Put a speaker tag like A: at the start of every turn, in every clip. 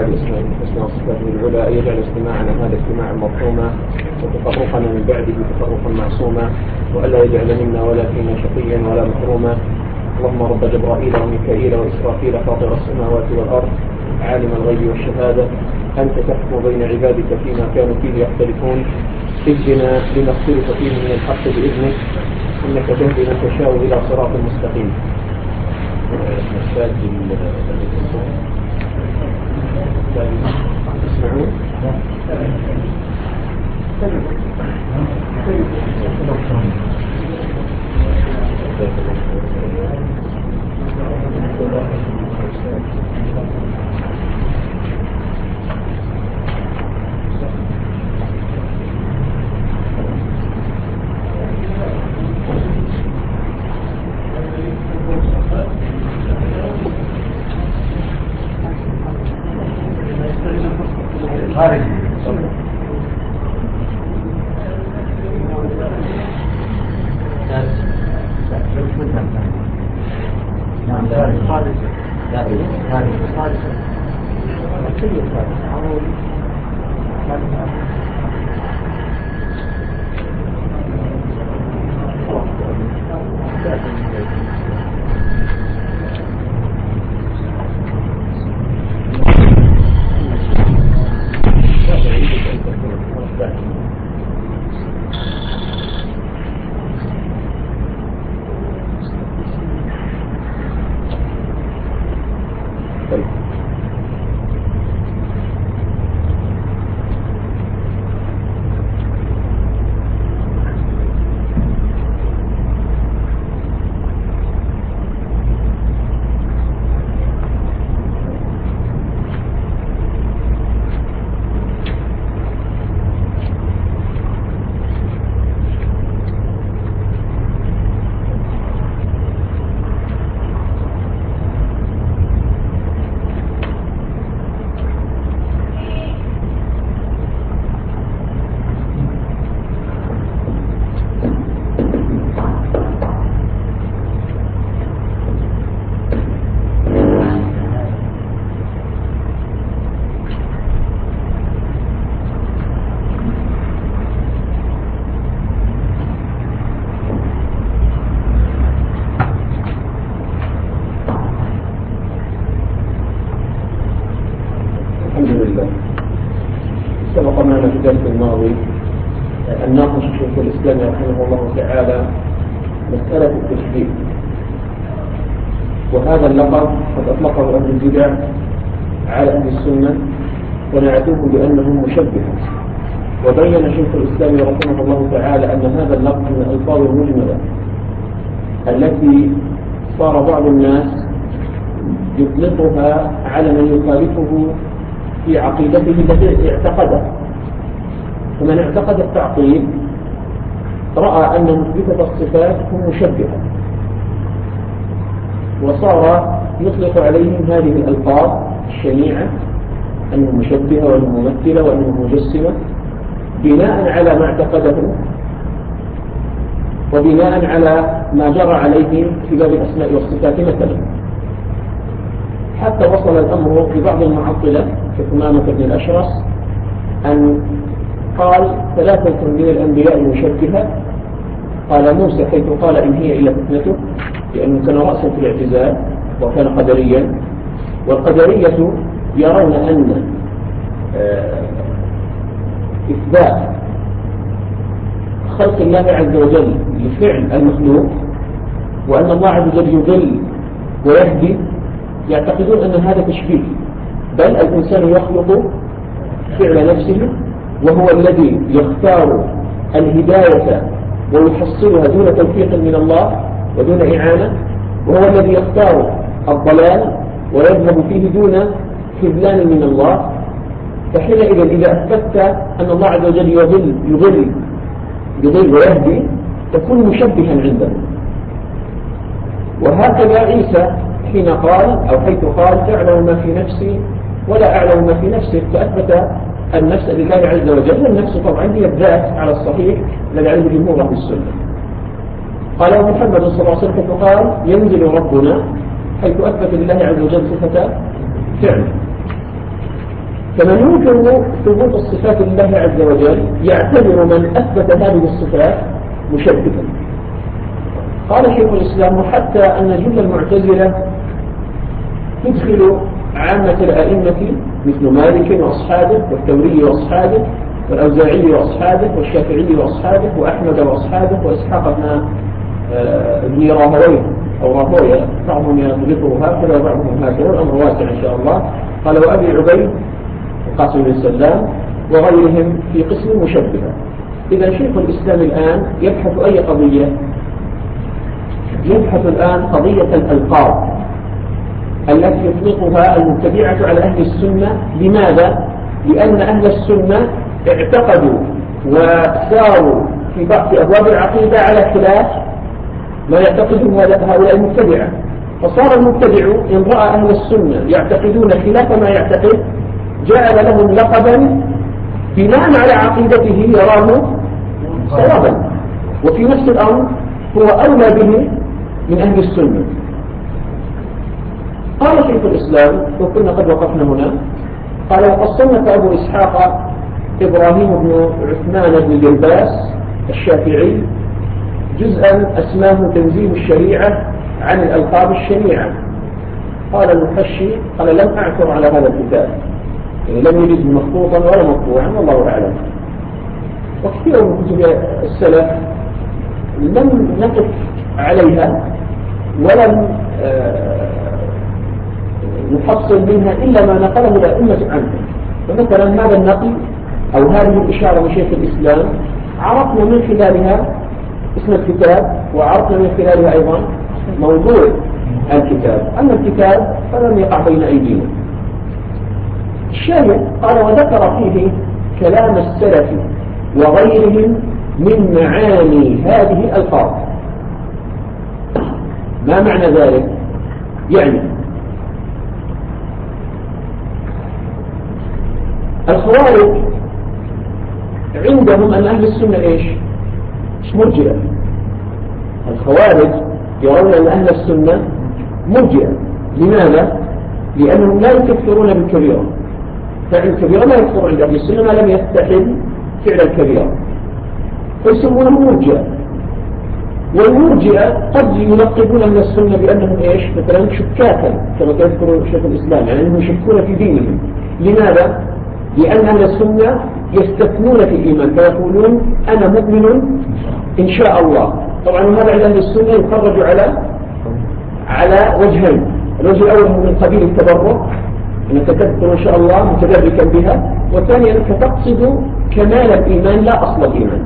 A: باسمه الحسنى وصفاته العلى، أن يجعل استماعنا هذا اجتماعا مرحوما وتفرقنا من بعده تفرقا معصوما، وألا يجعل منا ولا فينا شقيا ولا محروما. اللهم رب جبرائيل وميكائيل وإسرافيل فاطر السماوات والأرض عالم الغيب والشهادة، أنت تحكم بين عبادك فيما كانوا فيه يختلفون، اهدنا لما اختلف فيه من الحق بإذنك، إنك تهدي من تشاء إلى صراط مستقيم. تسمعون؟ سبق معنا في الدرس الماضي أن ناقش شيخ الإسلام رحمه الله تعالى مسألة التشبيه، وهذا اللقب قد أطلقه أهل البدع على أهل السنة ونعتوه بأنهم مشبهة. وبين شيخ الإسلام رحمه الله تعالى أن هذا اللقب من الألفاظ المجملة التي صار بعض الناس يطلقها على من يخالفه في عقيدته التي اعتقدها. فمن اعتقد التعطيل رأى أن مثبتة الصفات هم مشبهة، وصار يطلق عليهم هذه الألفاظ الشنيعة أنه مشبهة وأنه ممثلة وأنه مجسمة بناء على ما اعتقده وبناء على ما جرى عليهم في باب الأسماء والصفات مثلا، حتى وصل الأمر في بعض المعطلة كثمامة بن الأشرس أن قال 3 من الأنبياء مشبهة. قال موسى حيث قال إن هي إلا فتنته، لأنه كان رأسا في الاعتزال وكان قدريا، والقدرية يرون أن إثبات خلق الله عز وجل لفعل المخلوق وأن الله عز وجل يضل ويهدي، يعتقدون أن هذا تشبيه، بل الإنسان يخلق فعل نفسه وهو الذي يختار الهداية ويحصلها دون توفيق من الله ودون إعانة، وهو الذي يختار الضلال ويذهب فيه دون خذلان من الله. فحينئذ إذا أثبتت أن الله عز وجل يضل ويهدي تكون مشبها عنده. وهكذا عيسى حين قال أو حيث قال تعلم ما في نفسي ولا أعلم ما في نفسك، فأثبت النفس لله عز وجل. النفس طبعا هي الذات على الصحيح الذي عليه جمهور أهل السنة. قال محمد صلى الله عليه وسلم حيث قال ينزل ربنا، حيث أثبت لله عز وجل صفة فعل. فمن ينكر ثبوت الصفات لله عز وجل يعتبر من أثبت هذه الصفات مشبها. قال شيخ الإسلام: وحتى أن جل المعتزلة تدخل عامة الأئمة مثل مالك وأصحابه والثوري وأصحابه والأوزاعي وأصحابه والشافعي وأصحابه وأحمد وأصحابه وإسحاق بن راهويه أو راهويه، بعضهم يطلقه هكذا وبعضهم هكذا، والأمر واسع إن شاء الله. قال: وأبي عبيد القاسم بن سلام وغيرهم في قسم مشبهة. إذا شيخ الإسلام الآن يبحث أي قضية؟ يبحث الآن قضية الألقاب التي يطلقها المبتدعة على أهل السنة. لماذا؟ لأن أهل السنة اعتقدوا وساروا في بعض أبواب العقيدة على خلاف ما يعتقده هؤلاء المبتدعة، فصار المبتدع إن رأى أهل السنة يعتقدون خلاف ما يعتقد جعل لهم لقبا بناء على عقيدته يراه صوابا، وفي نفس الأمر هو أولى به من أهل السنة. قال شيخ الإسلام، وكنا قد وقفنا هنا، قال: وقد صنف أبو إسحاق إبراهيم بن عثمان بن جلباس الشافعي جزءا أسماه تنزيه الشريعة عن الألقاب الشنيعة. قال المحشي: قال: لم أعثر على هذا الكتاب، يعني لم يجد مخطوطا ولا مطبوعا والله أعلم. وكثير من كتب السلف لم نقف عليها ولم نحصل منها إلا ما نقله الأئمة عنه. فمثلا هذا النقل أو هذه الإشارة من شيخ الإسلام عرفنا من خلالها اسم الكتاب، وعرفنا من خلالها أيضا موضوع الكتاب. أما الكتاب فلم يقع بين أيدينا. الشاهد قال: وذكر فيه كلام السلف وغيرهم من معاني هذه الألفاظ. ما معنى ذلك؟ يعني الخوارج عندهم أن أهل السنة إيش؟ مرجئة. الخوارج يرون أن أهل السنة مرجئة. لماذا؟ لأنهم لا يكفرون بالكبيرة، فعل الكبيرة لا يكفر عند أهل السنة ما لم يستحل فعل الكبيرة، فيسمونهم مرجئة. والمرجئة قد يلقبون أهل السنة بأنهم إيش؟ مثلا شكاكا كما يذكر شيخ الإسلام، يعني أنهم يشكون في دينهم. لماذا؟ لأن أهل السنة يستثنون في الإيمان فيقولون: أنا مؤمن إن شاء الله. طبعا هذا عند أهل السنة يخرج على وجهين. الوجه الأول من قبيل التبرك، أنك تذكر إن شاء الله متدركا بها، والثاني أنك تقصد كمال الإيمان لا أصل الإيمان.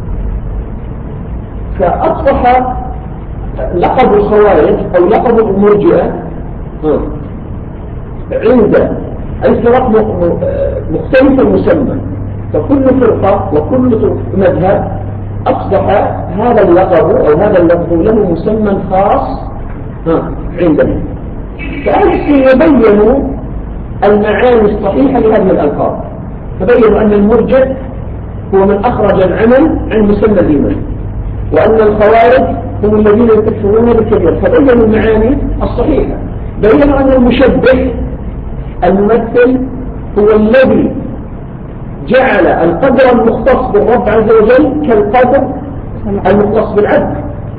A: فأصبح لقب الخوارج أو لقب المرجئة عند الفرق مختلف المسمى، فكل فرقة وكل مذهب أصبح هذا اللقب أو هذا اللفظ له مسمى خاص عندهم. فأهل السنة بيّنوا المعاني الصحيحة لهذه الألفاظ، فبيّنوا أن المرجئ هو من أخرج العمل عن مسمى الإيمان، وأن الخوارج هم الذين يكفرون بالكبير، فبيّنوا المعاني الصحيحة. بيّنوا أن المشبه الممثل هو الذي جعل القدر المختص بالرب عز وجل كالقدر المختص بالعبد.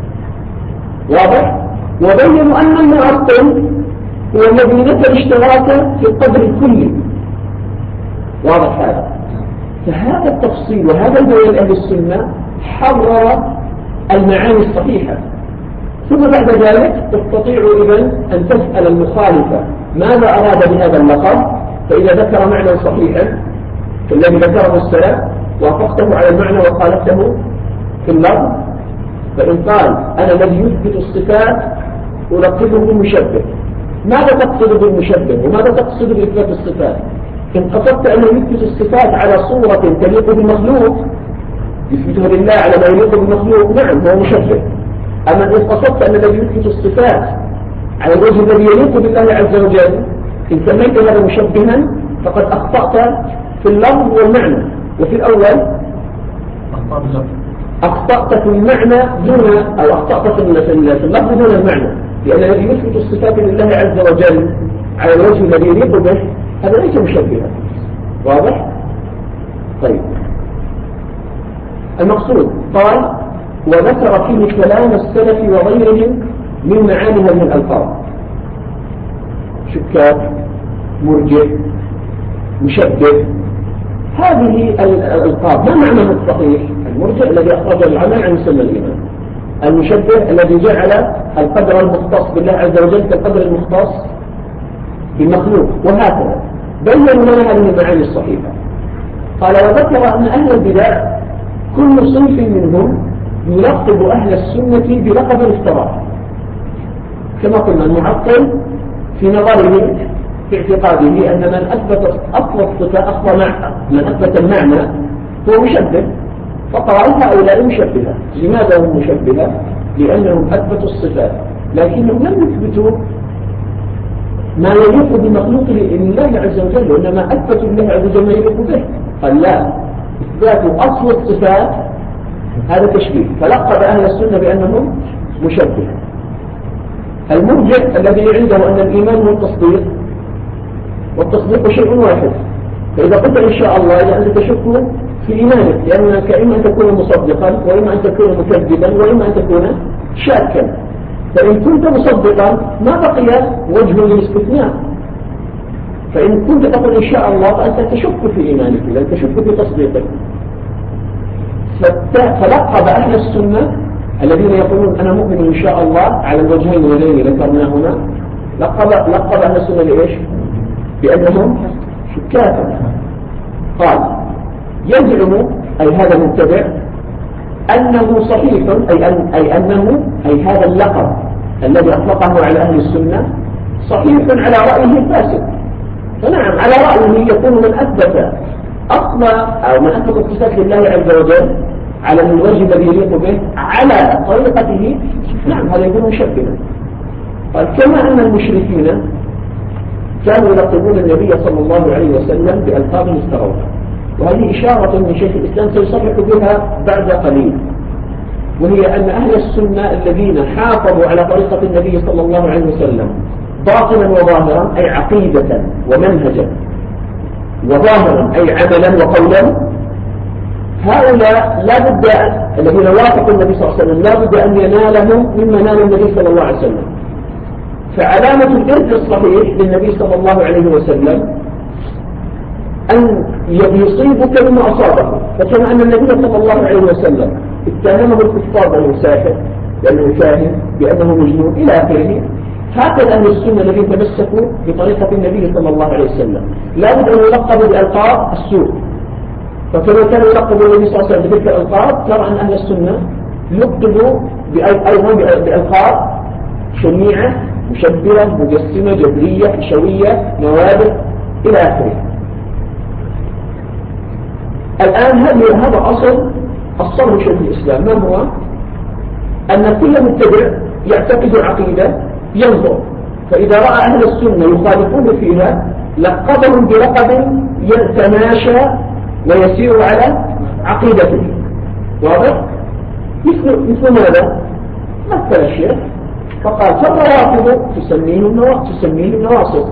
A: واضح؟ وبينوا أن المعطل هو الذي نفى الاشتراك في القدر الكلي. واضح هذا؟ فهذا التفصيل وهذا البيان أهل السنة حرر المعاني الصحيحة. ثم بعد ذلك تستطيع إذن أن تسأل المخالفة ماذا أراد بهذا اللقب، فإذا ذكر معنى صحيحا كالذي ذكره السلف وافقته على المعنى وخالفته في اللفظ، فإن قال أنا الذي يثبت الصفات ألقبه بالمشبه. ماذا تقصد بالمشبه وماذا تقصد بإثبات الصفات؟ إن قصدت أنه يثبت الصفات على صورة تليق بالمخلوق يثبتها لله على ما يليق بالمخلوق، نعم هو مشبه. أما إن قصدت أن الذي يثبت الصفات على الوجه الذي يليق بالله عز وجل إن سميت هذا مشبها فقد أخطأت في اللفظ والمعنى. وفي الأول أخطأت في المعنى دون أو أخطأت في اللفظ دون المعنى، لأن الذي يثبت الصفات لله عز وجل على الوجه الذي يليق به هذا ليس مشبها، واضح؟ طيب المقصود قال وذكر فيه كلام السلف وغيرهم من معاني هذه الألفاظ: شكاك، مرجع، مشبه. هذه الألفاظ ما معنى الصحيح؟ المرجع الذي أخرج العمل عن سنة الإيمان، المشبه الذي جعل القدر المختص بالله عز وجل كالقدر المختص بالمخلوق، وهكذا. بيّنوا لنا هذه المعاني الصحيحة. قال وذكر أن أهل البدع كل صنف منهم يلقب أهل السنة بلقب الافتراء، كما قلنا المعطل في نظره في اعتقاده أن من أثبت أصل الصفة من أثبت المعنى هو مشبه، فقال هؤلاء مشبهة. لماذا هم مشبهة؟ لأنهم أثبتوا الصفات لكنهم لم يثبتوا ما يليق بمخلوق لله عز وجل، وإنما أثبتوا الله عز وجل ما يليق به. قال لا، إثبات أصل الصفات هذا تشبيه، فلقب أهل السنة بأنهم مشبهة. المرجع الذي عنده أن الإيمان هو التصديق، والتصديق شيء واحد، فإذا قلت إن شاء الله إذا أنت تشك في إيمانك، لأنك إما أن تكون مصدقا وإما أن تكون مكذبا وإما أن تكون شاكا. فإن كنت مصدقا ما بقي وجه للاستثناء، فإن كنت تقول إن شاء الله فأنت تشك في إيمانك، لأن تشك في تصديقك. فلقب أهل السنة الذين يقولون أنا مؤمن إن شاء الله على الوجهين اللذين ذكرنا هنا، لقب أهل السنة لإيش؟ بأنهم شكاكا. قال يزعم أي هذا المتبع أنه صحيح، أي هذا اللقب الذي أطلقه على أهل السنة صحيح على رأيه فاسد. فنعم على رأيه يكون من أثبت أصل أو من أثبت الصفات لله عز وجل على الوجه الذي يليق به على طريقته، نعم هذا يكون مشبها. قال كما أن المشركين كانوا يلقبون النبي صلى الله عليه وسلم بألقاب مستغربة، وهذه إشارة من شيخ الإسلام سيصرح بها بعد قليل، وهي أن أهل السنة الذين حافظوا على طريقة النبي صلى الله عليه وسلم باطنا وظاهرا، أي عقيدة ومنهجا، وظاهرا أي عملا وقولا، هؤلاء لا بد الذين وافقوا النبي صلى الله عليه وسلم لا بد أن ينالهم مما نال النبي صلى الله عليه وسلم. فعلامة الإرث الصحيح للنبي صلى الله عليه وسلم أن يصيبك بما أصابه. فكما أن النبي صلى الله عليه وسلم اتهمه الكفار بأنه ساحر، بأنه كاهن، بأنه مجنون إلى آخره، هكذا أهل السنة الذين تمسكوا بطريقة النبي صلى الله عليه وسلم لا بد أن يلقبوا بألقاب السوء. فكما كان يلقب النبي صلى الله عليه وسلم بتلك الألقاب، ترى أن أهل السنة لقبوا أيضا بألقاب شنيعة، مشبهة، مجسمة، جبرية، حشوية، نوادر إلى آخره. الآن هذا أصله شيخ الإسلام، ما هو؟ أن كل متبع يعتقد عقيدة ينظر، فإذا رأى أهل السنة يخالفون فيها لقبهم بلقب يتماشى ويسير على عقيدته. واضح؟ مثل ماذا؟ مثل الشيخ فقال فالروافض تسميه النواصب.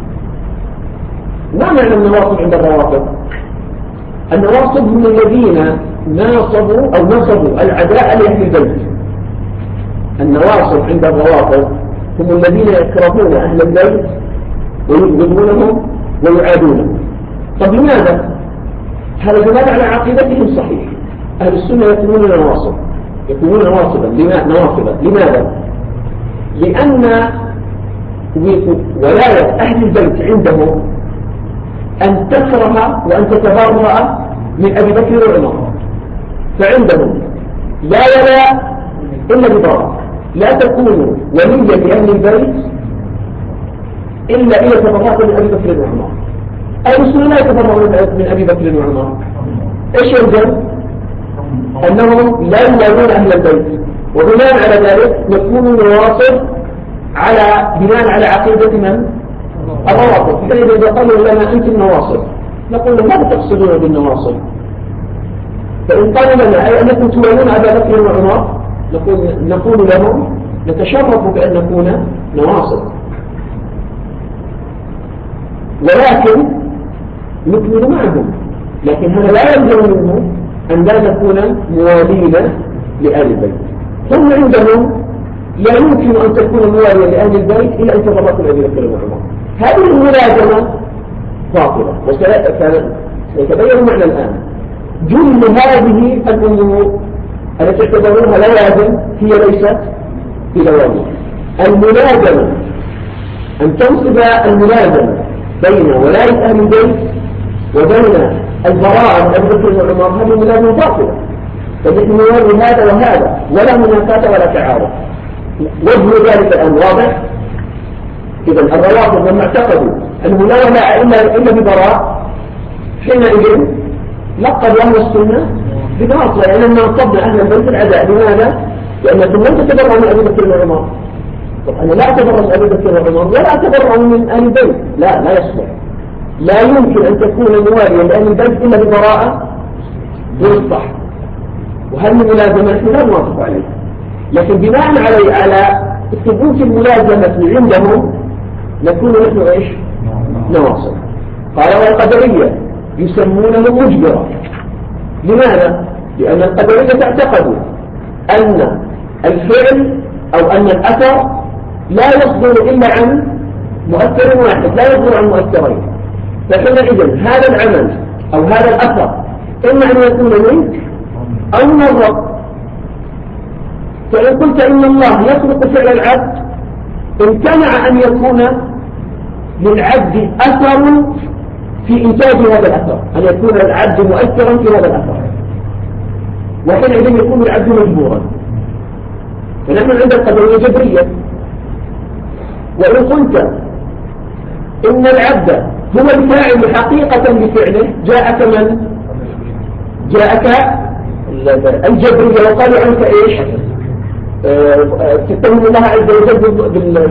A: ما معنى النواصب عند الروافض؟ النواصب هم الذين نصبوا العداء لأهل البيت. النواصب عند الروافض هم الذين يكرهون أهل البيت ويبغضونهم ويعادونهم. طب لماذا؟ هذا دلالة على عقيدتهم صحيح. أهل السنة يكونون نواصبا. لماذا؟ لأن ولاية أهل البيت عندهم أن تكره وأن تتبرأ من أبي بكر وعمر، فعندهم لا ولاء إلا ببراءة، لا تكون وليا لأهل البيت إلا إذا تبرأت من أبي بكر وعمر. أهل السنة لا يتبرأون من أبي بكر وعمر. إيش يلزم؟ أنهم لا يولون أهل البيت، وبناء على ذلك نكون نواصب بناء على عقيدة من؟ الروافض. فإذا قالوا لنا أنت النواصب نقول لهم ماذا تقصدون بالنواصب؟ فإن قالوا لنا أي أنكم تولون أبا بكر وعمر نقول لهم نتشرف بأن نكون نواصب، ولكن نكمل معهم، لكن هذا لا يلزم منه أن لا نكون موالين لآل البيت. هم عندهم لا يمكن أن تكون موالية لأهل البيت إلا أن تفرقوا الذين ذكرنا عمر. هذه الملازمة باطلة وسيتبين معنى الآن. جل هذه الأمور التي تعتبرونها لوازم هي ليست بلوازم. الملازمة أن تنصب الملازمة بين ولاية أهل البيت وبين البراءة من أبي بكر وعمر، هذه ملازمة باطلة، فنحن نولي هذا وهذا ولا منافاة ولا تعارض. وجه ذلك الأمر واضح. إذا الروافض لما اعتقدوا أنه لا ولاء إلا ببراء، حينئذ لقب أهل السنة بباطل، لأننا نصبنا أهل البيت العداء. لماذا؟ لأنكم لم تتبرعوا من أبي بكر وعمر. أنا لا أتبرع من أبي بكر وعمر ولا أتبرع من أهل البيت، لا يصلح. لا يمكن أن تكون مواليا لأهل البيت إلا ببراءة بالصح، وهذه الملازمة نحن لا نوافق عليها. لكن بناء على ثبوت الملازمة عندهم نكون نحن ايش؟ نواصل. قال والقدرية يسمونه مجبرا. لماذا؟ لأن القدرية اعتقدوا أن الفعل أو أن الأثر لا يصدر إلا عن مؤثر واحد، لا يصدر عن مؤثرين. فحينئذ هذا العمل أو هذا الأثر إما أن يكون منك أو من الرب. فإن قلت إن الله يخلق فعل العبد امتنع أن يكون للعبد أثر في إنتاج هذا الأثر، أن يكون العبد مؤثرا في هذا الأثر، وحينئذ يكون العبد مجبورا. فنحن عند القدرية جبرية. وإن قلت إن العبد هو الفاعل حقيقة بفعله، جاءك من؟ جاءك الجبرية وقالوا عنك إيش؟ تتهم الله عز وجل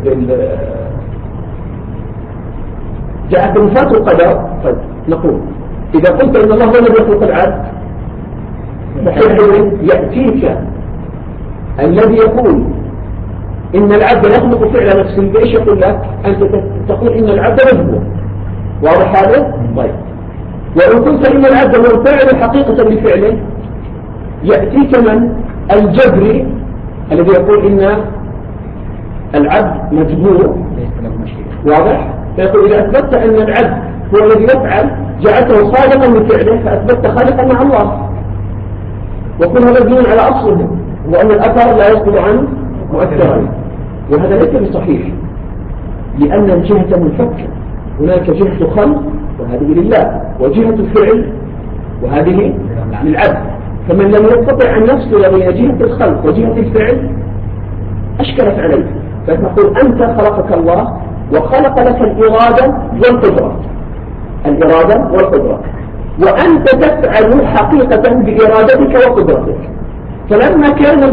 A: جاءت بنفات القدر. طيب نقول إذا قلت إن الله هو الذي يخلق العبد، فحينئذ يأتيك الذي يقول إن العبد يخلق فعل نفسه، بإيش يقول لك؟ أنت تقول إن العبد مجبور. واضح هذا؟ طيب. وإن قلت إن العبد هو الفاعل حقيقة لفعله، يأتيك من؟ الجبري الذي يقول إن العبد مجبور. واضح؟ فيقول إذا أثبتت أن العبد هو الذي يفعل جعلته خالقا لفعله، فأثبتت خالقا مع الله، وكلها مبني على أصله، وأن الأثر لا يصدر عن مؤثرين. وهذا ليس بصحيح، لأن الجهة منفكة. هناك جهة خلق وهذه لله، وجهة فعل وهذه للعبد. فمن لم يستطع أن يفصل بين جهة الخلق وجهة الفعل أشكلت عليه. فنقول أنت خلقك الله وخلق لك الإرادة والقدرة، الإرادة والقدرة، وأنت تفعل حقيقة بإرادتك وقدرتك. فلما كان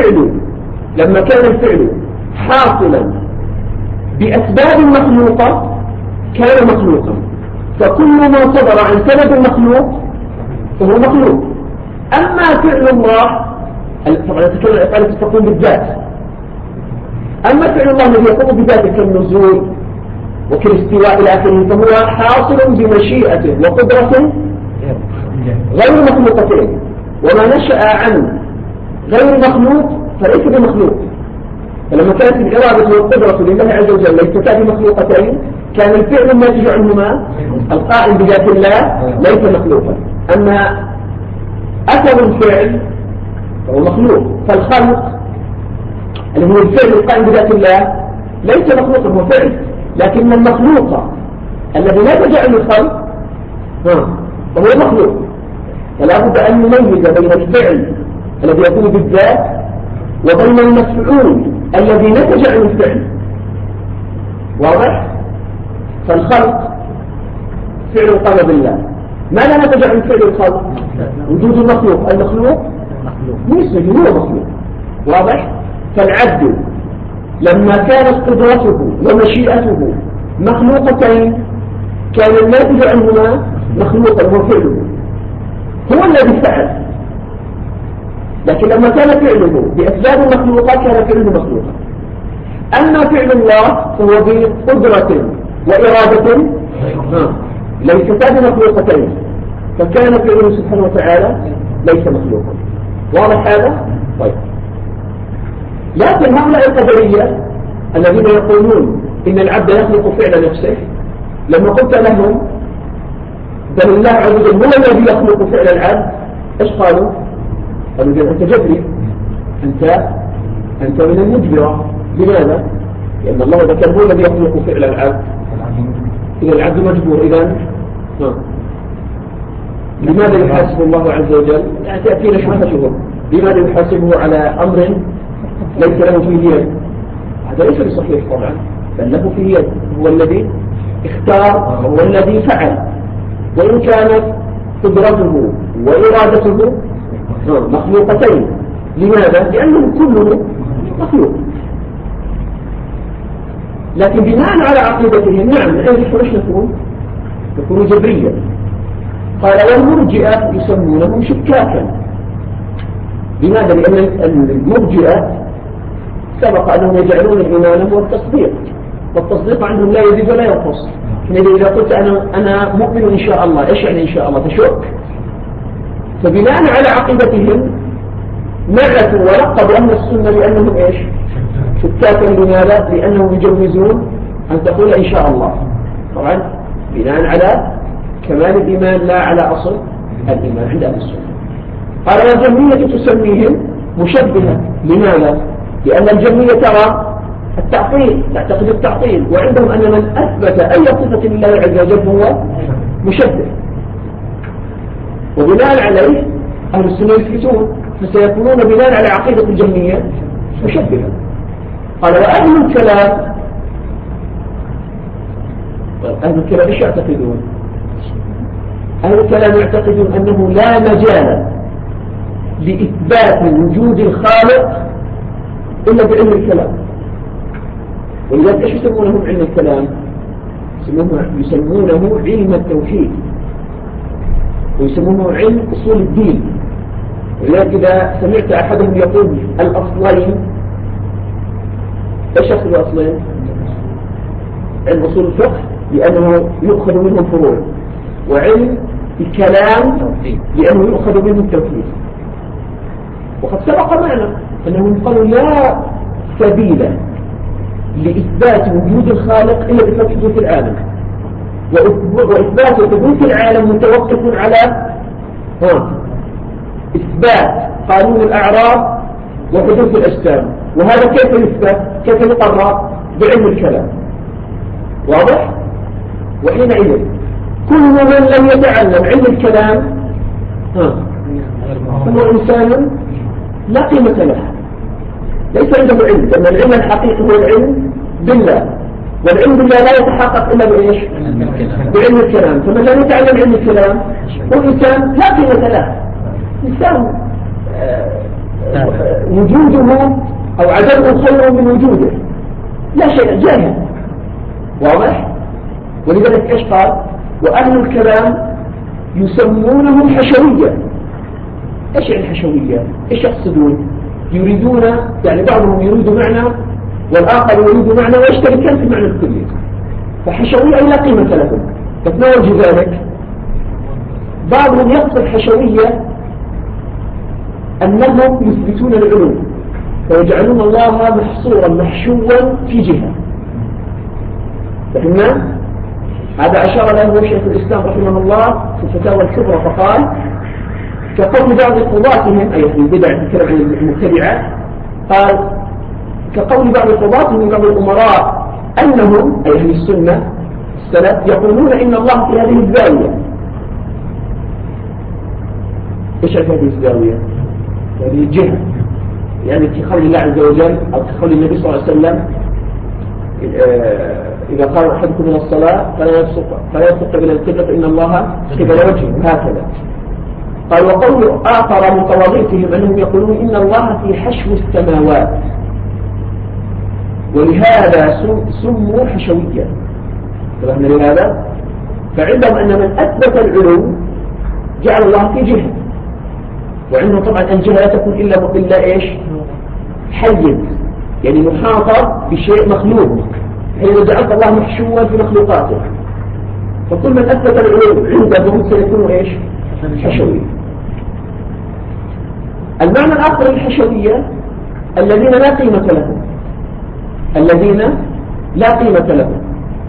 A: الفعل حاصلا بأسباب مخلوقة كان مخلوقا، فكل ما صدر عن سبب مخلوق فهو مخلوق. أما فعل الله طبعا تقوم بالذات، أما فعل الله الذي يقوم بذاته كالنزول وكالاستواء إلى آخره فهو حاصل بمشيئة وقدرة غير مخلوقتين، وما نشأ عن غير مخلوق فليس بمخلوق. فلما كانت الإرادة والقدرة لله عز وجل ليستا بمخلوقتين، كان الفعل الناتج عنهما القائم بذات الله ليس مخلوقا. أما أثر الفعل فهو مخلوق، فالخلق اللي هو الفعل القائم بذات الله ليس مخلوقا، هو فعل. لكن المخلوق الذي لا تجعل الخلق فهو مخلوق. فلا بد أن نميز بين الفعل الذي يكون بالذات وبين المفعول الذي نتج عن الفعل. واضح؟ فالخلق فعل قام بالله، ماذا نتج عن فعل الخلق؟ وجود المخلوق. المخلوق مثله هو مخلوق. واضح؟ فالعبد لما كانت قدرته ومشيئته مخلوقتين كان الناتج عنهما مخلوقا هو فعله، هو الذي فعل. لكن لما كان فعله بأسباب مخلوقة كان فعله مخلوقا. أما فعل الله فهو بقدرة وإرادة ليستا بمخلوقتين، فكان فعله سبحانه وتعالى ليس مخلوقا. واضح هذا؟ طيب، لكن هؤلاء القدرية الذين يقولون إن العبد يخلق فعل نفسه، لما قلت لهم بل الله عز وجل هو الذي يخلق فعل العبد، ايش قالوا؟ قالوا أنت جبري، أنت من المجبرة. لماذا؟ لأن الله إذا كان هو الذي يخلق فعل العبد، إذا العبد مجبور، إذا لماذا يحاسب الله عز وجل؟ يعني تأتينا شبهته، لماذا يحاسبه على أمر ليس له فيه يد؟ هذا ليس بصحيح طبعا، بل له فيه يد، هو الذي اختار، هو الذي فعل، وإن كانت قدرته وإرادته مخلوقتين. لماذا؟ لأنهم كله مخلوق. لكن بناء على عقيدتهم نعم نكون جبريا. قال والمرجئة يسمونهم شكاكا. لماذا؟ لأن المرجئة سبق أنهم يجعلون الإيمان هو التصديق، والتصديق عندهم لا يزيد ولا ينقص. إذا قلت أنا مؤمن إن شاء الله، إيش يعني إن شاء الله؟ تشك. فبناء على عقيدتهم نعتوا ولقبوا أهل السنة بأنهم إيش؟ شكاكا. لماذا؟ لأنهم يجوزون أن تقول إن شاء الله، طبعا بناء على كمال الإيمان لا على أصل الإيمان عند أهل السنة. قال والجهمية تسميهم مشبهة. لماذا؟ لأن الجهمية ترى التعطيل، تعتقد التعطيل، وعندهم أن من أثبت أي صفة لله عز وجل هو مشبه، وبناء عليه أهل السنة يثبتون، فسيكونون بناء على عقيدة الجهمية مشبهة. قال وأهل الكلام، أهل الكلام إيش يعتقدون؟ أهل الكلام يعتقدون أنه لا مجال لإثبات وجود الخالق إلا بعلم الكلام. ولذلك إيش يسمونه علم الكلام؟ يسمونه علم التوحيد، ويسمونه علم أصول الدين. ولذلك إذا سمعت أحدهم يقول الأصلين، إيش يقصد الأصلين؟ علم أصول الفقه لأنه يؤخذ منه الفروع، وعلم الكلام لأنه يؤخذ منه التوحيد. وقد سبق معنا أنهم قالوا لا سبيل لإثبات وجود الخالق إلا بفتح حدوث العالم، وإثبات حدوث العالم متوقف على إثبات قانون الأعراض وحدوث الأجسام. وهذا كيف يثبت؟ كيف يقرر؟ بعلم الكلام. واضح؟ وحينئذ كل من لم يتعلم علم الكلام هو إنسان لا قيمة له، ليس عنده علم، لأن العلم الحقيقي هو العلم بالله، والعلم بالله لا يتحقق إلا بإيش؟ بعلم الكلام. فمن لم يتعلم علم الكلام هو إنسان لا قيمة له، إنسان وجوده أو عدمه خير من وجوده، لا شيء، جاهل. واضح؟ ولذلك إيش قال؟ وأهل الكلام يسمونهم حشوية. إيش يعني حشوية؟ إيش يقصدون؟ يريدون، يعني بعضهم يريد معنى والآخر يريد معنى ويشتركان في المعنى الكلي، فحشوية لا قيمة لهم. فما وجه ذلك؟ بعضهم يقصد حشوية أنهم يثبتون العلوم ويجعلون الله محصورا محشوا في جهة. فهمنا؟ هذا أشار له شيخ الإسلام رحمه الله في الفتاوى الكبرى، فقال كقول بعض قضاتهم، أي في البدع تتكلم عن المبتدعة، قال كقول بعض قضاتهم من بعض الأمراء أنهم أي أهل السنة السلف يقولون إن الله في هذه الزاوية. إيش هذه الزاوية؟ هذه الجهة، يعني تخلي الله عز وجل أو تخلي النبي صلى الله عليه وسلم إذا قال أحدكم من الصلاة فلا يبصق قبل القبلة فإن الله قبل وجهه، هكذا. قال وقول آخر من طواغيتهم أنهم يقولون إن الله في حشو السماوات، ولهذا سموا حشوية. فهمنا لهذا؟ فعندهم أن من أثبت العلوم جعل الله في جهة، وعندهم طبعا الجهة لا تكون إلا إيش؟ حيز، يعني محاطة بشيء مخلوق، حين جعلت الله محشوا في مخلوقاته. فكل من أثبت العلوم عندهم سيكون إيش؟ حشوية. المعنى الآخر الحشوية الذين لا قيمة لهم، الذين لا قيمة لهم.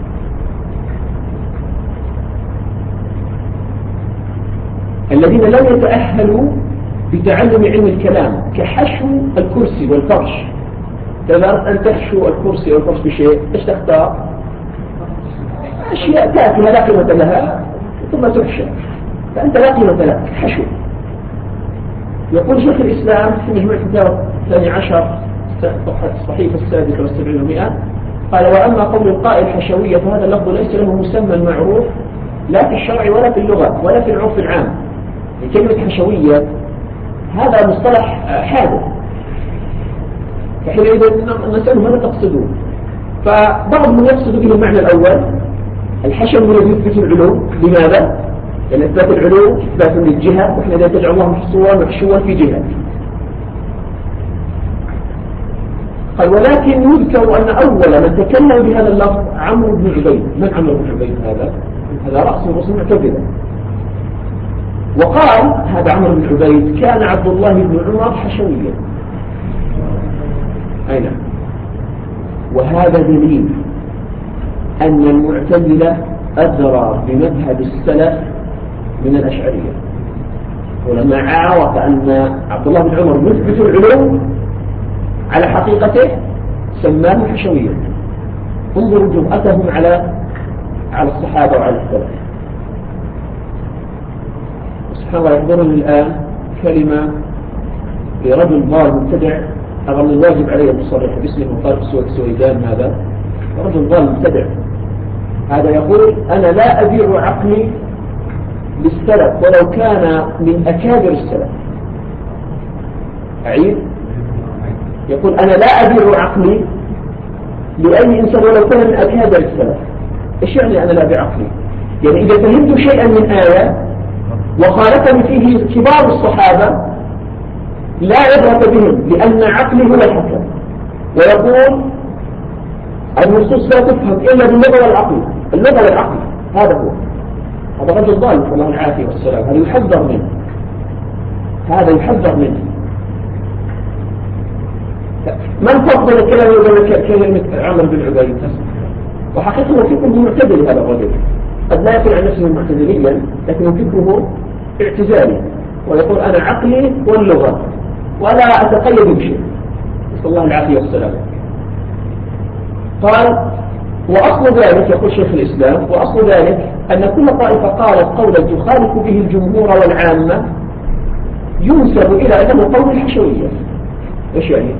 A: الذين لم يتأهلوا بتعلم علم الكلام كحشو الكرسي والفرش. إذا أردت أن تحشو الكرسي والفرش بشيء إيش تختار؟ أشياء تافهة لا قيمة لها ثم تحشى، فأنت لا قيمة لك، حشو. يقول شيخ الإسلام في مجموع فتاوى 12 الصحيفة السادسة والسبعين ومئة، قال: وأما قول القائل حشوية فهذا اللفظ ليس له مسمى معروف لا في الشرع ولا في اللغة ولا في العرف العام. كلمة حشوية هذا مصطلح حادث، فحينئذ نسأل ماذا تقصدون؟ فبعضهم يقصد به المعنى الأول، الحشو الذي يثبت العلوم. لماذا؟ لأن إثبات العلوم إثبات للجهة، وإحنا إذا تجعل الله محشوا في جهة. قال: ولكن يذكر أن أول من تكلم بهذا اللفظ عمرو بن عبيد. من عمرو بن عبيد هذا؟ هذا رأس رؤوس المعتزلة. وقال هذا عمرو بن عبيد: كان عبد الله بن عمر حشويا. أي نعم. وهذا دليل أن المعتزلة أدرى بمذهب السلف من الأشعرية. ولما عرف أن عبد الله بن عمر يثبت العلوم على حقيقته سماه حشويا. انظروا جرأتهم على الصحابة وعلى السلف. سبحان الله، يحضرني الآن كلمة لرجل ضال مبتدع، أظن الواجب عليه أن يصرح باسمه طارق السويدان. هذا رجل ضال مبتدع، هذا يقول: أنا لا أبيع عقلي للسلف ولو كان من أكابر السلف. أعيد، يقول: أنا لا أبيع عقلي لأي إنسان ولو كان من أكابر السلف. إيش يعني أنا لا أبيع عقلي؟ يعني إذا فهمت شيئا من آية وخالفني فيه كبار الصحابة لا عبرة بهم، لأن عقلي هو الحكم. ويقول: النصوص لا تفهم إلا باللغة والعقل، اللغة والعقل. هذا هو، هذا رجل ضال، نسأل الله العافية والسلام. هذا يحذر منه، هذا يحذر منه. من فضل كلمة عمرو بن عبيد؟ وحقيقة فكره معتدل. هذا الرجل قد لا يقول عن نفسه معتدليا، لكن فكره اعتزالي، ويقول: أنا عقلي واللغة ولا أتقيد بشيء، نسأل الله العافية والسلام. قال: وأصل ذلك، يقول شيخ الإسلام، وأصل ذلك أن كل طائفة قالت قولا تخالف به الجمهور والعامة ينسب إلى أنه قول الحشوية. إيش يعني؟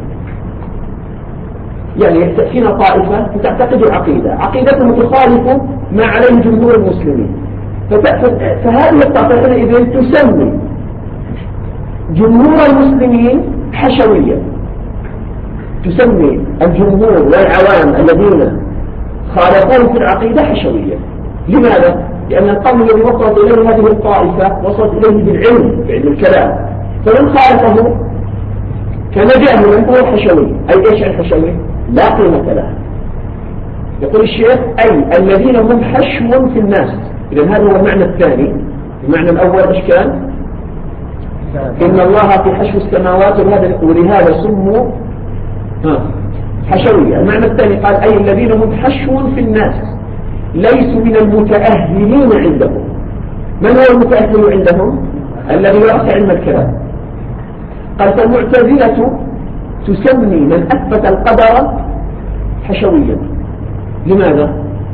A: يعني تأتينا طائفة تعتقد العقيدة، عقيدتهم تخالف ما عليه جمهور المسلمين، فهذه الطائفة إذن تسمي جمهور المسلمين حشوية، تسمي الجمهور والعوام الذين خالفون في العقيدة حشوية. لماذا؟ لأن القوم الذي وصلت إليه هذه الطائفة وصلت إليه بالعلم، بعلم الكلام، فمن خالفه كان جاهلا هو حشوي. أي إيش الحشوي؟ لا قيمة له. يقول الشيخ: أي الذين هم حشو في الناس. إذن هذا هو المعنى الثاني. المعنى الأول إيش كان؟ إن الله في حشو السماوات، ولهذا سموا حشوية. المعنى الثاني قال: أي الذين هم حشو في الناس ليسوا من المتأهلين عندهم. من هو المتأهل عندهم؟ الذي يرأس علم الكلام. قال: فالمعتزلة تسمي من أثبت القدر حشويا. لماذا؟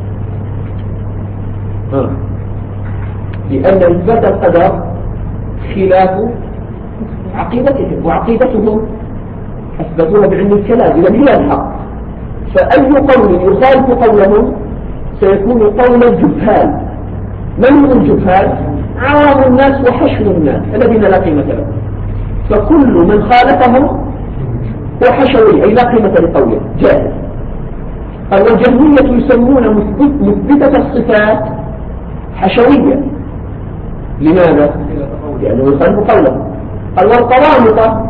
A: لأن إثبات القدر خلاف عقيدتهم، وعقيدتهم أثبتوها بعلم الكلام، إذا هي الحق. فأي قول يخالف قولهم سيكون قول الجهال. من هم الجهال؟ عوام الناس وحشو الناس الذين لا قيمة لهم. فكل من خالفهم هو حشوي، أي لا قيمة لقوله، جاهل. والجهمية يسمون مثبتة الصفات حشوية. لماذا؟ لأنه يخالف قوله. والقرامطة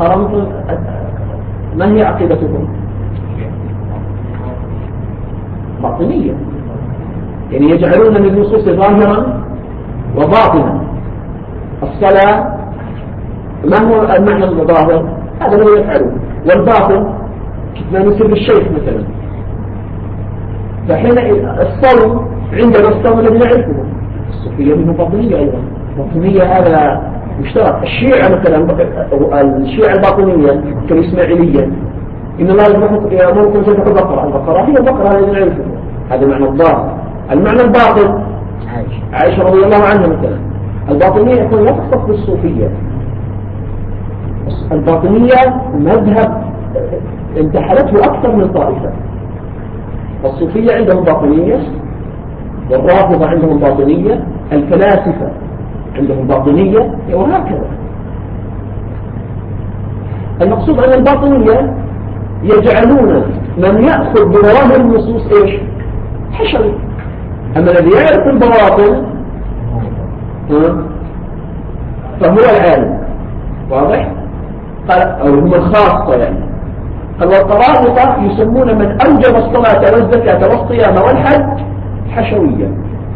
A: ما هي عقيدتهم؟ باطنية. يعني يجعلون للنصوص ظاهرا وباطنا. الصلاة ما هو المعنى الظاهر؟ هذا هو يفعله، والباطن ما مثل الشيخ مثلا. فحين الصوم عندنا الصوم الذي نعرفه، الصوفية منه باطنية أيضا. باطنية هذا مشترك. الشيعة مثلا، الشيعة الباطنية كالإسماعيلية، إن الله يأمركم سورة البقرة هي البقرة التي نعرفه، هذا معنى الظاهر. المعنى الباطن عائشة رضي الله عنها مثلا. الباطنية يكون لا تختص بالصوفية. الباطنية مذهب انتحلته أكثر من طائفة. الصوفية عندهم باطنية، والرافضة عندهم باطنية، الفلاسفة عندهم باطنية، وهكذا. المقصود أن الباطنية يجعلون من يأخذ بظواهر النصوص إيش؟ حشري. أما الذي يعرف البواطن فهو العالم. واضح؟ قال أو هم الخاصة يعني. قال والقرامطة يسمون من أوجب الصلاة والزكاة والصيام والحج حشويا.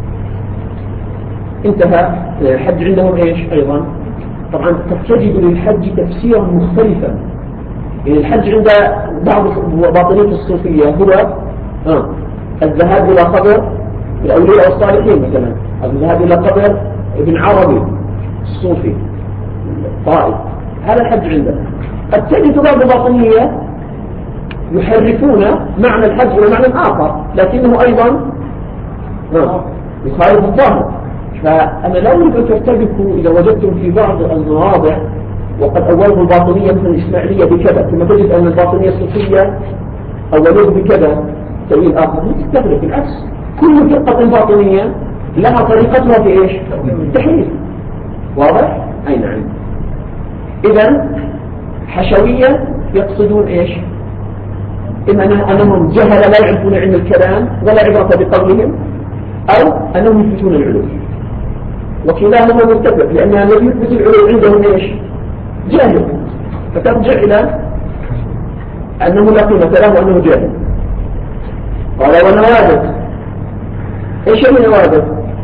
A: انتهى. الحج عندهم إيش أيضا؟ طبعا قد تجد للحج تفسيرا مختلفا. يعني الحج عند بعض باطنية الصوفية هو الذهاب إلى قبر الأولياء الصالحين مثلا، الذهاب إلى قبر ابن عربي الصوفي طائف، هذا الحج عندنا. قد تجد بعض الباطنية يحرفون معنى الحج إلى معنى آخر، لكنه أيضا يخالف الظاهر. فأنا لا أريد أن ترتبكوا إذا وجدتم في بعض المواضع وقد أولوا الباطنية مثل الإسماعيلية بكذا، ثم تجد أن الباطنية الصوفية أولوه بكذا تأويل آخر، لا تستغرب. بالعكس، كل فرقة باطنية لها طريقتها في إيش؟ التحريف. واضح؟ أي نعم. إذن حشوية يقصدون إيش؟ إما أنهم جهل لا يعرفون علم الكلام ولا عبرة بقولهم، أو أنهم يثبتون العلوم، وكلاهما متفق، لأن الذي يثبت العلوم عندهم إيش؟ جاهل، فترجع إلى أنه لا قيمة له وأنه جاهل. قال ونوادت. إيش هي نوادت؟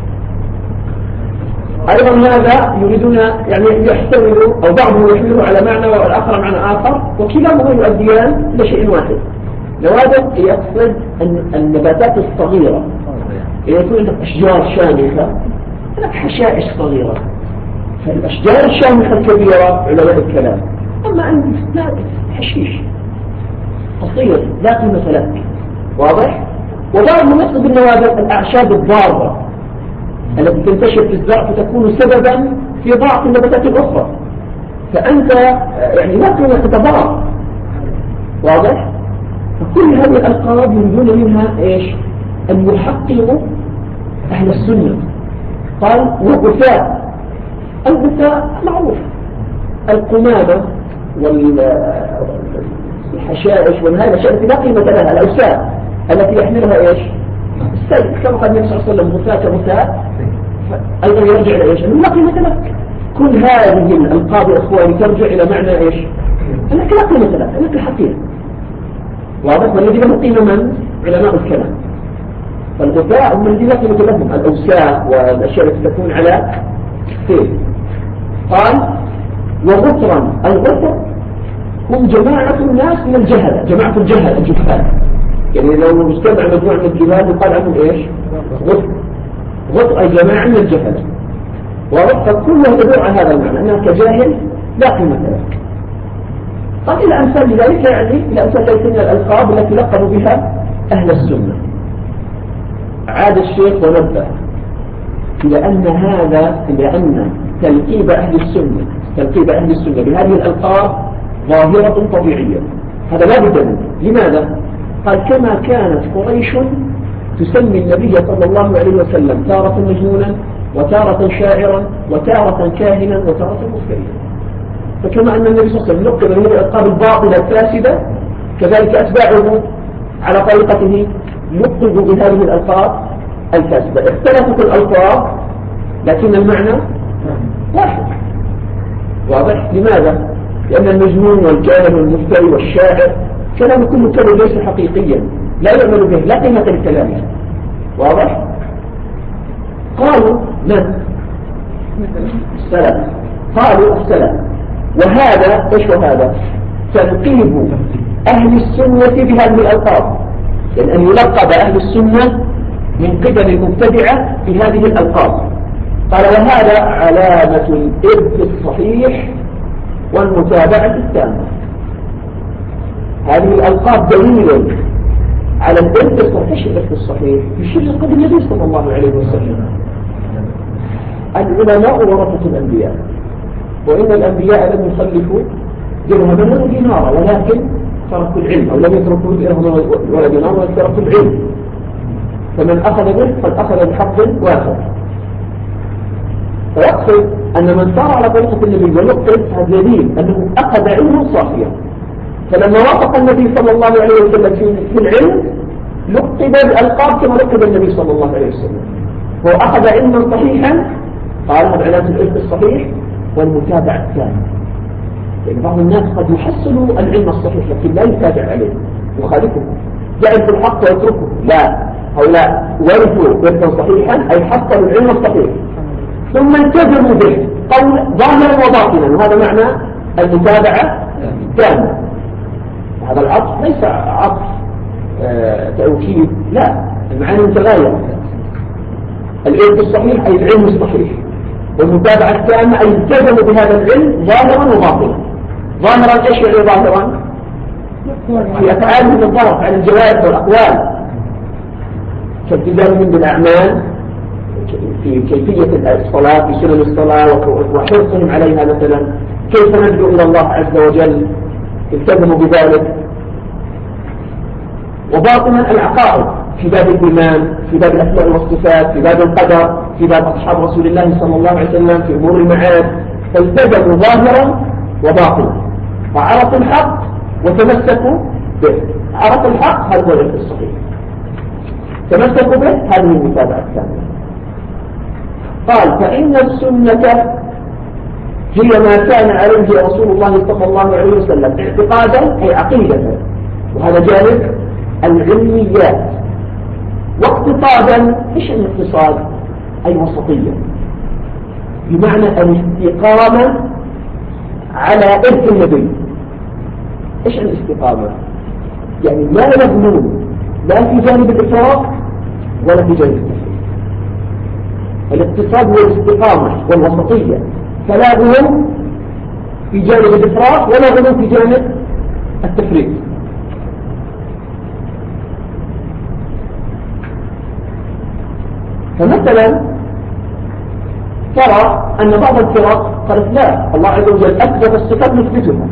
A: أيضا هذا يريدون يعني يحتملوا أو بعضهم يحمله على معنى والآخر معنى آخر، وكلاهما يؤديان إلى شيء واحد. نوادت يقصد النباتات الصغيرة. إذا يكون عندك أشجار شامخة لك حشائش صغيرة، فالأشجار الشامخة الكبيرة علماء الكلام. أما عندي نابت حشيش قصير لا قيمة لك. واضح؟ وبعضهم يقصد بالنوادر الأعشاب الضارة التي تنتشر في الزرع فتكون سببا في ضعف النباتات الأخرى، فأنت يعني لا قيمة تتضار. واضح؟ فكل هذه الألقاب يريدون منها إيش؟ أن يحققوا أهل السنة. قال وغثاء. الغثاء معروف، القمامة والحشائش وهذه الأشياء التي لا قيمة لها، الأوساء التي يحملها إيش؟ السيد، كما قال النبي صلى الله عليه وسلم غثاء كغثاء، أيضا يرجع إلى إيش؟ أنه لا قيمة لك. كل هذه الألقاب يا إخواني ترجع إلى معنى إيش؟ أنك لا قيمة لك، أنك حقير. واضح؟ والذي له قيمة من؟ علماء الكلام. فالغثاء هم الذين لا قيمة لهم، الأوساء والأشياء التي تكون على السيل. قال وغثرا. الغثر هم جماعة الناس من الجهل، جماعة الجهل الجهال. يعني لو مجتمع مجموعة من الجهال يقال عنهم إيش؟ غثر. غثر أي جماعة من الجهل. وغثر كلها تدور على هذا المعنى، أنك جاهل لا قيمة لك. قال إلى أمثال ذلك، يعني إلى أمثال ذلك من الألقاب التي لقبوا بها أهل السنة. عاد الشيخ ونبه لأن تلقيب أهل السنة بهذه الألقاب ظاهرة طبيعية، هذا لا بد منه. لماذا؟ قال كما كانت قريش تسمي النبي صلى الله عليه وسلم تارة مجنونا وتارة شاعرا وتارة كاهنا وتارة مفتريا، فكما أن النبي صلى الله عليه وسلم لقب بهذه الألقاب الباطلة الفاسدة، كذلك أتباعه على طريقته لقبوا بهذه الألقاب الفاسدة. اختلفت الألقاب لكن المعنى واحد. واضح؟ لماذا؟ لأن المجنون والكاهن والمفتري والشاعر كلام كله كلام ليس حقيقيا، لا يعمل به، لا قيمة لكلامه. واضح؟ قالوا من؟ السلف. قالوا السلف. وهذا ايش هذا؟ تلقيب أهل السنة بهذه الألقاب، يعني أن يلقب أهل السنة من قبل المبتدعة بهذه الألقاب. قال وهذا علامة الإرث الصحيح والمتابعة التامة. هذه الألقاب دليل على الإرث الصحيح. الإرث الصحيح يشير قبل النبي صلى الله عليه وسلم. العلماء ورثة الأنبياء، وإن الأنبياء لم يخلفوا درهما ولا دينارا، ولكن تركوا العلم، أو لم يتركوا درهما ولا دينارا ولكن تركوا العلم. فمن أخذ به قد أخذ بحظ وافر. فيقصد أن من سار على طريقة النبي ولقب هذا دليل أنه أخذ علما صافيا. فلما وافق النبي صلى الله عليه وسلم في العلم لقب بالألقاب كما لقب النبي صلى الله عليه وسلم. هو أخذ علما صحيحا، قال هذا علامة العلم الصحيح والمتابعة التامة. يعني بعض الناس قد يحصلوا العلم الصحيح لكن لا يتابع عليه، يخالفه، يعرف الحق ويتركه. لا، هؤلاء ورثوا ورثا صحيحا أي حصلوا العلم الصحيح ثم التزموا به قول ظاهرا وباطنا، وهذا معنى المتابعة التامة. هذا العطف ليس عطف توكيد، لا، المعاني متغايرة. العلم الصحيح أي العلم الصحيح، والمتابعة التامة أي التزموا بهذا العلم ظاهرا وباطنا. ظاهرا ايش يعني ظاهرا؟ في أفعالهم الظاهرة، أفعال الجوارح والأقوال، كالتزامهم بالأعمال في كيفية الصلاة، في سنن الصلاة وحرصهم عليها، مثلا كيف ندعو إلى الله عز وجل التزموا بذلك. وباطنا العقائد في باب الإيمان، في باب الأسماء والصفات، في باب القدر، في باب أصحاب رسول الله صلى الله عليه وسلم، في أمور المعاد، فالتزموا ظاهرا وباطنا، فعرفوا الحق وتمسكوا به. عرفوا الحق هذا هو العلم الصحيح، تمسكوا به هذه المتابعة الثانية. قال فإن السنة هي ما كان عليه رسول الله صلى الله عليه وسلم اعتقادا أي عقيدة، وهذا جانب العلميات. واقتصادا، ايش الاقتصاد؟ أي وسطية، بمعنى الاستقامة على إرث النبي. ايش الاستقامة؟ يعني لا يغلون لا في جانب الإفراط ولا في جانب التفريط. الاقتصاد هو الاستقامة والوسطية، فلا غلو في جانب الإفراط ولا غلو في جانب التفريط. فمثلا ترى أن بعض الفرق قالت لا، الله عز وجل أثبت الصفات نثبتها،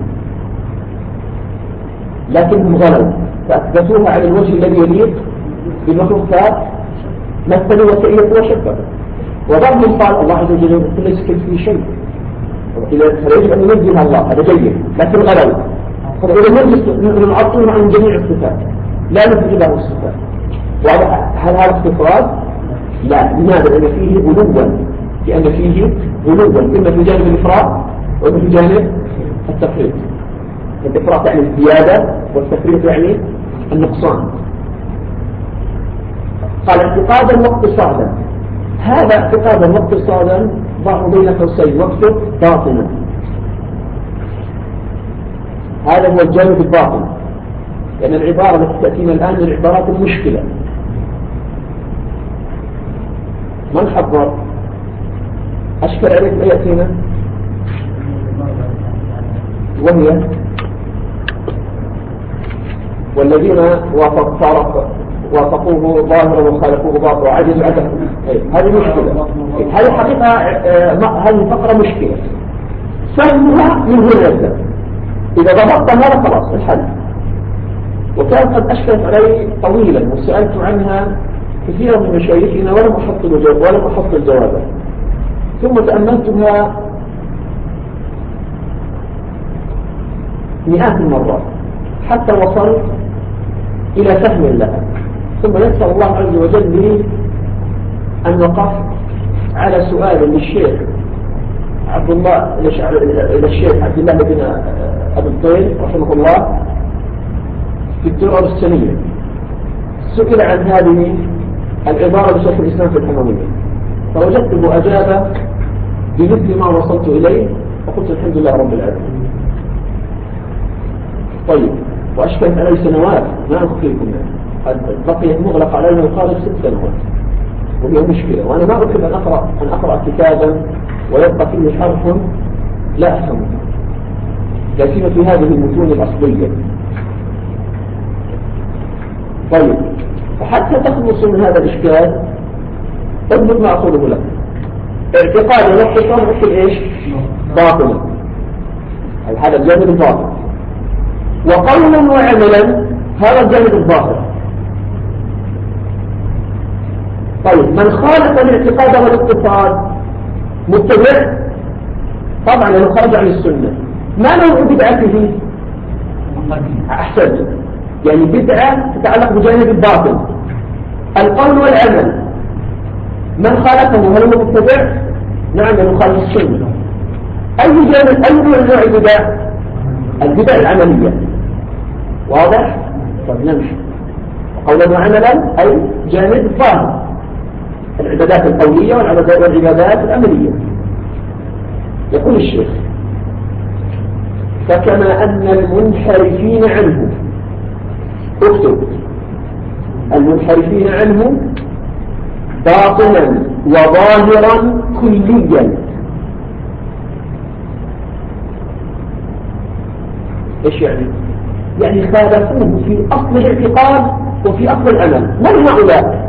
A: لكنهم غلوا فأثبتوها على الوجه الذي يليق بالمخلوقات، مثلوا وكيفوا وشبهوا. وبعضهم قال الله عز وجل ليس كمثله شيء، فيجب أن ننزل الله، هذا جيد، لكن غلوا. فإذا نعطون عن جميع الصفات لا نثبت له الصفات. هل هذا اختصاص؟ لا. لماذا؟ لأن فيه غلوا، لأن فيه غلوا إما في جانب الإفراط وإما في جانب التفريط. الإفراط يعني الزيادة والتفريط يعني النقصان. قال اعتقادا واقتصادا. هذا اعتقادا واقتصادا ضعوا بين قوسين واكتب باطنا. هذا هو الجانب الباطن، لأن العبارة التي تأتينا الآن من العبارات المشكلة. من حضر؟ أشكل عليك ما يأتينا، وهي والذين وافقوه ظاهرا وخالفوه باطنا وعجزوا عنه. هذه مشكلة، هذه حقيقة، هذه فقرة مشكلة سهلها من هنا يبدأ. إذا ضبطت هذا خلاص الحل. وكان قد أشكلت علي طويلا وسألت عنها كثيرا من مشايخنا ولم أحصل جوابا، ثم تأملتها مئات المرات حتى وصلت إلى فهم لها. ثم يسر الله عز وجل لي أن وقفت على سؤال للشيخ عبد الله للشيخ عبد الله بن أبي الطيب رحمه الله في الدرر السنية. سئل عن هذه العبارة بشيخ الإسلام في الحموية، فوجدته أجاب بمثل ما وصلت إليه، وقلت الحمد لله رب العالمين. طيب، وأشكلت علي سنوات ما أخفيكم قد بقيت مغلق علينا وقالت 6 سنوات، وهي مشكلة. وأنا ما أحب أن أقرأ كتابا ويبقى فيه حرف لا أفهمه، لا سيما في هذه المتون الأصلية. طيب، فحتى تخلص من هذا الإشكال اضبط ما أقوله لك. اعتقاد والاعتصام مثل إيش؟ باطلا، هذا الجانب الباطل. وقولا وعملا هذا الجانب الظاهر. طيب، من خالف الاعتقاد والاقتصاد متبع طبعا لو خرج عن السنة. ما نوع بدعته؟ أحسن، يعني بدعة تتعلق بجانب الباطل. القول والعمل من خالفه هل هو متبع؟ نعم، يخالف السنة. أي جانب، أي نوع البدع؟ البدع العملية. واضح؟ طب نمشي. قولا وعملا أي جانب الظاهر، العبادات القولية والعبادات العملية. يقول الشيخ: فكما أن المنحرفين عنه، اكتب المنحرفين عنه باطنا وظاهرا كليا. ايش يعني؟ يعني خالفوه في أصل الاعتقاد وفي أصل العمل. من هؤلاء؟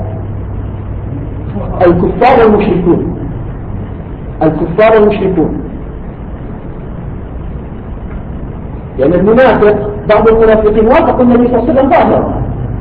A: الكفار والمشركون. الكفار والمشركون، يعني المنافق، بعض المنافقين وافقوا النبي صلى الله عليه وسلم ظاهرا.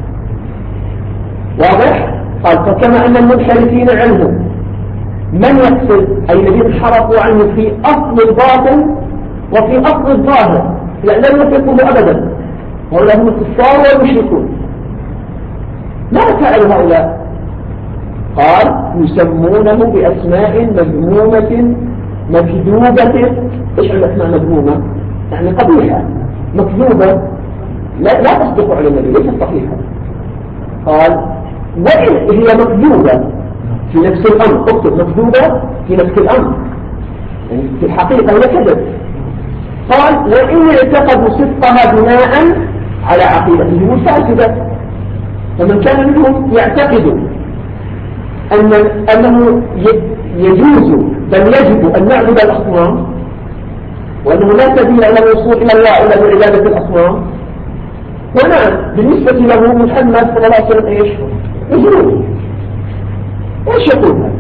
A: واضح؟ قال: فكما أن المنحرفين عنه، من يقصد؟ أي الذين انحرفوا عنه في أصل الباطن وفي أصل الظاهر، لأن لم يفقهوا أبدا. هؤلاء هم الكفار والمشركون. ماذا فعلوا هؤلاء؟ قال: يسمونه بأسماء مذمومة مكذوبة. ايش الأسماء مذمومة؟ يعني قبيحة مكذوبة، لا تصدق على النبي، ليست صحيحة. قال: وإن هي مكذوبة في نفس الأمر، اكتب مكذوبة في نفس الأمر، يعني في الحقيقة هي كذب. قال: وإن اعتقدوا صدقها بناء على عقيدتهم الفاسدة. فمن كان منهم يعتقد أنه يجوز بل يجب أن نعبد الأصنام، وأنه لا سبيل إلى الوصول إلى الله إلا بعبادة الأصنام، ونعم بالنسبة له محمد صلى الله عليه وسلم إيش؟ مجنون. إيش يقول هذا؟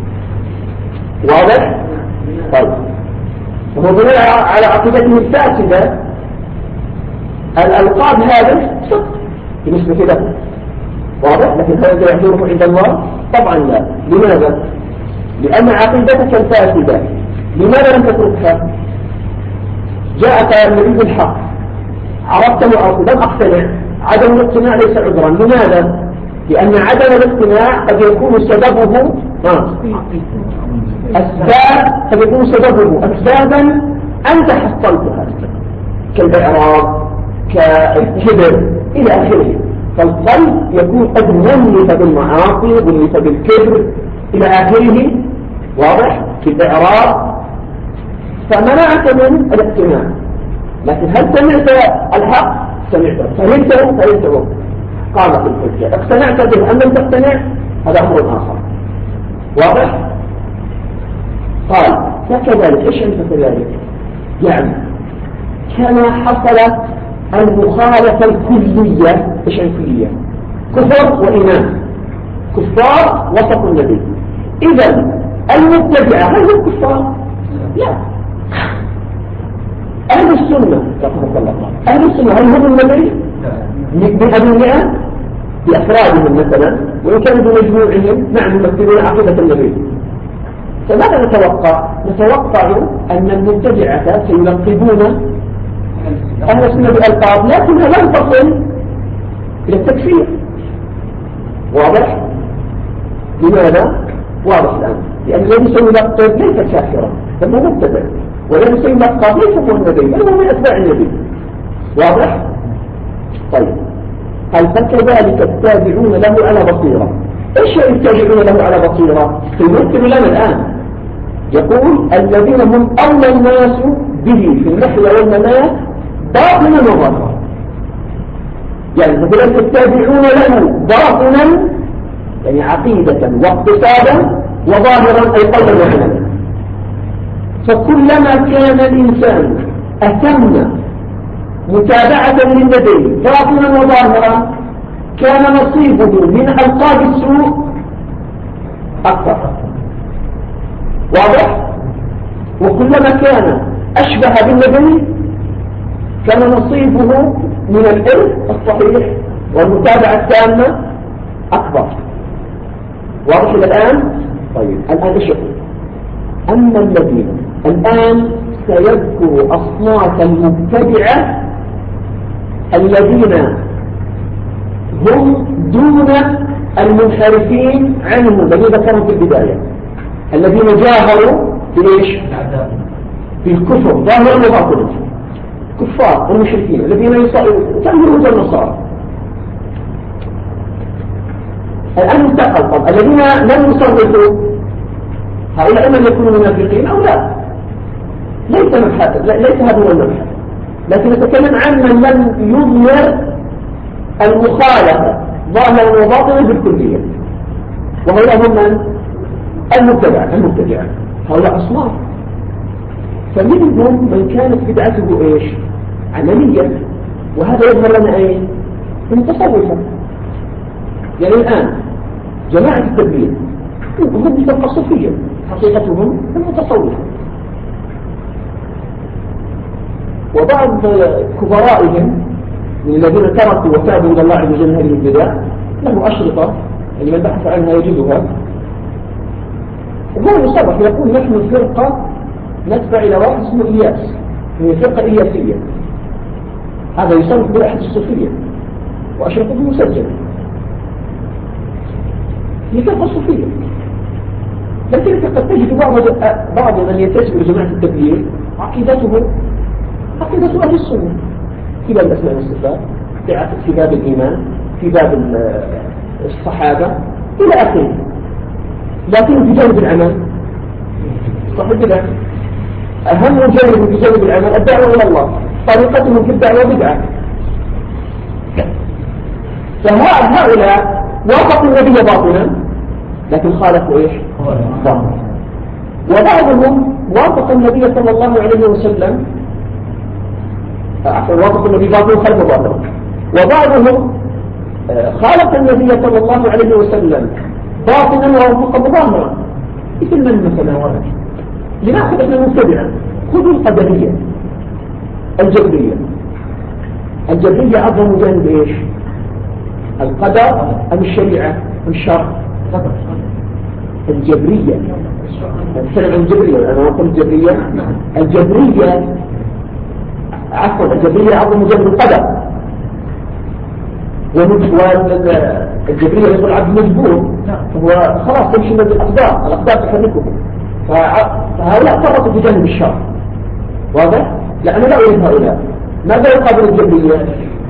A: واضح؟ طيب، وهو بناء على عقيدته الفاسدة الألقاب هذا صدق بالنسبة له، واضح؟ لكن هل يعذره عند الله؟ طبعا لا. لماذا؟ لأن عقيدتك الفاسدة لماذا لم تتركها؟ جاءك النبي بالحق، عرفته أو لم أقتنع، عدم الاقتناع ليس عذرا. لماذا؟ لأن عدم الاقتناع قد يكون سببه أسباب، قد يكون سببه أسبابا أنت حصلتها كالإعراض، كالكبر إلى آخره. فالقلب يكون قد ملف بالمعاصي وملف بالكبر إلى آخره، واضح؟ في الإعراض، فمنعك من الاقتناع. لكن هل سمعت الحق؟ سمعته. فهمته قامت الحجة. اقتنعت به أم لم تقتنع؟ هذا أمر آخر. واضح؟ قال: فكذلك. إيش أنت كذلك؟ يعني كما حصلت المخالفة الكلية. إيش الكلية؟ كفر وإيمان. كفار وصفوا النبي، إذا المتبعة هل هم كفار؟ لا. أهل السنة رحمه الله، أهل السنة هل هم النبي؟ بأبناء بأفرادهم مثلا، وإن كانوا بمجموعهم نعم يمثلون عقيدة النبي. فماذا نتوقع؟ نتوقع أن المبتدعة سيلقبون أهل السنة بألقاب لكنها لن تصل إلى التكفير. واضح؟ لماذا؟ واضح الآن، لأن الذي سيلقب ليس كافرا بل هو مبتدع، والذي سيلقب ليس هو النبي بل هو من أتباع النبي. واضح؟ طيب، قال: فكذلك التابعون له على بصيرة. إيش يتجهون له على بصيرة؟ يمثل لنا الآن يقول الذين هم أولى الناس به في المحيا والممات باطنا وظاهرا، يعني مثلا يتبعون له باطنا يعني عقيدة واقتصادا، وظاهرا أي قولا وعملا. فكلما كان الإنسان أتم متابعة للنبي باطنا وظاهرا كان نصيبه من ألقاب السوء أكثر. واضح؟ وكلما كان أشبه بالنبي كان نصيبه من الإرث الصحيح والمتابعة التامة أكبر. واضح إلى الآن؟ طيب الآن إيش يقول؟ أما الذين الآن سيذكر أصناف المبتدعة الذين هم دون المنحرفين عنه الذي ذكرهم في البداية، الذين جاهروا بإيش؟ بالكفر ظاهرا وباطنا، كفار والمشركين الذين يسمون النصارى. الآن انتقل طب الذين لم يصرفوا هؤلاء إما يكونوا منافقين أو لا، ليس هذا هو المبحث، لكن نتكلم عن من لم يظهر المخالفة ظاهرا وباطنا بالكلية، وهؤلاء هم من؟ المبتدعة. هؤلاء أصناف، فمنهم من كانت بدعته إيش؟ عملية، وهذا يظهر لنا إيه؟ المتصوفة. يعني الآن جماعة التبليغ هم فرقة صوفية حقيقتهم المتصوفة، وبعض كبرائهم من الذين تركوا وتابوا إلى الله عز وجل هذه البدع له أشرطة يعني من بحث عنها يجدها، وهو يصرح يقول نحن فرقة نتبع إلى واحد اسمه إياس، هي فرقة إياسية. هذا يصرح بالأحد الصوفية وأشرطه مسجلة، هي فرقة صوفية. لكنك قد تجد بعض من ينتسب لجماعة التبليغ عقيدته عقيدة أهل السنة في باب الأسماء والصفات، في باب الإيمان، في باب الصحابة إلى آخره، لكن في جانب العمل صحيح كده أهم جانب في جانب العمل الدعوة إلى الله، طريقتهم في الدعوة بدعة. فهؤلاء وافقوا النبي باطنا لكن خالفوا إيش؟ ظاهرا. وبعضهم وافق النبي صلى الله عليه وسلم وافق النبي باطنا وخالف ظاهرا، وبعضهم خالف النبي صلى الله عليه وسلم باطنا ووافق ظاهرا. مثل من مثلا لنأخذ احنا المبتدعة، خذوا القدرية الجبرية عظم جانب ايش؟ القدر أم الشريعة أم الشرع؟ الجبرية. نتكلم عن الجبرية، أنا أقول الجبرية عفوا الجبرية عظم جانب القدر، والجبرية يقول العبد مجبور، فهو خلاص تمشي من الأقدار تحركه، فهؤلاء فرطوا في جانب الشرع. واضح؟ لا أنا لا أريد هؤلاء. ماذا يقابل الجبرية؟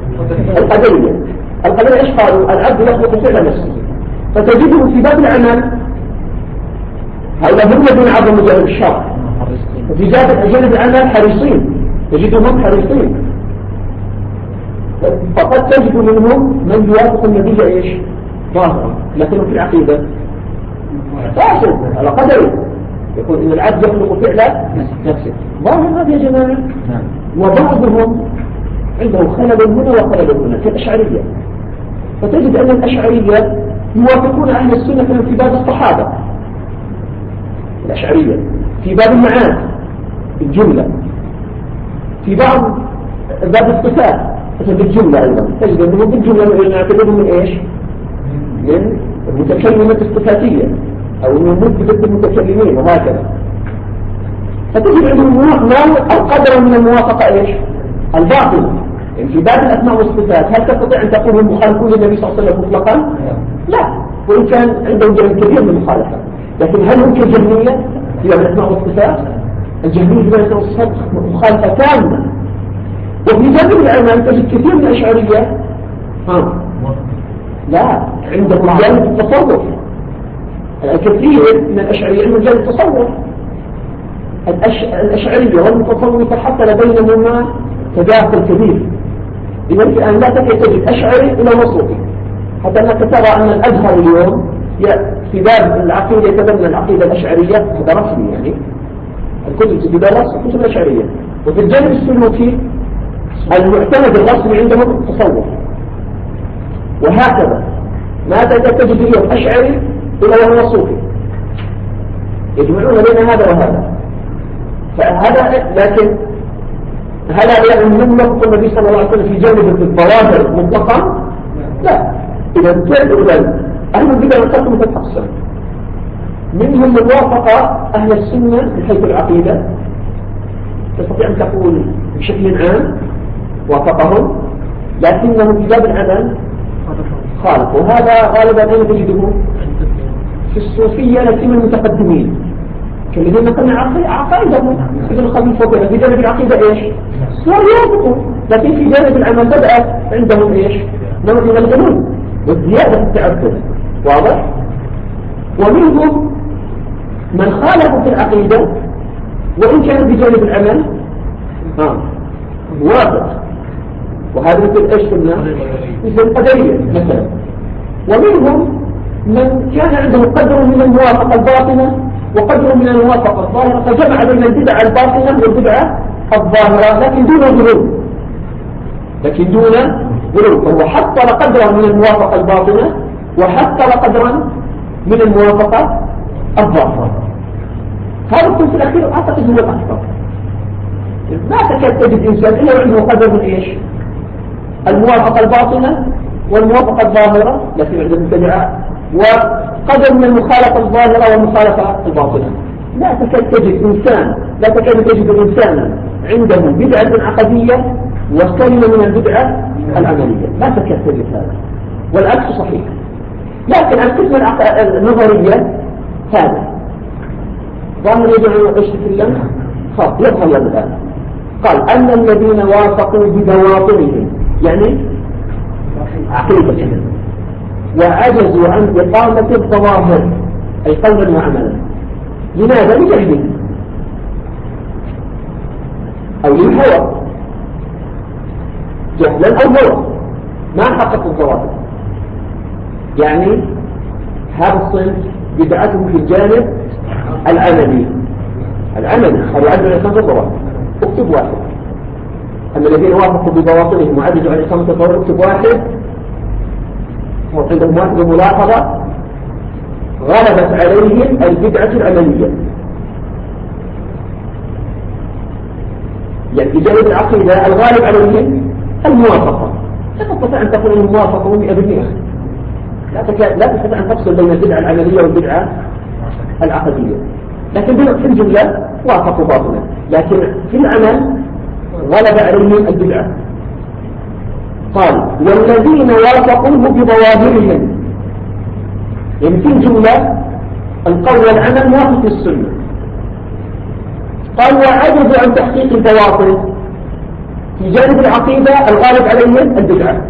A: القدرية إيش قالوا؟ العبد يخلق فعل نفسه، فتجده في باب العمل هؤلاء هم الذين عظموا جانب الشرع، وفي جانب العمل حريصين، تجدهم حريصين. فقد تجد منهم من يوافق النتيجة ايش؟ ظاهرا، لكنه في العقيدة فاسد على قدره، يقول ان العبد يخلق فعل نفسه ظاهر. هذا يا جماعة وبعضهم عنده خلل هنا وخلل هنا كالأشعرية، فتجد أن الأشعرية يوافقون أهل السنة في باب الصحابة، الأشعرية في باب المعاد بالجملة، في بعض باب الصفات بالجملة أيضا تجد أنهم بالجملة نعتبرهم من إيش؟ من المتكلمة الصفاتية أو من مثبتة المتكلمين وهكذا. فتجد عندهم نوع القدر من الموافقة إيش؟ الباطل. يعني في باب الأسماء والصفات هل تستطيع أن تقول هم مخالفون للنبي صلى الله عليه وسلم مطلقا؟ لا، وإن كان عندهم جانب كبير من المخالفة، لكن هل هم كالجهمية في باب الأسماء والصفات؟ الجهمية في باب الأسماء والصفات مخالفة تامة. وفي جانب العمل تجد كثير من الأشعرية لا عندهم جانب التصرف، الكثير من الأشعرية عندهم جانب تصور. الأشعرية والمتصوفة حصل بينهما تداخل كبير، لذلك الآن لا تكاد تجد أشعري إلى صوفي، حتى أنك ترى أن الأزهر اليوم في باب العقيدة يتبنى العقيدة الأشعرية، هذا رسمي يعني الكتب تدرس كتب الأشعرية، وفي الجانب السلوكي المعتمد الرسمي عندهم التصوف، وهكذا ما تجد اليوم أشعري إلى وهو صوفي، يجمعون بين هذا وهذا. فهذا لكن هل يعني من نقطة النبي صلى الله عليه وسلم في جانب الظواهر مطلقا؟ لا. إذا تعلم أهل البدع ينقسموا ثلاث أقسام، منهم من وافق أهل السنة من حيث العقيدة، تستطيع أن تقول بشكل عام وافقهم، لكنهم في باب العمل خالف. وهذا غالبا أين تجده؟ في الصوفية لكن المتقدمين كالذين نقلنا عقائدهم، إذا نقل الفضل في جانب العقيدة إيش؟ صار يوافقوا، لكن في جانب العمل بدأ عندهم إيش؟ نوع من الغلو والزيادة في التعبد، واضح؟ ومنهم من خالفوا في العقيدة وإن كان بجانب العمل واضح، وهذا مثل إيش قلنا؟ مثل القدرية مثلا. ومنهم من كان عنده قدر من الموافقة الباطنة وقدر من الموافقة الظاهرة، فجمع بين البدعة الباطنة والبدعة الظاهرة لكن دون غلو، فهو حصل قدرا من الموافقة الباطنة وحصل قدرا من الموافقة الظاهرة. هذا الصنف الأخير أعتقد هو الأكثر. ما تكاد تجد إنسان إلا عنده قدر من إيش؟ الموافقة الباطنة والموافقة الظاهرة، لكن عند المبتدعة وقدر من المخالفة الظاهرة والمخالفة الباطنة. لا تكاد تجد إنسانا عنده بدعة عقدية وسلم من البدعة العملية، لا تكاد تجد هذا، والعكس صحيح. لكن القسم النظرية هذا ظاهر يدعو ايش تكلم؟ يظهر لنا الآن. قال أن الذين وافقوا ببواطنهم يعني عقيدة وعجزوا عن إقامة الظواهر أي قولا وعملا، لماذا؟ لجهل أو للهوى، جهلا أو هوى، ما حقق الظواهر. يعني هذا الصنف بدعته في الجانب العملي قالوا عجزوا عن إقامة الظواهر، اكتب واحد. أما الذين وافقوا ببواطنهم وعجزوا عن إقامة الظواهر اكتب واحد. وعندهم واحد ملاحظة: غلبت عليهم البدعة العملية. يعني في جانب العقيدة الغالب عليهم الموافقة، لا تستطيع أن تقول أنهم موافقوا 100%، لا تستطيع أن تفصل بين البدعة العملية والبدعة العقدية، لكن في الجملة وافقوا باطلا، لكن في العمل غلب عليهم البدعة. قال والذين وافقوه بظواهرهم، يعني في الجملة القول والعمل موافق السنة. قال وعجزوا عن تحقيق البواطن، في جانب العقيدة الغالب عليهم البدعة.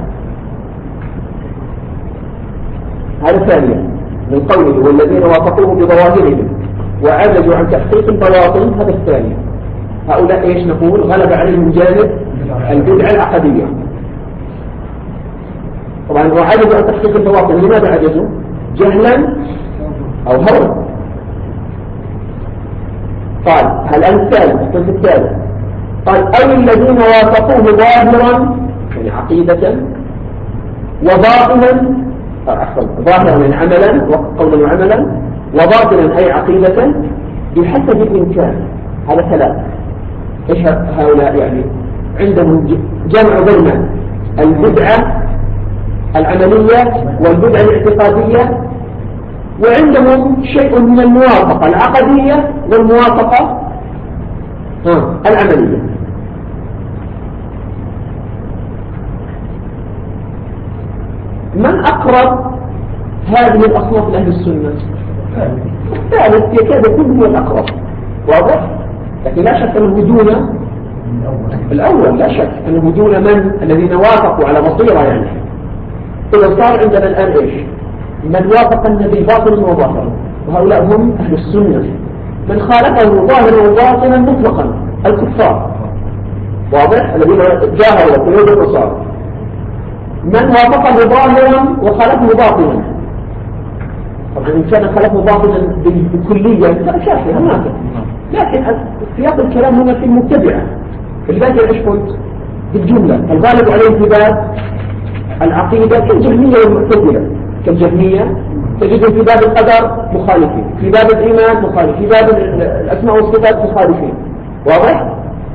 A: هذا ثانيا من قوله والذين وافقوه بظواهرهم وعجزوا عن تحقيق البواطن، هذا الثاني. هؤلاء ايش نقول؟ غلب عليهم جانب البدعة العقدية. طبعا وعجزوا عن تحقيق البواطن، لماذا عجزوا؟ جهلا أو هوى. قال هل الثالث قال أو الذين وافقوه ظاهرا يعني عقيدة وباطنا، ظاهرا يعني عملا وقولا وعملا، وباطنا أي عقيدة بحسب الإمكان. هذا ثلاث. إيش هؤلاء؟ يعني عندهم جمع بين البدعة العملية والبدعة الاعتقادية، وعندهم شيء من الموافقة العقدية والموافقة العملية. من أقرب هذه الأصناف لأهل السنة؟ الثالث يكاد يكون هو الأقرب، واضح؟ لكن لا شك أنه دون الأول، لا شك أنه دون من الذين وافقوا على بصيرة. يعني إذا صار عندنا الآن إيش؟ من وافق النبي باطلا وظاهرا، وهؤلاء هم أهل السنة. من خالفه ظاهرا وباطنا مطلقا الكفار، واضح، الذين جاهروا قلوب النصارى. من وافقه ظاهرا وخالفه باطنا، طبعا إن كان خالفه باطنا بالكلية فهذا كافر منافق، لكن سياق الكلام هنا في المتبعة اللي باقي ايش قلت بالجملة الغالب عليه في باب العقيدة كالجهمية والمعتزلة. كالجهمية تجد في باب القدر مخالفين، في باب الإيمان مخالفين، في باب الأسماء والصفات مخالفين، واضح؟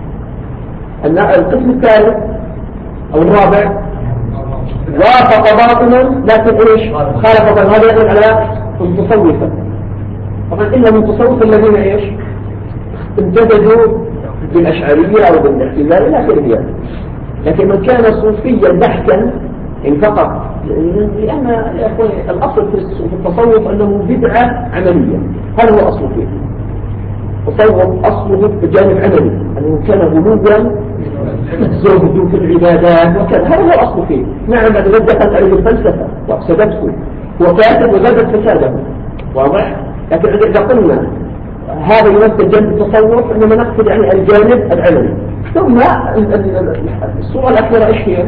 A: القسم الثالث أو الرابع وافق باطنا لكن ايش خالف باطنا، هذا يدل على المتصوفة. طبعا إلا المتصوفة الذين ايش امتددوا بالأشعرية أو بالاعتزال إلى آخره. لكن من كان صوفيا بحتا إن فقط، لأن يا أخواني الأصل في التصوف أنه بدعة عملية، هذا هو أصله فيه. التصوف أصله بجانب عملي، أنه كان غلوبا زهد في العبادات وكذا، هذا هو أصله فيه. نعم بعد ذلك دخلت عليه الفلسفة وأفسدته وكاتب وزادت فساده، واضح؟ لكن إذا قلنا هذا يمثل جانب التصوف إنما نقصد يعني الجانب العملي. ثم الصورة الأخيرة إيش هي؟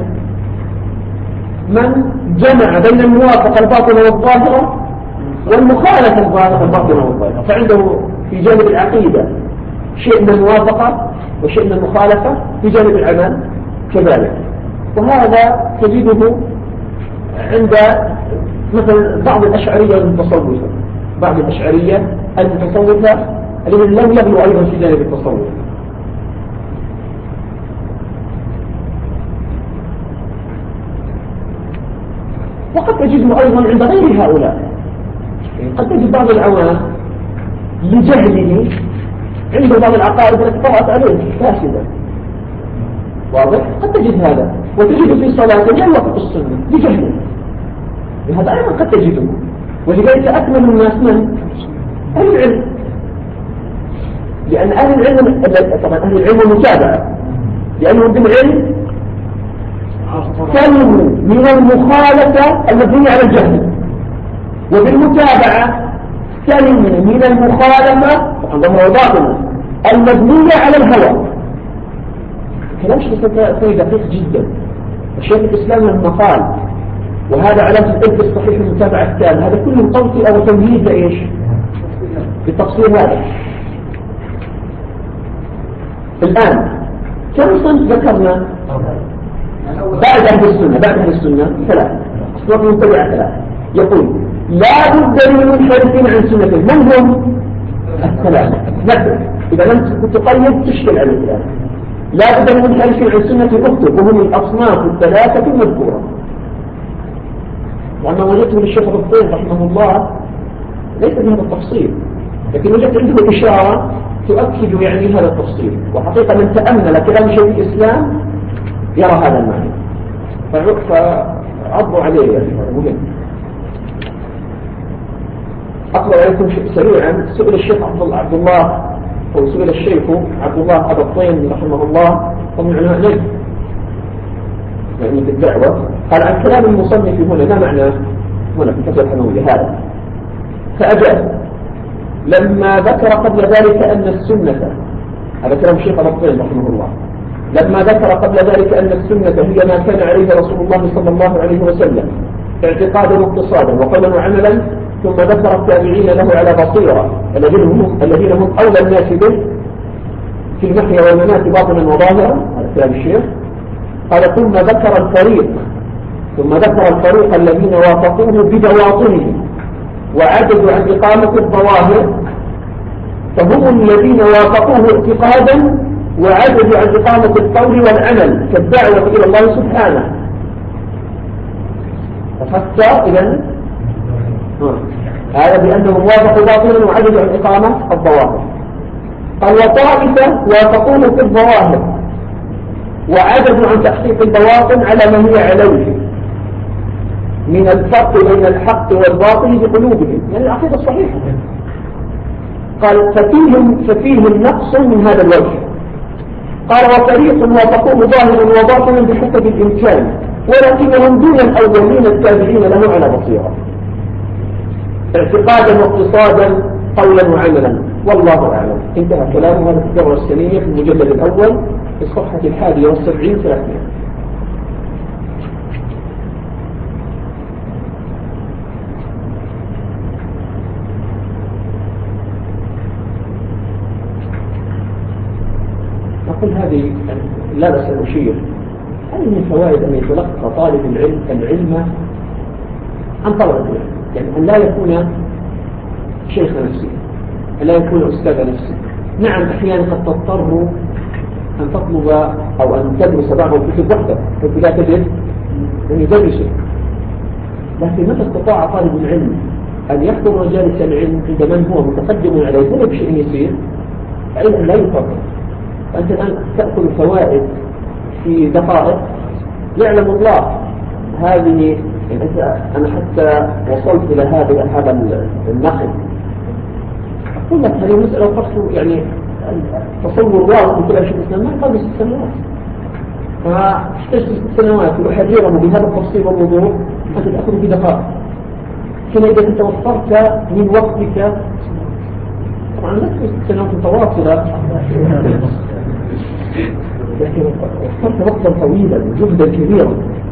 A: من جمع بين الموافقة الباطنة والظاهرة والمخالفة الباطنة والظاهرة، فعنده في جانب العقيدة شيء من الموافقة وشيء من المخالفة، في جانب العمل كذلك. وهذا تجده عند مثلا بعض الأشعرية المتصوفة، بعض الأشعرية المتصوفة الذين لم يبلغوا أيضا في جانب التصوف. وقد تجده أيضا عند غير هؤلاء، قد تجد بعض العوام لجهله عنده بعض العقائد التي طرأت عليه فاسدة، واضح؟ قد تجد هذا، وتجد في صلاة لا يوافق السنة لجهله، هذا أيضا قد تجده. ولذلك أكمل الناس من أهل العلم، لأن أهل العلم طبعا أهل العلم متابعة، لأنهم بالعلم سلموا من المخالفة المبنية على الجهل، وبالمتابعة سلموا من المخالفة باطنة المبنية على الهوى. كلام شيخ الإسلام دقيق جدا. الشيخ الإسلام لما قال وهذا علامة الإرث الصحيح المتابعة التام، هذا كله توطئة وتمهيد لإيش؟ بالتفصيل هذا. الآن كم صنف ذكرنا بعد أهل السنة؟ بعد أهل السنة ثلاثة، أصناف متبعة ثلاثة. يقول لا بد من منحرفين عن سنته. من هم الثلاثة؟ نكتب، إذا لم تقيد تشكل على الثلاثة. لا بد من منحرفين عن سنة اكتب، وهم الأصناف الثلاثة المذكورة. وأنا وجدته للشيخ الطيب رحمه الله ليس بهذا التفصيل، لكن وجدت عنده إشارة تؤكد يعني هذا التفصيل. وحقيقة من تأمل كلام شيخ الإسلام يرى هذا المعنى، فعضوا عليه يعني مهم. أقرأ عليكم سريعا. سئل الشيخ عبد الله أو سئل الشيخ عبد الله أبا الطين رحمه الله ومن علماء نجد يعني في الدعوة، قال عن كلام المصنف هنا ما معنى هنا في الفتوى الحموية هذا؟ فأجاب لما ذكر قبل ذلك أن السنة، هذا كلام الشيخ أبا الطين رحمه الله، لما ذكر قبل ذلك أن السنة هي ما كان عليه رسول الله صلى الله عليه وسلم اعتقادا واقتصادا وقولا وعملا، ثم ذكر التابعين له على بصيرة الذين هم أولى الناس به في المحيا والممات باطنا وظاهرا، هذا كلام الشيخ. قال ثم ذكر الفريق الذين وافقوه ببواطنهم وعجزوا عن إقامة الظواهر، فهم الذين وافقوه اعتقادا وعجزوا عن إقامة القول والعمل كالدعوة إلى الله سبحانه. فحتى إذن هذا بأنهم وافقوا باطلا وعجزوا عن إقامة الظواهر. قال وطائفة وافقوه في الظواهر وعجزوا عن تحقيق البواطن على ما هي عليه من الفرق بين الحق والباطل بقلوبهم، يعني العقيدة الصحيحة. قال ففيهم نقص من هذا الوجه. قال وفريق وافقوه ظاهرا وباطنا بحسب الإمكان ولكنهم دون الأولين التابعين له على بصيرة. اعتقادا واقتصادا قولا وعملا، والله أعلم. انتهى كلامه. هذا في الدورة السنية في المجلد الأول في الصفحة 71 300. أقول هذه لا بأس أن أشير، هذه من فوائد أن يتلقى طالب العلم عن طلبة العلم، يعني أن لا يكون شيخ نفسي، أن لا يكون أستاذ نفسي. نعم أحيانا قد تضطر أن تطلب أو أن تدرس بعض الكتب وحدك حيث لا تجد من يدرسه، لكن متى استطاع طالب العلم أن يحضر مجالس العلم عند من هو متقدم عليه ولو بشيء يسير، فإذا لا يفرق. فأنت الآن تأخذ فوائد في دقائق يعلم الله. هذه أنا حتى وصلت إلى هذا النقل. أقول لك هذه مسألة فرصة، يعني تصور واضح بكل شيء الإسلام ما يقابل 6 سنوات، فاحتاج 6 سنوات وأحرره بهذا التفصيل والوضوح أنت تأخذ في دقائق. كما إذا كنت وفرت من وقتك، طبعا لا تكون 6 سنوات متواصلة، لكن وفرت وقتا طويلا وجهدا كبيرا،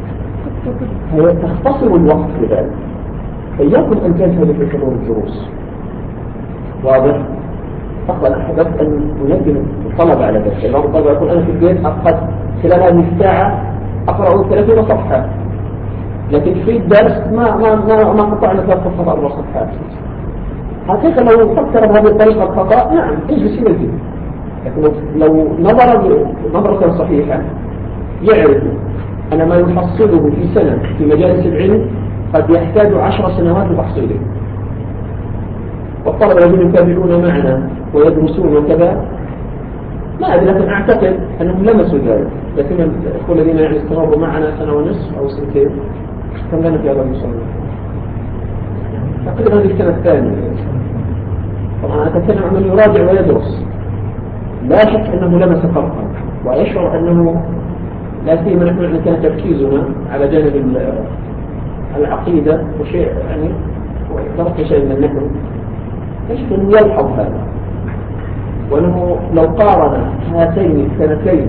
A: تختصر الوقت لذلك. فإياكم أن تنسوا في حضور الدروس. واضح؟ أخوة أنا حببت أن أنبه الطلبة على ذلك. الإمام الطلبة يقول أنا في البيت أقعد خلال هذه الساعة أقرأ 30 صفحة، لكن في الدرس ما قطعنا 3 صفحات 4 صفحات. حقيقة لو فكر بهذه الطريقة الخطأ نعم يجلس يلزم، لكن لو نظرة صحيحة يعرف أن ما يحصله في سنة في مجالس العلم قد يحتاج 10 سنوات لتحصيله. والطلبة الذين يتابعون معنا ويدرسون وكذا ما أدري، لكن أعتقد أنهم لمسوا ذلك. لكن الأخوة الذين يعني استمروا معنا 1 ونصف أو 2 كم لنا في هذا المصنف؟ تقريبا هذه السنة الثانية. طبعا أنا أتكلم عن من يراجع ويدرس، لا شك أنه لمس فرقا ويشعر أنه لا سيما نحن كان تركيزنا على جانب العقيدة وشيء يعني درس شيء من النحو، يجب أن يلحظ هذا، وأنه لو قارن هاتين السنتين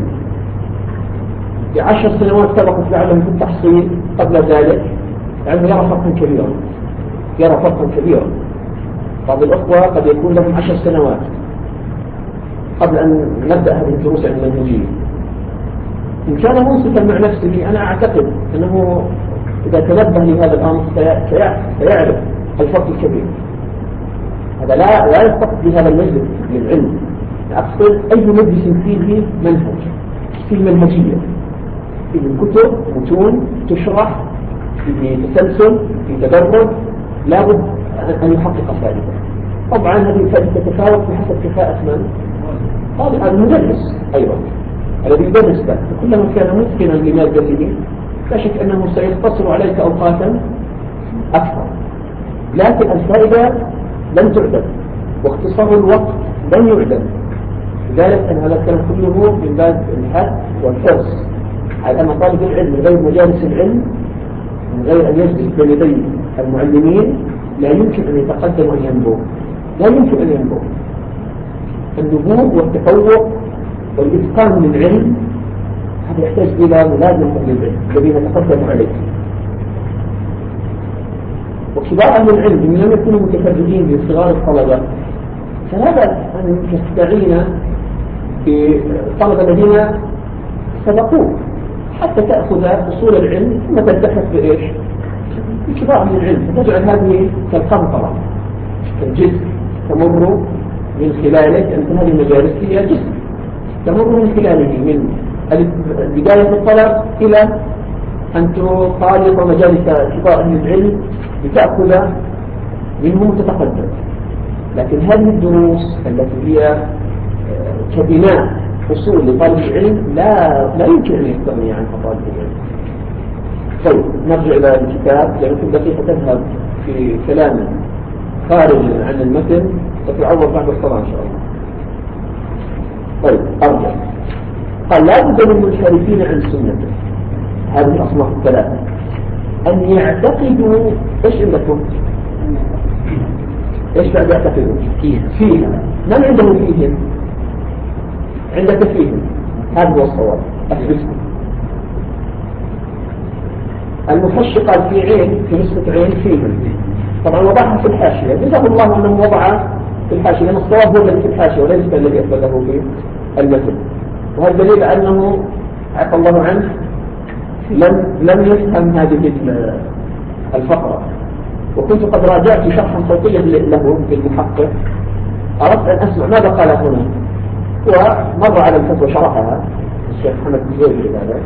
A: ب10 سنوات سبقت لعلم في التحصيل قبل ذلك يعني يرى فرقا كبيرا. بعض الأخوة قد يكون لهم 10 سنوات قبل أن نبدأ هذه الدروس المنهجية. إن كان منصفا مع نفسه أنا أعتقد أنه إذا تنبه لهذا الأمر سيعرف الفرق الكبير. هذا لا يستقط بهذا المجلس للعلم، أقصد أي مجلس فيه منهج، فيه منهجية، فيه الكتب متون تشرح، فيه تسلسل، فيه تدرج، لابد أن يحقق فائدة. طبعا هذه الفائدة تتفاوت بحسب كفاءة من؟ طالب المدرس أيضا الذي يدرس له، كلما كان متقنا لمادته لا شك أنه سيختصر عليك أوقاتا أكثر، لكن الفائدة لن تعدم واختصار الوقت لن يعدم. لذلك أن هذا الكلام كله من باب الحث والحرص على أن طالب العلم من غير مجالس العلم، من غير أن يجلس بين يدي المعلمين، لا يمكن أن يتقدم وأن ينبغ، لا يمكن أن ينبغ. النبوغ والتفوق والإتقان للعلم هذا يحتاج إلى ملازمة أهل العلم الذين تقدموا عليه. وكبار أهل العلم إن لم يكونوا متفرجين بصغار الطلبة، فهذا أن تستعين بالطلبة الذين سبقوه حتى تأخذ أصول العلم ثم تلتحق بإيش؟ بكبار أهل العلم، فتجعل هذه كالقنطرة كالجسم تمر من خلاله. أنت هذه المجالس هي جسم تمر من خلاله من بداية الطلب إلى أن تخالط مجالس كبار أهل العلم لتأخذ منهم وتتقدم. لكن هذه الدروس التي هي كبناء أصول لطالب العلم لا يمكن أن يستغني عنها طالب العلم. طيب نرجع إلى الكتاب، لأن كل دقيقة تذهب في كلام خارج عن المتن ستعوض بعد الصلاة إن شاء الله. طيب أرجع. قال لا بد للمنحرفين عن سنته، هذه الأصناف الثلاثة، أن يعتقدوا إيش عندكم؟ إيش بعد يعتقدون؟ فيها. من عنده فيهم؟ عندك فيهم، هذا هو الصواب. أثبته. المحشي قال في عين، في نسبة عين فيهم، طبعا وضعها في الحاشية، جزاه الله أنه وضع في الحاشية، لأن الصواب هو الذي في الحاشية وليس الذي أثبته في المتن. وهذا دليل أنه عفى الله عنه لم يفهم هذه الفقرة. وكنت قد راجعت شرحا صوتيا له في المحقق، أردت أن أسمع ماذا قال هنا، ومر على الفتوى شرحها الشيخ محمد بزيري هذا،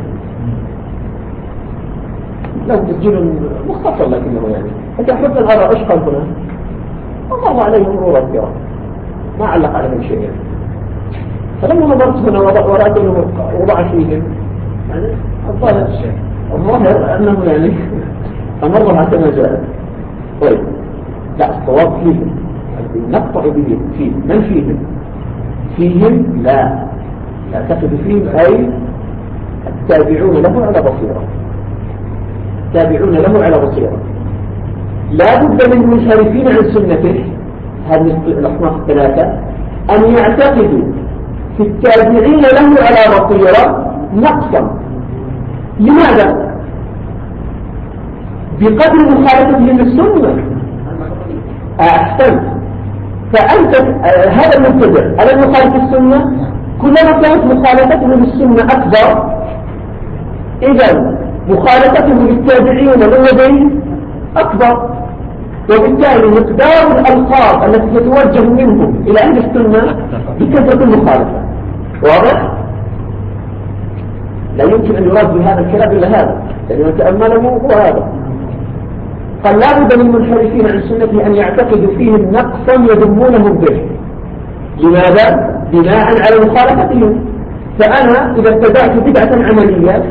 A: له تسجيل مختصر لكنه يعني حتى أحببت أن أرى إيش قال هنا، ومر عليه مرورا كثيرا ما علق عليه شيء يعني. فلما نظرت هنا ورأيت أنه وضع فيهم يعني الظاهر أنه يعني أمرها كما جاءت. طيب لا، الصواب فيهم، نقطع بهم فيهم. من فيهم؟ فيهم لا يعتقد فيهم أي التابعون له على بصيرة، التابعون له على بصيرة، لا بد من منحرفين عن سنته، هذه الأصناف الثلاثة، أن يعتقدوا في التابعين له على بصيرة نقصا. لماذا؟ بقدر مخالفتهم للسنة. أحسنت. فأنت هذا المبتدع على مخالفة السنة، كلما كانت مخالفته للسنة أكبر، إذا مخالفته للتابعين للذين أكبر، وبالتالي مقدار الألقاب التي تتوجه منهم إلى عند السنة بكثرة المخالفة. واضح؟ لا يمكن أن يراد بهذا الكلام إلا هذا، لأنه يتأمله هو هذا. قال لا بد من المنحرفين عن سنته أن يعتقدوا فيهم نقصا يذمونهم به. لماذا؟ بناء على مخالفتهم. فأنا إذا ابتدعت بدعة عملية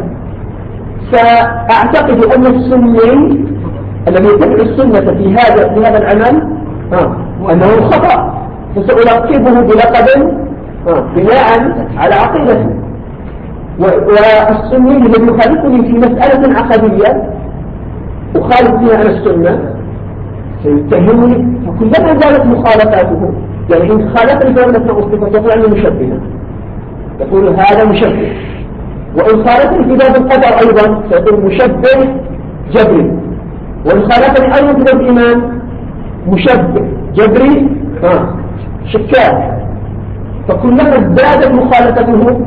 A: سأعتقد أن السني الذي يتبع السنة في هذا العمل أنه خطأ، فسألقبه بلقب بناء على عقيدته. والسني الذي يخالفني في مسألة عقدية أخالف فيها عن السنة سيتهمني، فكلما زالت مخالفاته، يعني إن خالفني فهو نفسه الصفة يقول عني مشبها، يقول هذا مشبه. وإن خالفني في باب القدر أيضا سيقول مشبه جبري. وإن خالفني أيضا في باب الإيمان مشبه جبري شكاك. فكلما ازدادت مخالفته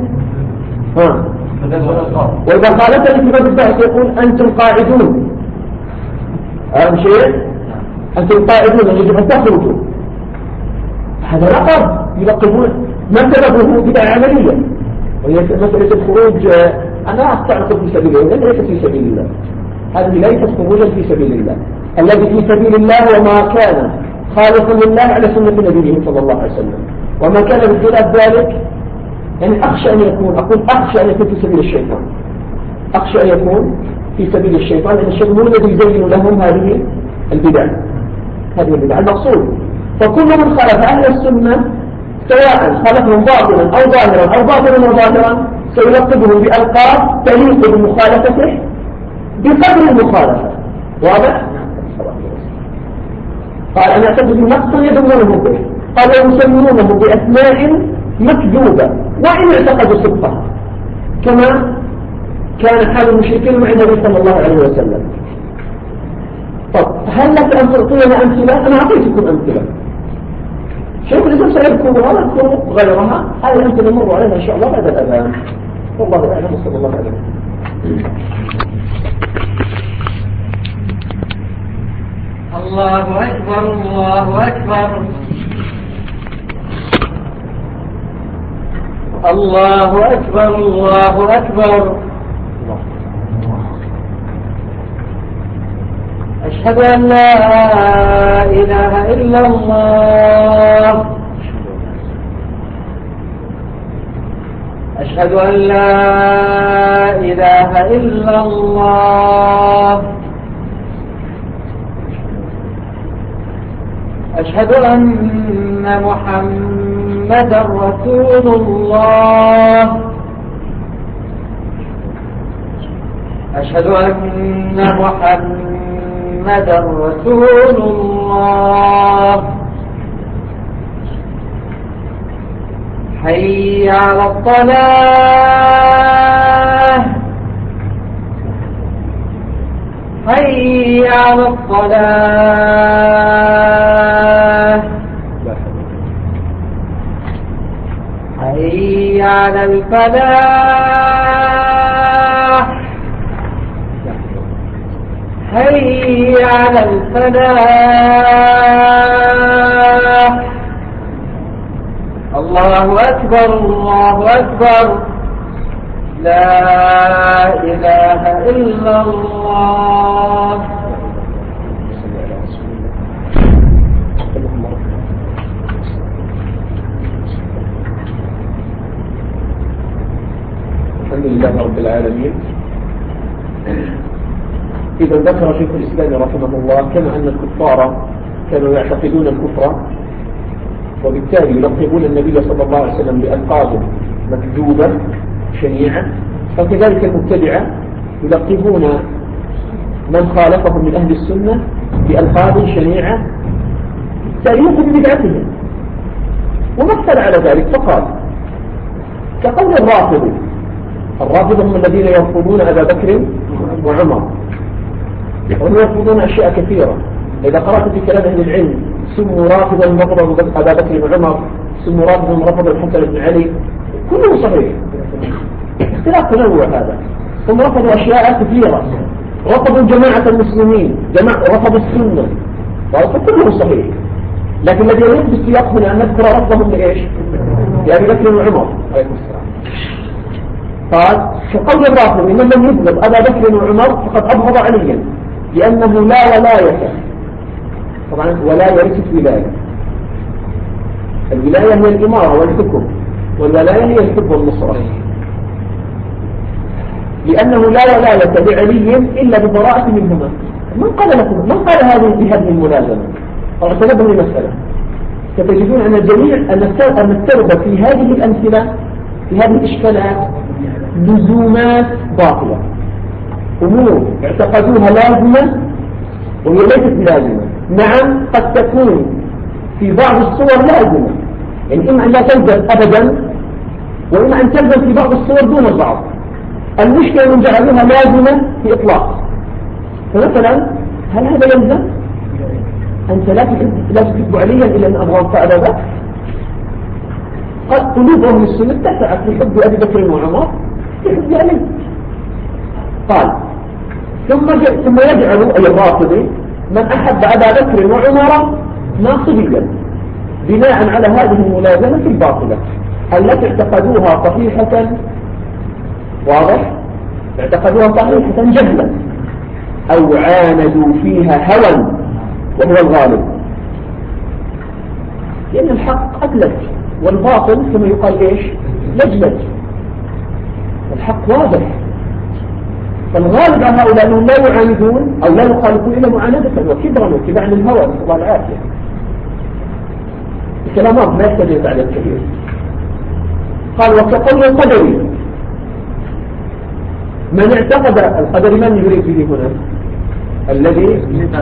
A: وإذا خالفني في باب البحث يقول أنتم قاعدون، أهم شيء أنتم قاعدون يجب أن تخرجوا. هذا لقب يلقبون من سببه بدعة عملية، وهي مسألة الخروج. أنا أستعرض في سبيل الله، ليست في سبيل الله، هذه ليست خروجا في سبيل الله. الذي في سبيل الله وما كان خالصا لله على سنة نبيه صلى الله عليه وسلم، وما كان بخلاف ذلك يعني أخشى أن يكون، أقول أخشى أن يكون في سبيل الشيطان، أخشى أن يكون في سبيل الشيطان، لأن الشيطان هو الذي يزين لهم هذه البدع. المقصود فكل من خالف أهل السنة سواء خالفهم باطلا أو ظاهرا أو باطلا وظاهرا سيلقبهم بألقاب تليق بمخالفته بقدر المخالفة. واضح؟ قال أنا أعتقد نقصا يذمونه به، قال ويسمونه بأسماء مكذوبة وإن اعتقدوا صدقها، كما كان حال المشركين مع النبي صلى الله عليه وسلم. طب هل لك أن تعطينا أمثلة؟ أنا أعطيتكم أمثلة، شيخ الإسلام سيذكرها ويذكر غيرها. هذه الأمثلة نمر عليها إن شاء الله بعد الأذان. والله أعلم وصلى الله عليه وسلم.
B: الله أكبر الله أكبر الله أكبر الله أكبر. أشهد أن لا إله إلا الله أشهد أن لا إله إلا الله أشهد أن محمدا رسول الله أشهد أن محمدا رسول الله حي على الصلاة حي على الصلاة حي على الفلاح حي على الفلاح الله أكبر الله أكبر لا إله إلا الله.
A: الحمد لله رب العالمين. إذا ذكر شيخ الإسلام رحمه الله كما أن الكفار كانوا يعتقدون الكفر وبالتالي يلقبون النبي صلى الله عليه وسلم بألقاب مكذوبة شنيعة، فكذلك المبتدعة يلقبون من خالفهم من أهل السنة بألقاب شنيعة تاريخ بدعتهم. ومثل على ذلك فقال كقول الرافضة هم الذين يرفضون أبا بكر وعمر، وهم يرفضون أشياء كثيرة. إذا قرأت في كلام أهل العلم سموا رافضا رفض أبا بكر وعمر، سموا رافضا رفض الحسن بن علي، كله صحيح، اختلاف تنوع هذا. هم رفضوا أشياء كثيرة، رفضوا جماعة المسلمين، رفضوا السنة، فكله صحيح. لكن الذي يريد بالسياق هنا أن نذكر رفضهم لإيش؟ لأبي بكر وعمر عليكم السلام. قال كقول الرافض إن لم يبلغ أبا بكر وعمر فقد أبغض عليا لأنه لا ولاية. طبعا ولاية ليست ولاية، الولاية هي الإمارة والحكم، والولاية هي الحب والنصرة. لأنه لا ولاية لعلي إلا ببراءة منهما. من قال لكم؟ من قال هذه الملازمة؟ طبعا تنبه لمسألة، ستجدون أن الجميع أن التربة في هذه الأمثلة في هذه الإشكالات لزومات باطلة، أمور اعتقدوها لازمة وهي ليست لازمة. نعم قد تكون في بعض الصور لازمة، يعني إما أن لا تلزم أبدا وإما أن تلزم في بعض الصور دون البعض. المشكلة من جعلها لازمة في إطلاق. فمثلا هل هذا يلزم؟ أنت لا تحب عليا إلا أن أبغض أبا بكر؟ قد قلوب أهل السنة اتسعت لحب أبي بكر وعمر لحب علي. قال ثم يجعل أي الرافضي من أحب أبا بكر وعمر ناصبيا بناء على هذه الملازمة الباطلة التي اعتقدوها صحيحة. واضح؟ اعتقدوها صحيحة جهلا أو عاندوا فيها هوى وهو الغالب، لأن الحق أدلج والباطل كما يقال إيش؟ لجلج. الحق واضح، فالغالب على هؤلاء أنهم لا يعاندون أو لا يخالفون إلا معاندة وكبرا واتباعا للهوى نسأل الله العافية. الكلامات لا يحتاج على الكثير. قال وكقول القدري من اعتقد القدر من يريد به هنا؟ الذي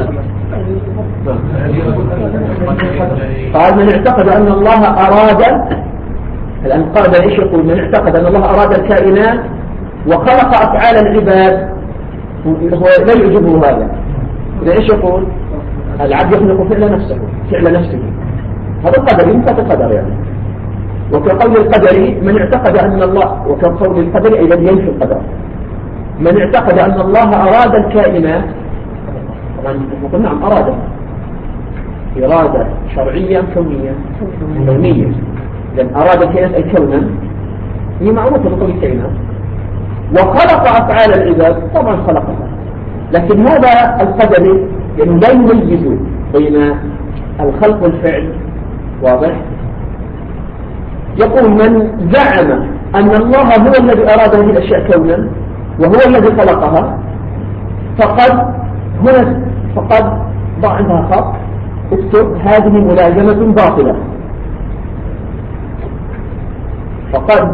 A: قال من اعتقد أن الله أراد، الآن قال ايش يقول؟ من اعتقد أن الله أراد الكائنات وخلق أفعال العباد، هو لا يعجبه هذا. إذا ايش يقول؟ العبد يخلق فعل نفسه، هذا القدر ينفع القدر يعني. وكقول القدري من اعتقد أن الله، وكقول القدري أيضا ينفي القدر. من اعتقد أن الله أراد الكائنات، طبعا نقول نعم أراد إرادة شرعية كونية كونية، لأن أراد الكائنات أي كونا هي معروفة بقول الكائنات، وخلق أفعال العباد طبعا خلقها. لكن هذا القدري يعني لا يميز بين الخلق والفعل. واضح؟ يقول من زعم أن الله هو الذي أراد هذه الأشياء كونا وهو الذي خلقها فقد ضع عندها خط اكتب هذه ملازمة باطلة. فقد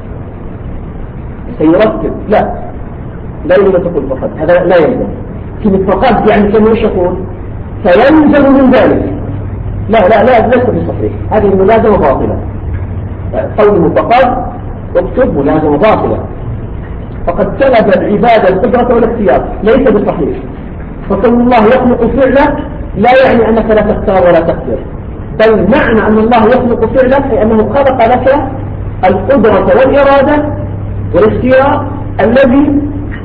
A: سيرتب لا يمكن تقول فقد، هذا لا يلزم. كلمة فقد يعني كم يقول فيلزم من ذلك. لا ليس بصحيح، هذه الملازمة باطلة. قوله فقد اكتب ملازمة باطلة، فقد سلب العبادة القدرة والاختيار، ليس بصحيح. فكون الله يخلق فعله لا يعني أنك لا تختار ولا تقدر، بل معنى أن الله يخلق فعلك أي أنه خلق لك القدرة والإرادة والاختيار الذي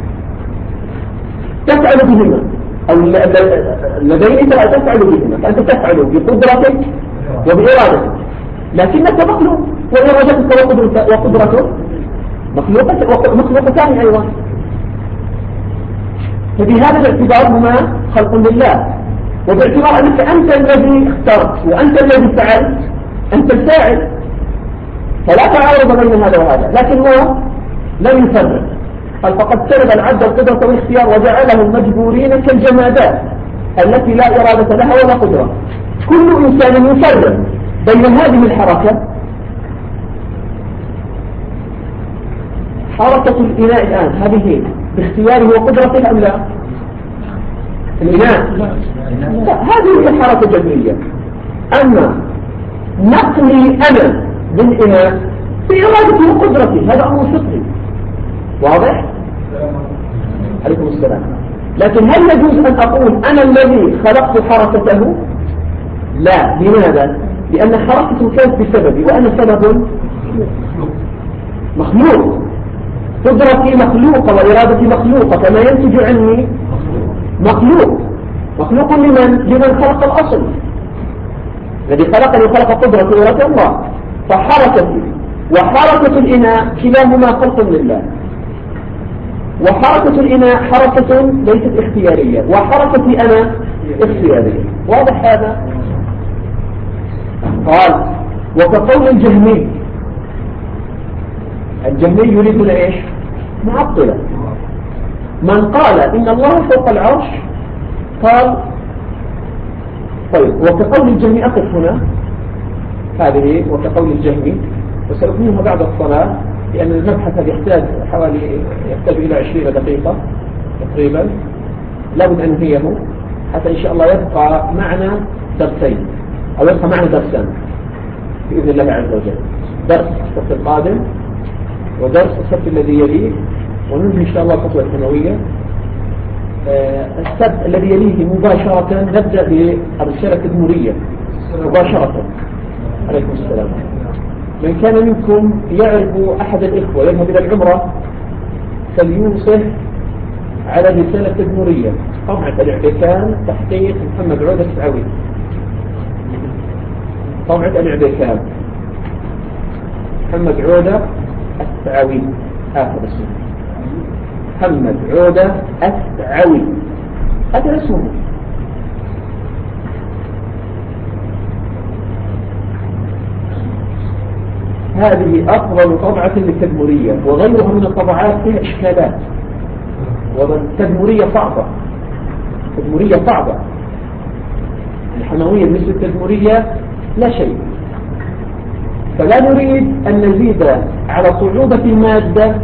A: تفعل بهما، أو اللذين تفعل بهما، فأنت تفعل بقدرتك وبإرادتك، لكنك مخلوق، وإرادتك وقدرتك مخلوقتان أيضا. فبهذا الاعتبار هما خلق لله، وباعتبار أنك أنت الذي اخترت وأنت الذي فعلت، أنت الفاعل، فلا تعارض بين هذا وهذا. لكن هو لم يفرق، قال فقد سلب العبد القدرة والاختيار وجعلهم مجبورين كالجمادات التي لا إرادة لها ولا قدرة. كل إنسان يفرق بين هذه الحركة، حركة الإناء الآن هذه باختياره وقدرته أم لا؟ الإناء هذه هي الحركة الجبرية. أما نقلي أنا بالإناء بإرادتي وقدرتي هذا أمر فطري، واضح؟ عليكم السلام. لكن هل يجوز أن أقول أنا الذي خلقت حركته؟ لا. لماذا؟ لأن حركته كانت بسببي وأنا سبب مخلوق، قدرتي مخلوقة وإرادتي مخلوقة، فما ينتج عني مخلوق لمن خلق الأصل، الذي خلقني وخلق قدرتي وإرادة الله. فحركتي وحركة الإناء كلاهما خلق لله، وحركة الإناء حركة ليست اختيارية، وحركتي أنا اختيارية. واضح هذا؟ قال وكقول الجهمي يريد ايش؟ معطلة. من قال إن الله فوق العرش قال طيب، وكقول الجهمي أقف هنا، هذه وكقول الجهمي، وسأكملها بعد الصلاة لأن المبحث يحتاج إلى 20 دقيقة تقريبا، لابد أن ننهيه حتى إن شاء الله يبقى معنا درسين أو يبقى معنا درسان بإذن الله عز وجل، درس السبت القادم ودرس السبت الذي يليه، وننهي إن شاء الله الخطوة الثانوية. السبت الذي يليه مباشرة نبدأ بالرسالة التدمرية مباشرة. عليكم السلام. من كان منكم يعرف أحد الإخوة يذهب إلى العمرة فليوصف على رسالة تدمرية طبعة الإعبكان تحقيق محمد عودة السعوي، طبعة الإعبكان محمد عودة السعوي، هذا اسمه محمد عودة السعوي، هذا اسمه. هذه أفضل طبعة للتدمرية، وغيرها من الطبعات فيها إشكالات، والتدمرية صعبة، الحموية مثل التدمرية لا شيء. فلا نريد أن نزيد على صعوبة المادة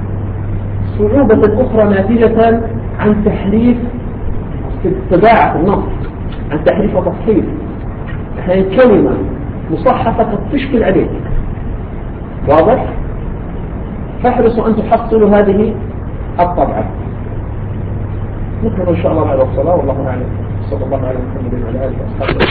A: صعوبة أخرى ناتجة عن تحريف طباعة النص، عن تحريف وتصحيف. أحيانا كلمة مصحفة قد تشكل عليك، واضح؟ فاحرصوا أن تحصلوا هذه الطبعة. نكمل إن شاء الله بعد الصلاة، والله أعلم. صلى الله على محمد وعلى آله وصحبه.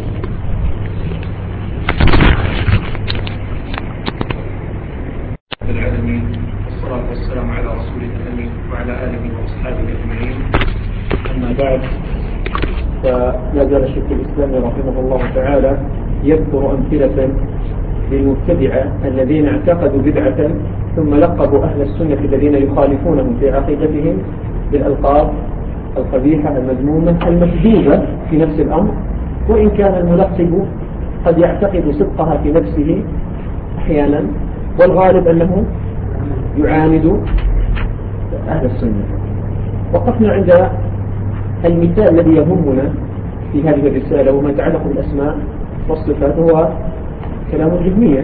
A: العالمين، والصلاة والسلام على رسوله الأمين وعلى آله وأصحابه أجمعين. أما بعد، فلا زال الشيخ الإسلامي رحمه الله تعالى يذكر أمثلة للمبتدعة الذين اعتقدوا بدعة ثم لقبوا أهل السنة الذين يخالفونهم في عقيدتهم بالألقاب القبيحة المذمومة المكذوبة في نفس الأمر، وإن كان الملقب قد يعتقد صدقها في نفسه أحيانا، والغالب أنه يعاند أهل السنة. وقفنا عند المثال الذي يهمنا في هذه الرسالة وما يتعلق بالأسماء والصفات، هو كلام الجهمية.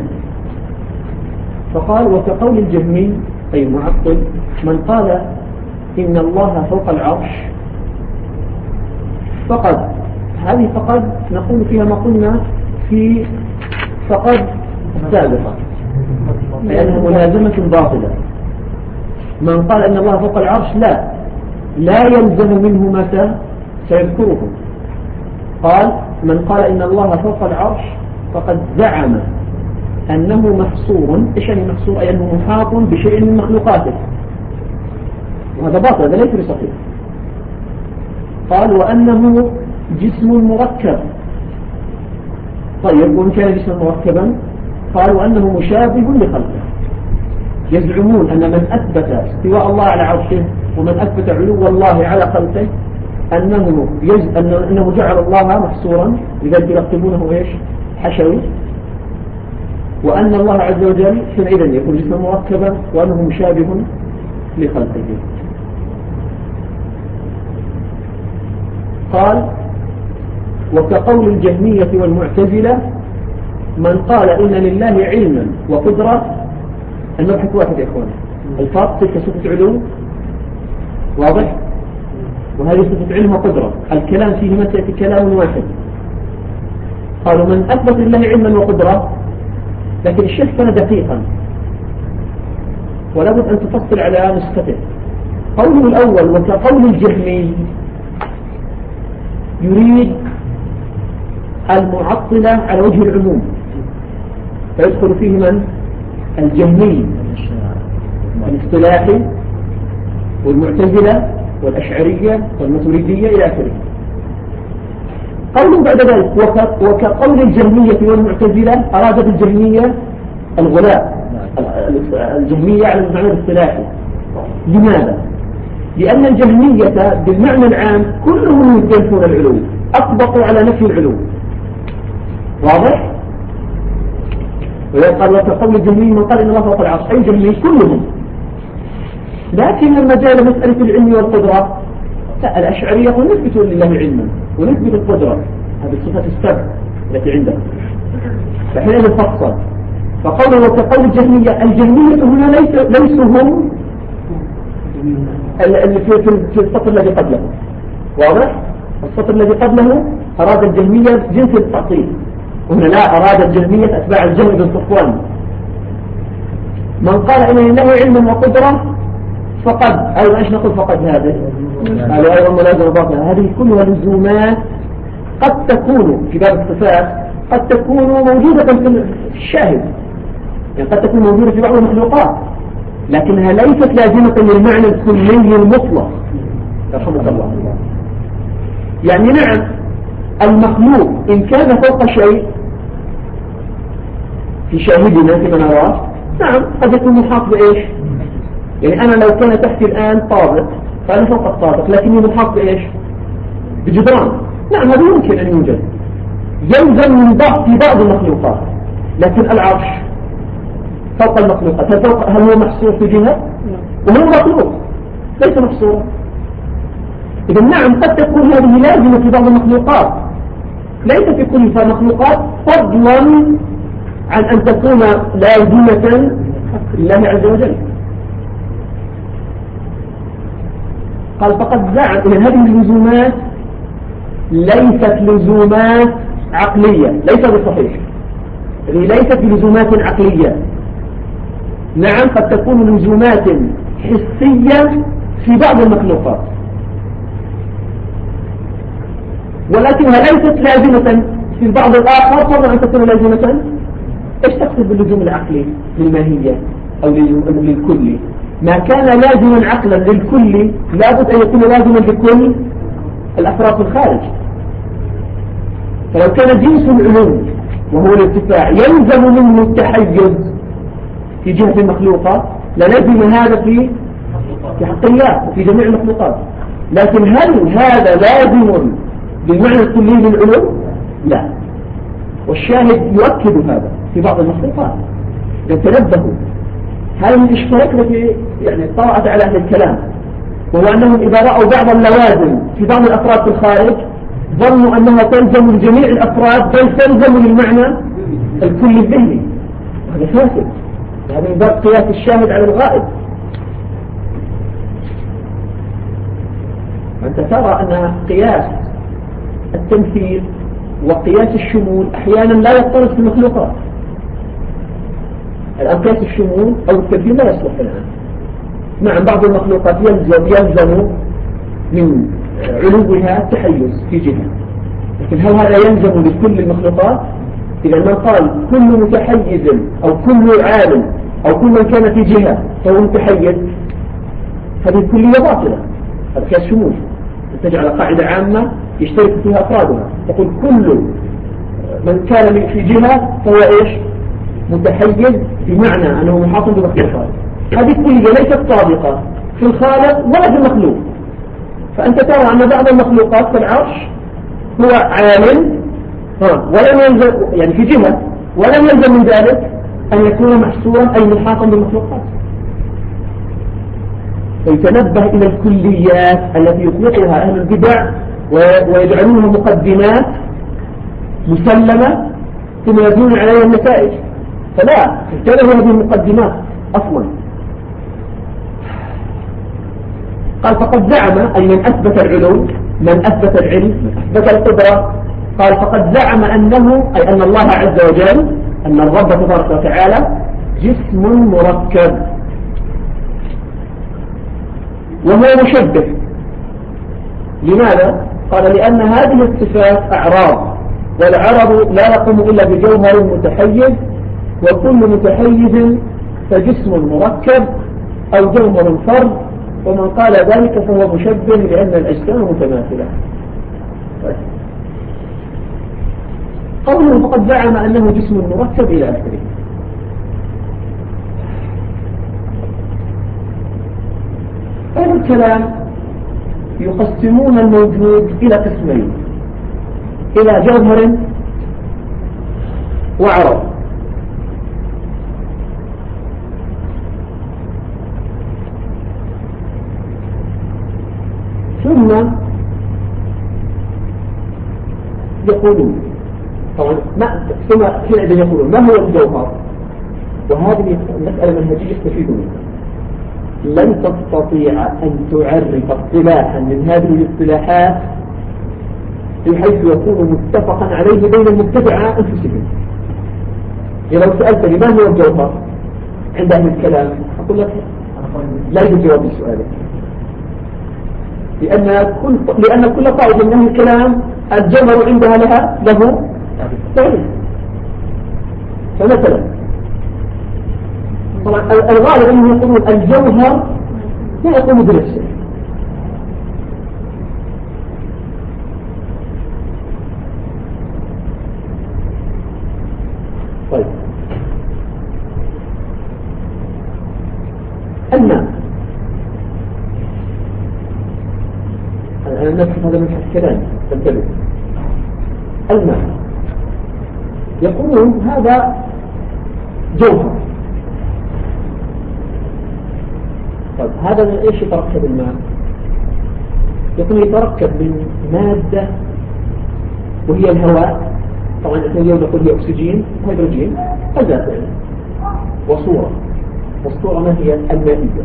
A: فقال وكقول الجهمي أي المعطل من قال إن الله فوق العرش فقد، هذه فقد نقول فيها ما قلنا في فقد السابقة، لأنها ملازمة باطلة. من قال أن الله فوق العرش لا يلزم منه ما سيذكره. قال من قال إن الله فوق العرش فقد زعم أنه محصور. إيش يعني محصور؟ أي أنه محاط بشيء من مخلوقاته، وهذا باطل، هذا ليس بصحيح. قال وأنه جسم مركب. طيب وإن كان جسما مركبا قال وأنه مشابه لخلقه. يزعمون أن من أثبت استواء الله على عرشه ومن أثبت علو الله على خلقه أنه جعل الله محصورا، لذلك يرتبونه إيش؟ حشوي. وأن الله عز وجل حينئذ يكون جسما مركبا وأنه مشابه لخلقه. قال وكقول الجهمية والمعتزلة من قال إن لله علما وقدرة. المبحث واحد يا إخوان، الفرق تلك صفة علو واضح، وهذه صفة علم وقدرة. الكلام فيه متى في كلام واحد. قالوا من أثبت لله علما وقدرة، لكن الشيخ كان دقيقا ولا بد أن تفصل على نسخته. قوله الأول وكقول الجهمي يريد المعطلة على وجه العموم، فيدخل فيه من؟ الجهمي الاصطلاحي والمعتزلة والأشعرية والماتريدية إلى آخره. قوله بعد ذلك وكقول الجهمية والمعتزلة، أرادت الجهمية الغلاء، الجهمية على المعنى الاصطلاحي. لماذا؟ لأن الجهمية بالمعنى العام كلهم ينفون العلو، أطبقوا على نفي العلو، واضح؟ ويقال وكقول الجهمي من قال إن الله فوق العرش، أي جهمي كلهم. لكن لما جاء مسألة العلم والقدرة، الأشعرية نثبت لله علما ونثبت القدرة، هذه الصفات السبع التي عندهم. فحين نفصل فقالوا وكقول الجهمية، الجهمية هنا ليسوا هم اللي في السطر الذي قبله، واضح؟ السطر الذي قبله أراد الجهمية جنس التعطيل، وهنا لا، أراد الجهمية أتباع الجهم بن صفوان. من قال إن لله علما وقدرة فقد، أيضا إيش نقول فقد؟ هذا قالوا أيضا ملازمة باطلة. هذه كلها لزومات قد تكون في باب الصفات، قد تكون موجودة في الشاهد، يعني قد تكون موجودة في بعض المخلوقات، لكنها ليست لازمة للمعنى الكلي المطلق. رحمة الله. يعني نعم المخلوق إن كان فوق شيء في شاهدنا فيما نراه، نعم قد يكون محاط بإيش؟ يعني أنا لو كان تحتي الآن طابق فأنا فوق الطابق، لكني محاط بإيش؟ بجدران. نعم هذا يمكن أن يوجد، يلزم من في بعض المخلوقات، لكن العرش فوق المخلوقات، هل هو محصور في جهة؟ وهو مخلوق ليس محصورا. إذا نعم قد تكون هذه لازمة في بعض المخلوقات، ليس في كل المخلوقات، فضلا عن أن تكون لازمة لله عز وجل. قال فقد زعم إن هذه اللزومات ليست لزومات عقلية، ليس بصحيح، هذه ليست بلزومات عقلية. نعم قد تكون لزومات حسية في بعض المخلوقات، ولكنها ليست لازمة في البعض الآخر، فضلا أن تكون لازمة. إيش تقصد باللزوم العقلي للماهية أو للكل؟ ما كان لازما عقلا للكل لابد أن يكون لازما لكل الأفراد الخارج. فلو كان جنس العلوم وهو الارتفاع يلزم منه التحيز في جهة المخلوقات، للزم هذا في حق الله وفي جميع المخلوقات. لكن هل هذا لازم بالمعنى الكلي للعلوم؟ لا. والشاهد يؤكد هذا في بعض المخلوقات. تنبهوا، هذا من الاشتراك التي يعني طرأت على أهل الكلام، وهو أنهم إذا رأوا بعض اللوازم في بعض الأفراد في الخارج ظنوا أنها تلزم لجميع الأفراد، بل تلزم للمعنى الكلي الذهني. هذا فاسد، هذا من باب قياس الشاهد على الغائب. أنت ترى أن قياس التمثيل وقياس الشمول أحيانا لا يضطرد في المخلوقات، الآن قياس الشمول أو التبديل لا يصلح الآن. نعم بعض المخلوقات يلزم من علوها تحيز في جهة، لكن هل هذا يلزم لكل المخلوقات؟ إذا من قال كل متحيز أو كل عالم أو كل من كان في جهة فهو متحيز، هذه الكلية باطلة. هذا قياس شمول، تجعل قاعدة عامة يشترك فيها أفرادها، تقول كل من كان في جهة فهو إيش؟ متحيز، بمعنى أنه محاط بمخلوقات. هذه الكلية ليست صادقة في الخالق ولا في المخلوق. فأنت ترى أن بعض المخلوقات كالعرش هو عالم ولم يلزم يعني في جهة، ولم يلزم من ذلك أن يكون محصورا أي محاطا بالمخلوقات. فيتنبه إلى الكليات التي يطلقها أهل البدع ويجعلونها مقدمات مسلمة ثم يبنون عليها النتائج. فلا تجتنبوا هذه المقدمات أصلا. قال فقد زعم أي من أثبت العلو، من أثبت العلم، من أثبت القدرة، قال فقد زعم أنه أي أن الله عز وجل، أن الرب تبارك وتعالى جسم مركب وهو مشبه. لماذا؟ قال لأن هذه الصفات أعراض، والعرض لا يقوم إلا بجوهر متحيز، وكل متحيز فجسم مركب أو جوهر فرد، ومن قال ذلك فهو مشبه لأن الأجسام متماثلة. قوله فقد زعم أنه جسم مركب إلى آخره. أهل الكلام يقسمون الموجود إلى قسمين، إلى جوهر وعرض. ثم يقولون طبعا ثم حينئذ يقولون ما هو الجوهر؟ وهذه المسألة منهجية يستفيد منها. لن تستطيع أن تعرف اصطلاحا من هذه الاصطلاحات بحيث يكون متفقا عليه بين المبتدعة أنفسهم. لو سألتني ما هو الجوهر عند أهل الكلام أقول لك لا يوجد جواب لسؤالك، لأن كل قاعدة من أهل الكلام الجوهر عندها له تعريف. فمثلا طبعا الغالب أنهم يقولون الجوهر لا يقوم بنفسه، طيب الماء، أنا نفهم هذا من الكلام تنتبه. الماء يقولون هذا جوهر. طيب هذا من ايش يتركب الماء؟ يقول يتركب من مادة وهي الهواء، طبعا احنا اليوم نقول هي اكسجين وهيدروجين غازات يعني، وصورة، والصورة ما هي المائية.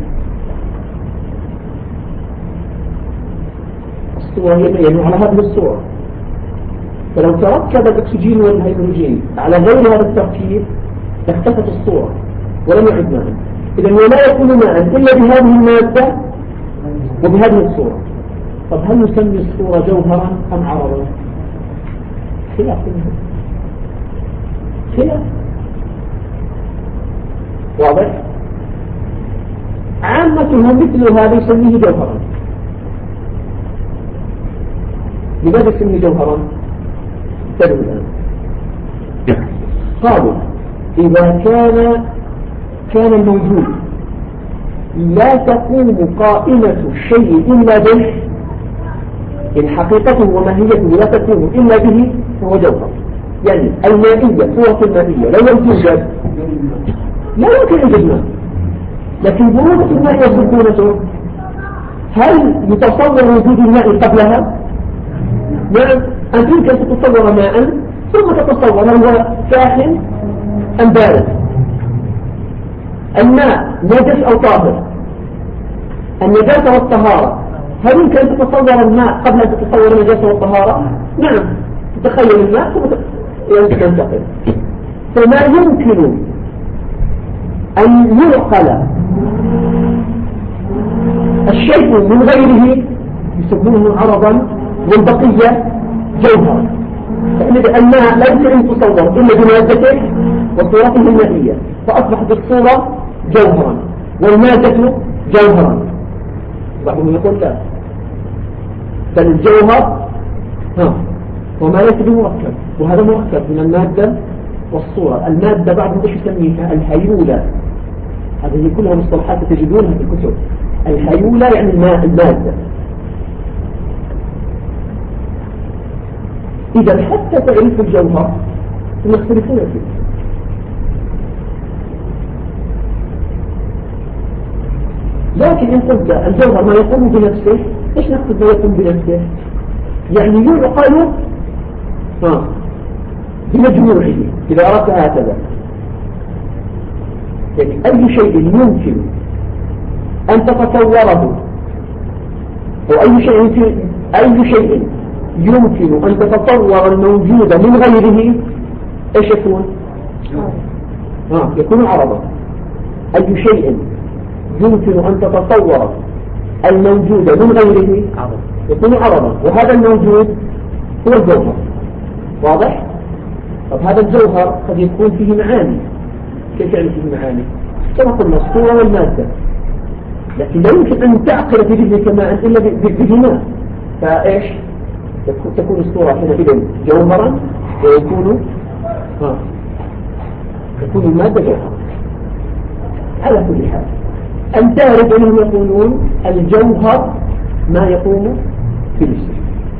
A: الصورة هي يعني على هذه الصورة. فلو تركب الأكسجين والهيدروجين على غير هذا التركيب اختفت الصورة ولم يعد ماء. إذن ولا يكون ماء إلا بهذه المادة وبهذه الصورة. طب هل نسمي الصورة جوهرا أم عرضا؟ خلاف خلاف واضح. عامتهم مثل هذا يسميه جوهرا. لماذا يسميه جوهرا؟ انتبهوا الآن. قالوا إذا كان الموجود لا تقوم قائمة الشيء إلا به، إن حقيقته وماهيته لا تقوم إلا به فهو جوهر. يعني المائية، صورة المائية لو لم توجد لا يمكن أن تجمع. لكن برودة الماء وسكونته، هل يتصور وجود الماء قبلها؟ نعم، أنت يمكن أن تتصور ماء ثم تتصور هو ساخن أم بارد. الماء نجس أو طاهر، النجاسة والطهارة، هل يمكن أن تتصور الماء قبل أن تتصور النجاسة والطهارة؟ نعم، تتخيل الماء ثم ينتقل. فما يمكن أن يعقل الشيء من غيره يسمونه عرضا والبقية جوهرا. فإن الماء لا يمكن أن تصور إلا بمادته وصورته المائية، فأصبحت الصورة جوهرا والمادة جوهرا. بعضهم يقول لا، بل الجوهر وما ليس بمركب، وهذا مركب من المادة والصورة. المادة بعضهم ايش يسميها؟ الهيولة. هذه كلها مصطلحات تجدونها في الكتب. الهيولة يعني المادة. إذا حتى تعريف الجوهر يختلفون فيه. لكن إن قلت الجوهر ما يقوم بنفسه، إيش نقصد ما يقوم بنفسه؟ يعني يعقل بمجموعه إذا أردت هكذا. يعني أي شيء يمكن أن تتصوره، أو أي شيء يمكن أن تتصور الموجود من غيره، إيش يكون؟ يكون عرضا. أي شيء يمكن أن تتصور الموجود من غيره يكون عرضا، وهذا الموجود هو الجوهر. واضح؟ طب هذا الجوهر قد يكون فيه معاني. كيف يعني فيه معاني؟ كما قلنا الصورة والمادة، لكن لا يمكن أن تعقل في ذهنك ماء إلا بهما. فإيش؟ تكون الصورة حينئذ جوهرا، ويكون تكون المادة جوهرا. على كل حال الدارج أنهم يقولون الجوهر ما يقوم بنفسه.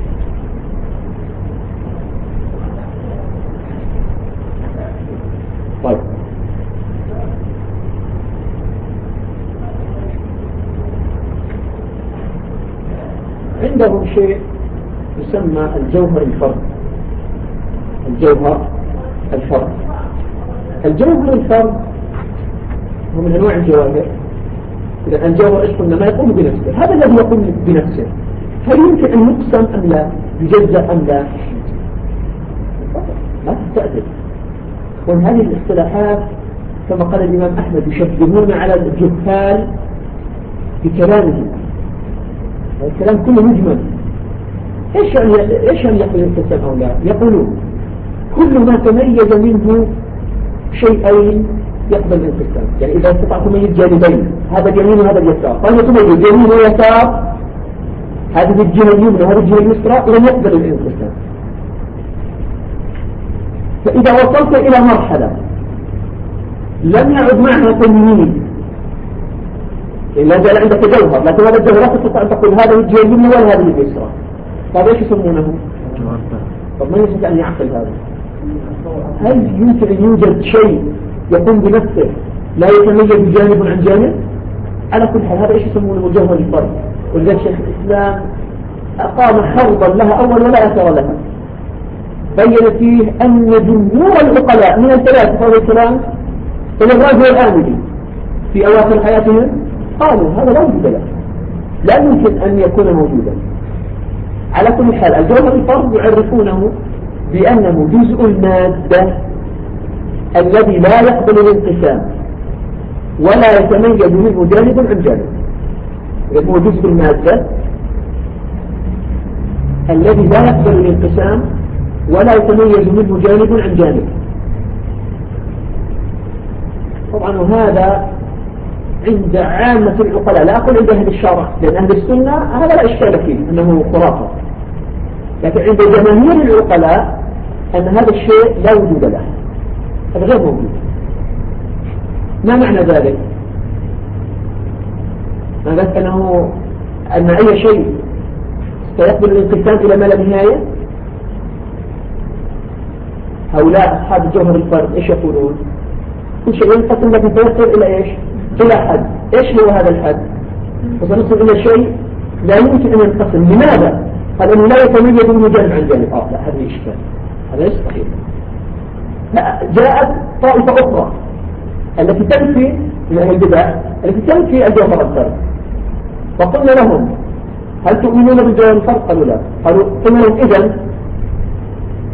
A: طيب، عندهم شيء يسمى الجوهر الفرد. الجوهر الفرد هو من أنواع الجواهر. إذا الجوهر إيش قلنا؟ ما يقوم بنفسه. هذا الذي يقوم بنفسه هل يمكن أن يقسم أم لا؟ يجزأ أم لا؟ لا تستأذن. وهذه الاصطلاحات كما قال الإمام أحمد يشبهون على الجهال بكلامه. الكلام كله مجمل. إيش يعني يقول الإنسان أو لا؟ يقولون كل ما تميز منه شيئين يقبل الانقسام. يعني إذا استطاع تميز جانبين، هذا اليمين وهذا اليسار، قال تميز يمين ويسار، هذه الجهة اليمنى وهذه الجهة اليسرى، لم يقبل الانقسام. فإذا وصلت إلى مرحلة لم يعد معها تمييز، يعني لا زال عندك جوهر، لكن هذا الجوهر لا تستطيع أن تقول هذه الجهة اليمنى ولا هذه اليسرى، طيب ايش يسمونه؟ طب ما يستطيع أن يعقل هذا؟ هل يمكن أن يوجد شيء يقوم بنفسه لا يتميز جانب عن جانب؟ على كل حال هذا ايش يسمونه؟ جوهر الفرد. ولذلك شيخ الإسلام أقام حربا لها أول ولا أثر لها، بين فيه أن جمهور العقلاء من الفلاسفة والكلام إلى الرازي والآمدي في أواخر حياتهم قالوا هذا لا وجود له، لا يمكن أن يكون موجودا. على كل حال الجوهر الفرد يعرفونه بأنه جزء المادة الذي لا يقبل الانقسام ولا يتميز منه جانب عن جانب. هو جزء المادة الذي لا يقبل الانقسام ولا يتميز منه جانب عن جانب. طبعا وهذا عند عامة العقلاء، لا أقول عند أهل الشرع، لأن أهل السنة هذا لا إشكال فيه أنه خرافة، لكن عند جماهير العقلاء أن هذا الشيء لا وجود له، هذا غير موجود. ما معنى ذلك؟ معنى أن أي شيء سيقبل الانقسام إلى ما لا نهاية. هؤلاء أصحاب الجوهر الفرد إيش يقولون؟ كل شيء ينقسم لكن سيصل إلى إيش؟ إلى حد. إيش هو هذا الحد؟ وسنصل إلى شيء لا يمكن أن ينقسم. لماذا؟ قال أنه لا يتميز منه جانب عن جانب. لا هذا إشكال، هذا ليس صحيح. جاءت طائفة أخرى التي تنفي من أهل البدع التي تنفي الجوهر الفرد، فقلنا لهم هل تؤمنون بالجوهر الفرد؟ قالوا لا. قلنا لهم إذن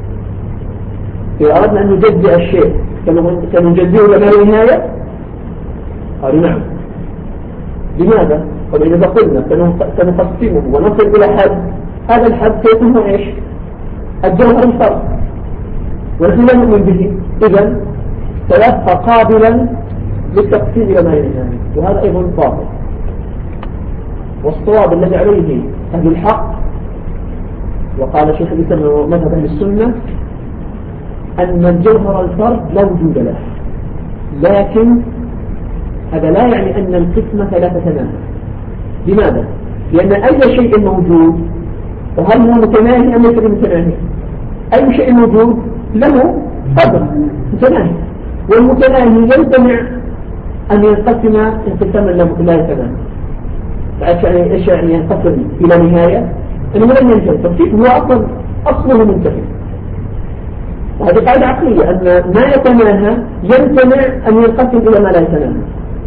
A: إذا أردنا أن نجزئ الشيء سنجزئه إلى ما لا نهاية، قالوا نعم. لماذا؟ قالوا إذا قلنا سنقسمه ونصل إلى حد، هذا الحد سيكون إيش؟ الجوهر الفرد، ونحن لا نؤمن به، إذن سيبقى قابلا للتقسيم إلى ما يلزم، وهذا أيضا باطل. والصواب الذي عليه أهل الحق، وقال شيخ الإسلام مذهب أهل السنة، أن الجوهر الفرد لا وجود له، لكن هذا لا يعني أن القسمة لا تتناهى. لماذا؟ لأن أي شيء موجود، وهل هو متناهي أم ليس متناهي؟ أي شيء موجود له قدر متناهي، والمتناهي يمتنع أن ينقسم انقساما لا يتناهي. إيش يعني ينقسم إلى نهاية؟ أنه لن ينتهي، فكيف هو أصله منتهي. وهذه قاعدة عقلية، أن ما يتناهى يمتنع أن ينقسم إلى ما لا يتناهى.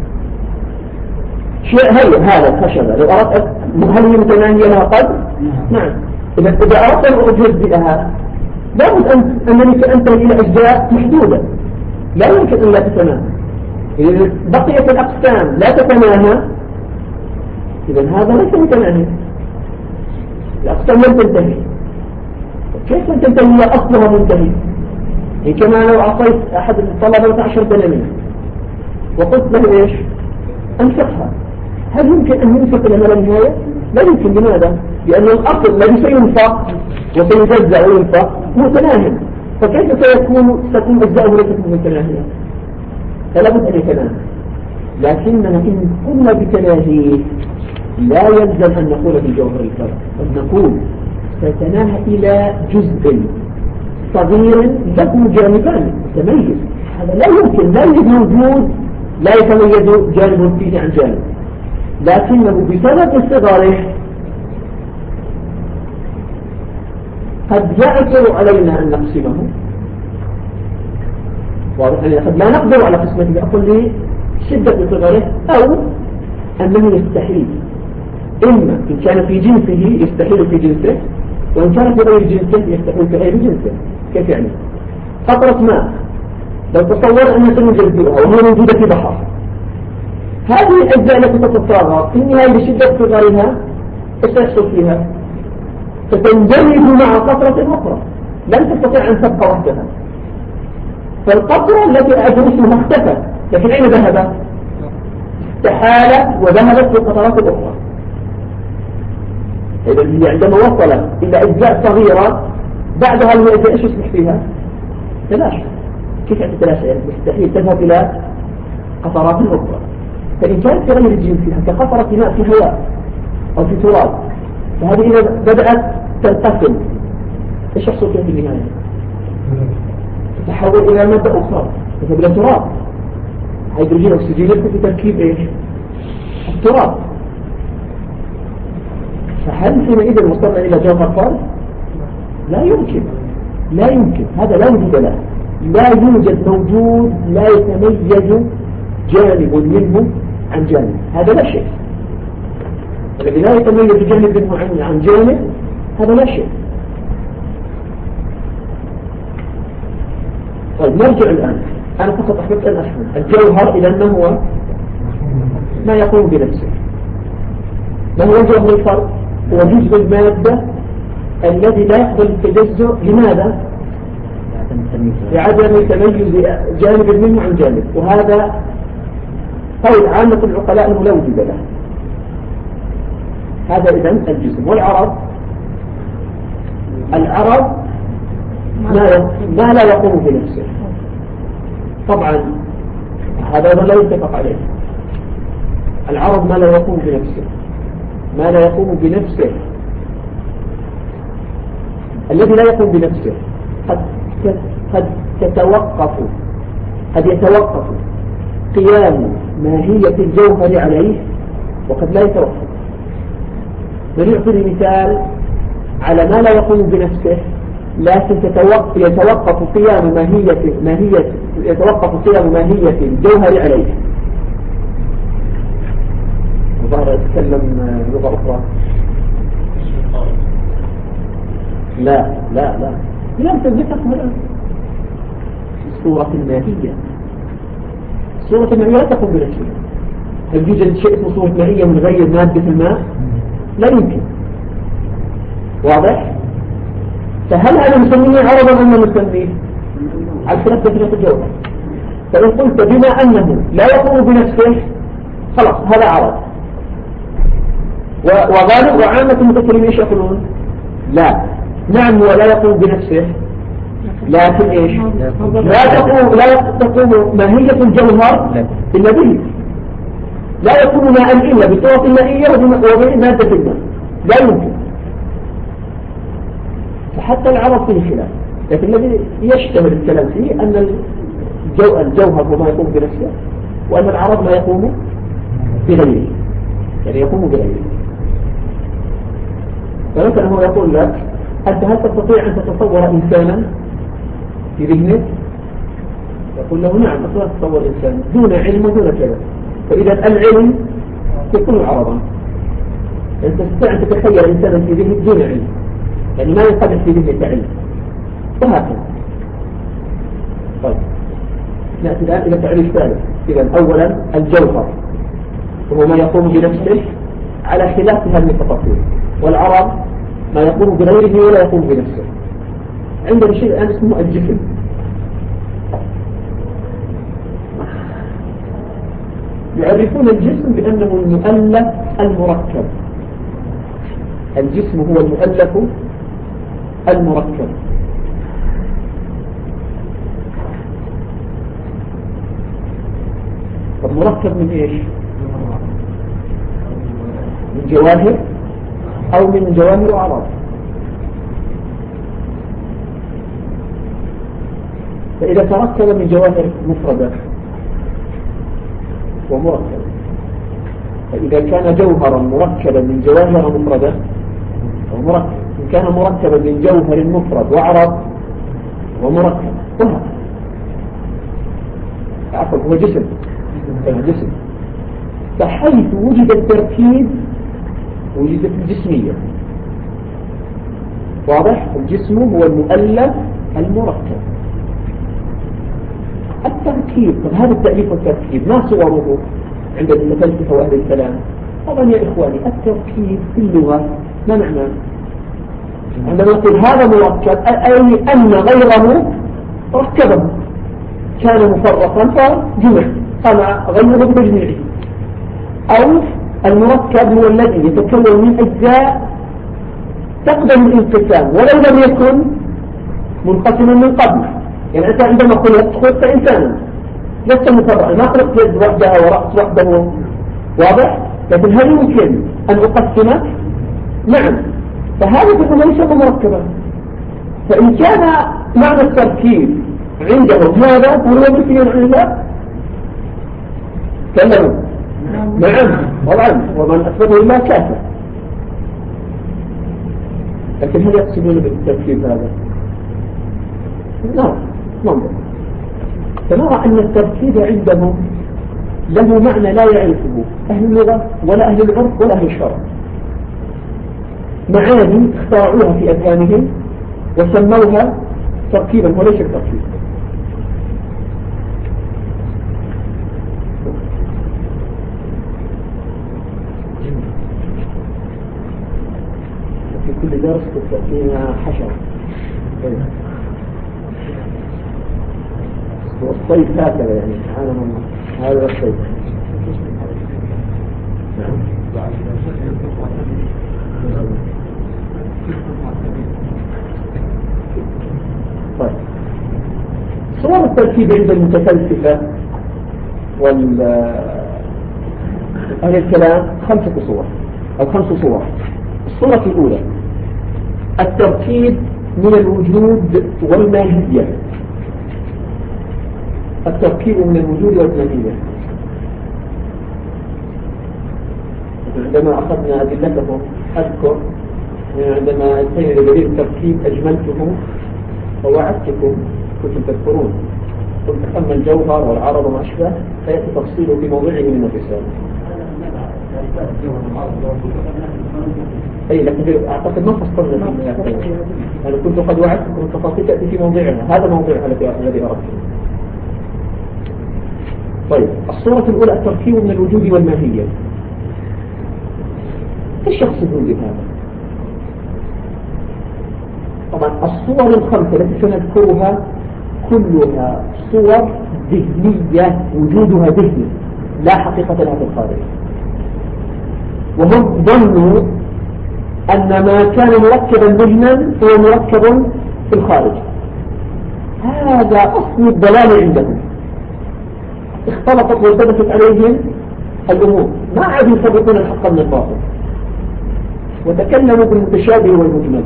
A: شيء هذا الخشبة لو أردت، هل هي متناهية لها قدر؟ نعم. إذا أردت أن أجزئها لابد أنني سأنتهي إلى أجزاء محدودة لا يمكن أن لا تتناهى. إذا بقيت الأقسام لا تتناهى، إذا هذا ليس متناهي، الأقسام لم تنتهي. كيف لم تنتهي هي أصلها منتهي؟ يعني كما لو أعطيت أحد الطلبة 10 دنانير وقلت له إيش؟ أنفقها، هل يمكن أن ينفق إلى ما لا نهاية؟ لا يمكن. لماذا؟ لأن الأصل الذي سينفق وسيجزأ وينفق متناهي، فكيف ستكون أجزاؤه ليست متناهية؟ فلا بد أن يتناهى. لكننا إن قلنا بتناهي لا يلزم أن نقول بجوهر الفرد، بل نقول سيتناهى إلى جزء صغير له جانبان تميز. هذا لا يمكن، لا يوجد موجود لا يتميز جانب فيه عن جانب، لكنه بسبب صغره قد يعثر علينا أن نقسمه. واضح أن قد لا نقدر على قسمته أصلا لشدة صغره، أو أنه يستحيل. إما إن كان في جنسه يستحيل في جنسه، وإن كان في غير جنسه يستحيل في غير جنسه. كيف يعني؟ قطرة ماء لو تصور أنها سنجزئها وهي موجودة في بحر، هذه الأجزاء التي تتصاغر في النهاية بشدة صغرها ايش يحصل فيها؟ ستندمج مع قطرة أخرى، لن تستطيع أن تبقى وحدها. فالقطرة التي أدرسها اختفت، لكن أين ذهب؟ استحالت وذهبت في القطرات الأخرى. إذا هي عندما وصلت إلى أجزاء صغيرة بعدها الأجزاء ايش يصبح فيها؟ تلاشى. كيف يعني تلاشى؟ يعني مستحيل تذهب إلى قطرات أخرى. فإن كانت في غير جنسها كقطرة ماء في هواء أو في تراب، فهذه إذا بدأت تنقسم ايش يحصل فيها في النهاية؟ تتحول إلى مادة أخرى، تذهب إلى تراب. هيدروجين أكسجين يدخل في تركيب ايش؟ التراب. فهل حينئذ وصلنا إلى جوهر فرد؟ لا يمكن، لا يمكن، هذا لا وجود له. لا يوجد موجود لا يتميز جانب منه عن جانب، هذا لا شيء. الذي لا يتميز جانب منه عن جانب هذا لا شيء. طيب نرجع الآن، أنا فقط أحببت أن أفهم الجوهر. إذا ما هو؟ ما يقوم بنفسه. ما هو جوهر الفرد؟ هو جزء المادة الذي لا يقبل التجزؤ. لماذا؟ لعدم تميز جانب منه عن جانب، وهذا قول عامة العقلاء أنه لا وجود له. هذا إذن الجسم. والعرب، العرب ما لا يقوم بنفسه. طبعا هذا لا يتفق عليه. العرب ما لا يقوم بنفسه، ما لا يقوم بنفسه. الذي لا يقوم بنفسه قد يتوقف قيام ماهية الجوهر عليه، وقد لا يتوقف. ونعطي مثال على ما لا يقوم بنفسه لكن يتوقف قيام ماهية الجوهر عليه. وظهر يتكلم لغة أخرى. لا لم تذكرها الآن. الصورة الماهية لا تقوم بنفسها، هل يوجد شيء اسمه صورة مائية من غير مادة الماء؟ لا يمكن. واضح؟ فهل أنا مسميه عرضا أم نسميه؟ على خلاف دفنة الجوهر. فإن قلت بما أنه لا يقوم بنفسه خلاص هذا عرض. وغالب وعامة المتكلمين ايش يقولون؟ لا، نعم هو لا يقوم بنفسه، لكن ايش؟ لا تقوم ماهية الجوهر إلا به. لا يكون ماء إلا بصورة مائية وبمادة الماء، لا يمكن. فحتى العرض فيه خلاف، لكن الذي يشتهر الكلام فيه أن الجوهر هو ما يقوم بنفسه، وأن العرض ما يقوم بغيره، يعني يقوم بغيره. فمثلا هو يقول لك أنت هل تستطيع أن تتصور إنسانا في ذهنك؟ يقول له نعم أستطيع أن تتصور إنسان دون علم ودون كذا. فإذا العلم يكون عرضا. أنت تستطيع أن تتخيل إنسانا في ذهنك دون علم، يعني ما ينقدح في ذهنك علم، وهكذا. طيب نأتي الآن إلى تعريف ثالث. إذا أولا الجوهر وهو ما يقوم بنفسه على خلاف هذه التفاصيل، والعرض ما يقوم بغيره ولا يقوم بنفسه. عندنا شيء الآن اسمه الجسم. يعرفون الجسم بأنه المؤلف المركب. الجسم هو المؤلف المركب. المركب من ايش؟ من جواهر او من جواهر واعراض. فاذا تركب من جواهر مفردة ومركب، فاذا كان جوهرا مركبا من جواهر مفردة ومركب، إن كان مركبا من جوهر مفرد واعراض ومركب، عفوا هو جسم. الجسم فحيث وجد التركيب وجدت الجسمية. واضح؟ الجسم هو المؤلف المركب. التركيب، طب هذا التأليف والتركيب ما صوره عند المفلسفة وأهل الكلام؟ طبعا يا إخواني التركيب في اللغة ما معناه؟ عندما نقول هذا مركب أي أن غيره ركبه، كان مفرقا فجمع قام غيره بتجميعه. أو المركب هو الذي يتكون من أجزاء تقدم الانقسام ولو لم يكن منقسما من قبل. يعني أنت عندما خلقت إنسانا لست مفرقا، ما خلقت يد وحدها ورأس وحده، واضح؟ لكن هل يمكن أن أقسمك؟ نعم. فهذا كله ليس مركبا. فإن كان معنى التركيب عندهم هذا فهو مثل عن الله كلموا نعم طبعا، ومن أثبته الله كافر. لكن هل يقصدون بالتركيب هذا؟ لا، ننظر فنرى أن التركيب عندهم له معنى لا يعرفه أهل اللغة ولا أهل العرف ولا أهل الشرع. معاني اخترعوها في أذهانهم وسموها تركيبا وليس تركيبا. في كل درس تأتينا حشرة، والصيد هكذا يعني سبحان الله، هذا الصيد. طيب صور التركيب عند المتفلسفة أهل الكلام 5 صور أو 5 صور. الصورة الأولى التركيب من الوجود والماهية. التركيب من الوجود والماهية. عندما أخذنا أدلته أذكر عندما انتهي لدليل التركيب أجملته ووعدتكم كنتم تذكرون، قلت أما الجوهر والعرض وما أشبه سيأتي تفصيله في موضعه من الرسالة. أي لكن أعتقد ما فصلنا فيه. أنا كنت قد وعدتكم التفاصيل تأتي في موضعها، هذا موضعها الذي أردته. طيب الصورة الأولى التركيب من الوجود والماهية. ايش يقصدون بهذا؟ طبعا الصور الخمسة التي سنذكرها كلها صور ذهنية، وجودها ذهني لا حقيقة لها في الخارج، وهم ظنوا أن ما كان مركبا ذهنا هو مركب في الخارج. هذا أصل الضلال عندهم، اختلطت والتبست عليهم الأمور، ما عادوا يفرقون الحق من الباطل، وتكلموا بالمتشابه والمجمل.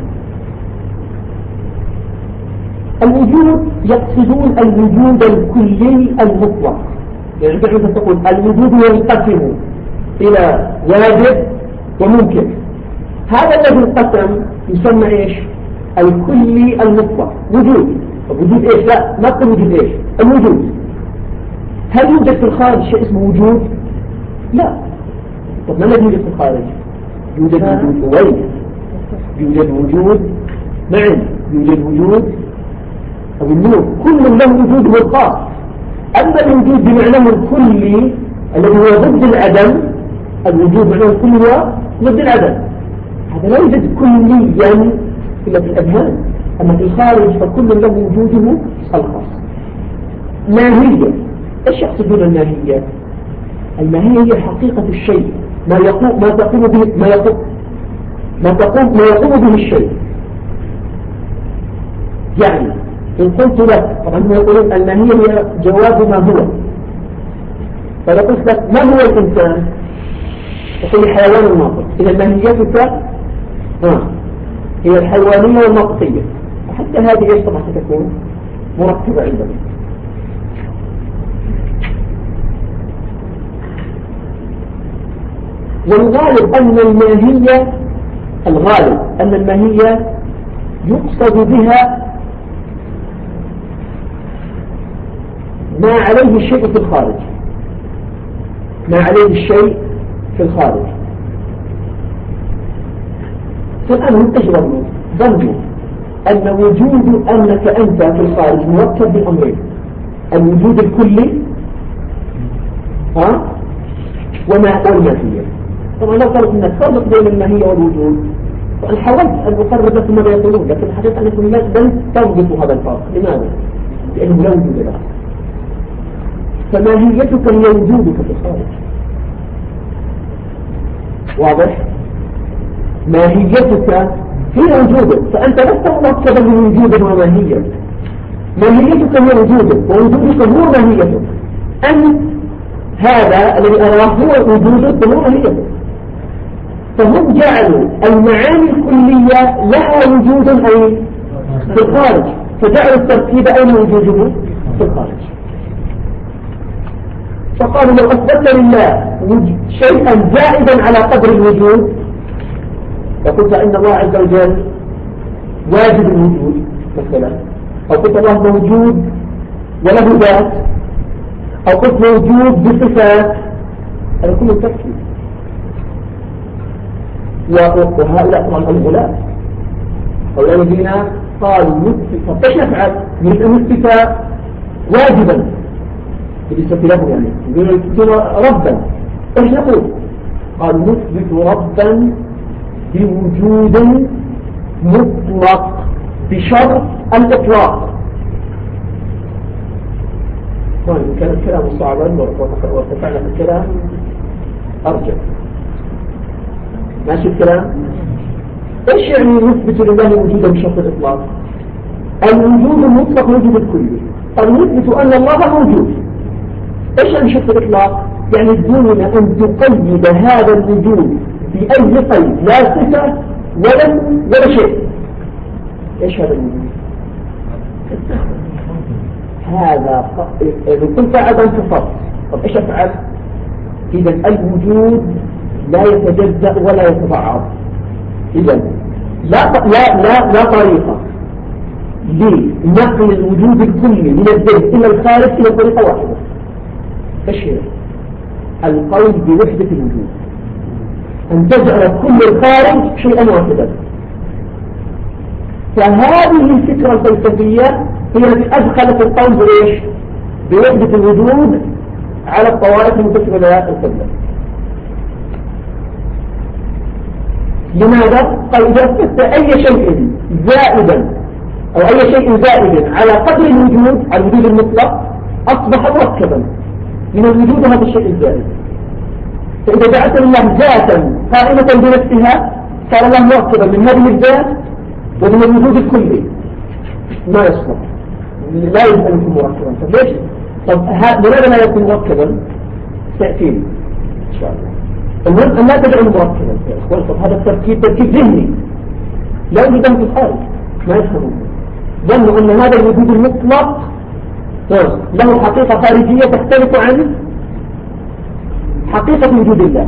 A: الوجود يقصدون الوجود الكلي المطلق، يعني تعرف تقول الوجود ينقسم إلى واجب وممكن. هذا الذي انقسم يسمى ايش؟ الكلي المطلق، وجود. طب وجود ايش؟ لا، ما تقول وجود ايش؟ الوجود. هل يوجد في الخارج شيء اسمه وجود؟ لا. طب ما الذي يوجد في الخارج؟ يوجد وجود وين؟ يوجد وجود نعم، يوجد وجود أو النور، كل له وجوده الخاص. أما الوجود بمعناه الكلي الذي هو ضد العدم، الوجود معناه الكلي هو ضد العدم، هذا لا يوجد كليا إلا في الأذهان. أما في الخارج فكل له وجوده الخاص. ماهية، إيش يقصدون الماهية؟ الماهية هي حقيقة الشيء، ما يقوم به الشيء. يعني إن قلت لك، طبعا هم يقولون الماهية هي جواب ما هو، فإذا قلت لك ما هو الإنسان؟ تقول لي حيوان ناطق. إذا ماهيتك هي الحيوانية والناطقية، وحتى هذه ايش طبعا ستكون مركبة عندنا. والغالب أن الماهية، الغالب أن الماهية يقصد بها ما عليه الشيء في الخارج، ما عليه الشيء في الخارج. فالآن هم ايش ظنوا أن وجود أنك أنت في الخارج مركب بالأمرين، الوجود الكلي والماهية. طبعا لو قلت أنك فرق بين الماهية والوجود، فأنا حاولت أن أقرب لكم ماذا يقولون، لكن الحقيقة أنكم لن تضبطوا هذا الفرق. لماذا؟ لأنه لا وجود له. فماهيتك هي وجودك في الخارج، واضح؟ ماهيتك هي وجودك، فأنت لست مركبا من وجودك وماهية. ماهيتك هي وجودك، ووجودك هو ماهيتك. أنت هذا الذي أراه هو وجودك وهو ماهيتك. فهم جعلوا المعاني الكلية لها وجود أي في الخارج، فجعلوا التركيب أين وجوده في الخارج. فقالوا لو أثبت لله شيئا زائدا على قدر الوجود، فقلت إن الله عز وجل واجب الوجود مثلا، أو قلت الله موجود وله ذات، أو قلت موجود بصفات، هذا كله تركيب. وهؤلاء طبعا الغلاة، هؤلاء الذين قالوا نثبت، فايش نفعل؟ نريد أن نثبت واجبا بالنسبة له، يعني نثبت ربا. ايش نقول؟ قال نثبت ربا بوجود مطلق بشرط الإطلاق. كان الكلام صعبا وارتفعنا في الكلام أرجع. ماشي الكلام؟ ايش يعني نثبت لله وجودا بشرط الإطلاق؟ الوجود المطلق وجود الكلي. قال نثبت أن الله موجود. ايش يعني شرط الإطلاق؟ يعني دوننا أن تقيد هذا الوجود بأي قيد، لا صفة ولا شيء. ايش هذا الوجود؟ هذا إذا كنت عدم تفضل. طب ايش افعل؟ إذا الوجود لا يتجزأ ولا يتبعض. إذا لا طريقة لنقل الوجود الكلي من الذهن إلى الخارج إلى طريقة واحدة. ايش هي؟ القول بوحدة الوجود، أن تجعل كل الخارج شيئا واحدا. فهذه الفكرة الفلسفية هي التي أدخلت القول بإيش؟ بوحدة الوجود على الطوائف المنتسبة إلى القبلة. لماذا؟ قال إذا أثبت أي شيء زائدا أو أي شيء زائد على قدر الوجود، على الوجود المطلق، أصبح مركبا من الوجود هذا الشيء الزائد. فإذا جعلت الله ذاتا قائمة بنفسها صار الله مركبا من هذه الذات ومن الوجود الكلي، ما يصلح، لا يمكن أن يكون مركبا. طب ليش؟ طب لماذا لا يكون مركبا؟ سيأتيني إن شاء الله. المهم أن لا تجعله مركبا يا أخوان. طب هذا التركيب تركيب ذهني لا يوجد في الخارج، ما يفهمون. ظنوا أن هذا الوجود المطلق له حقيقة خارجية تختلف عن حقيقة وجود الله.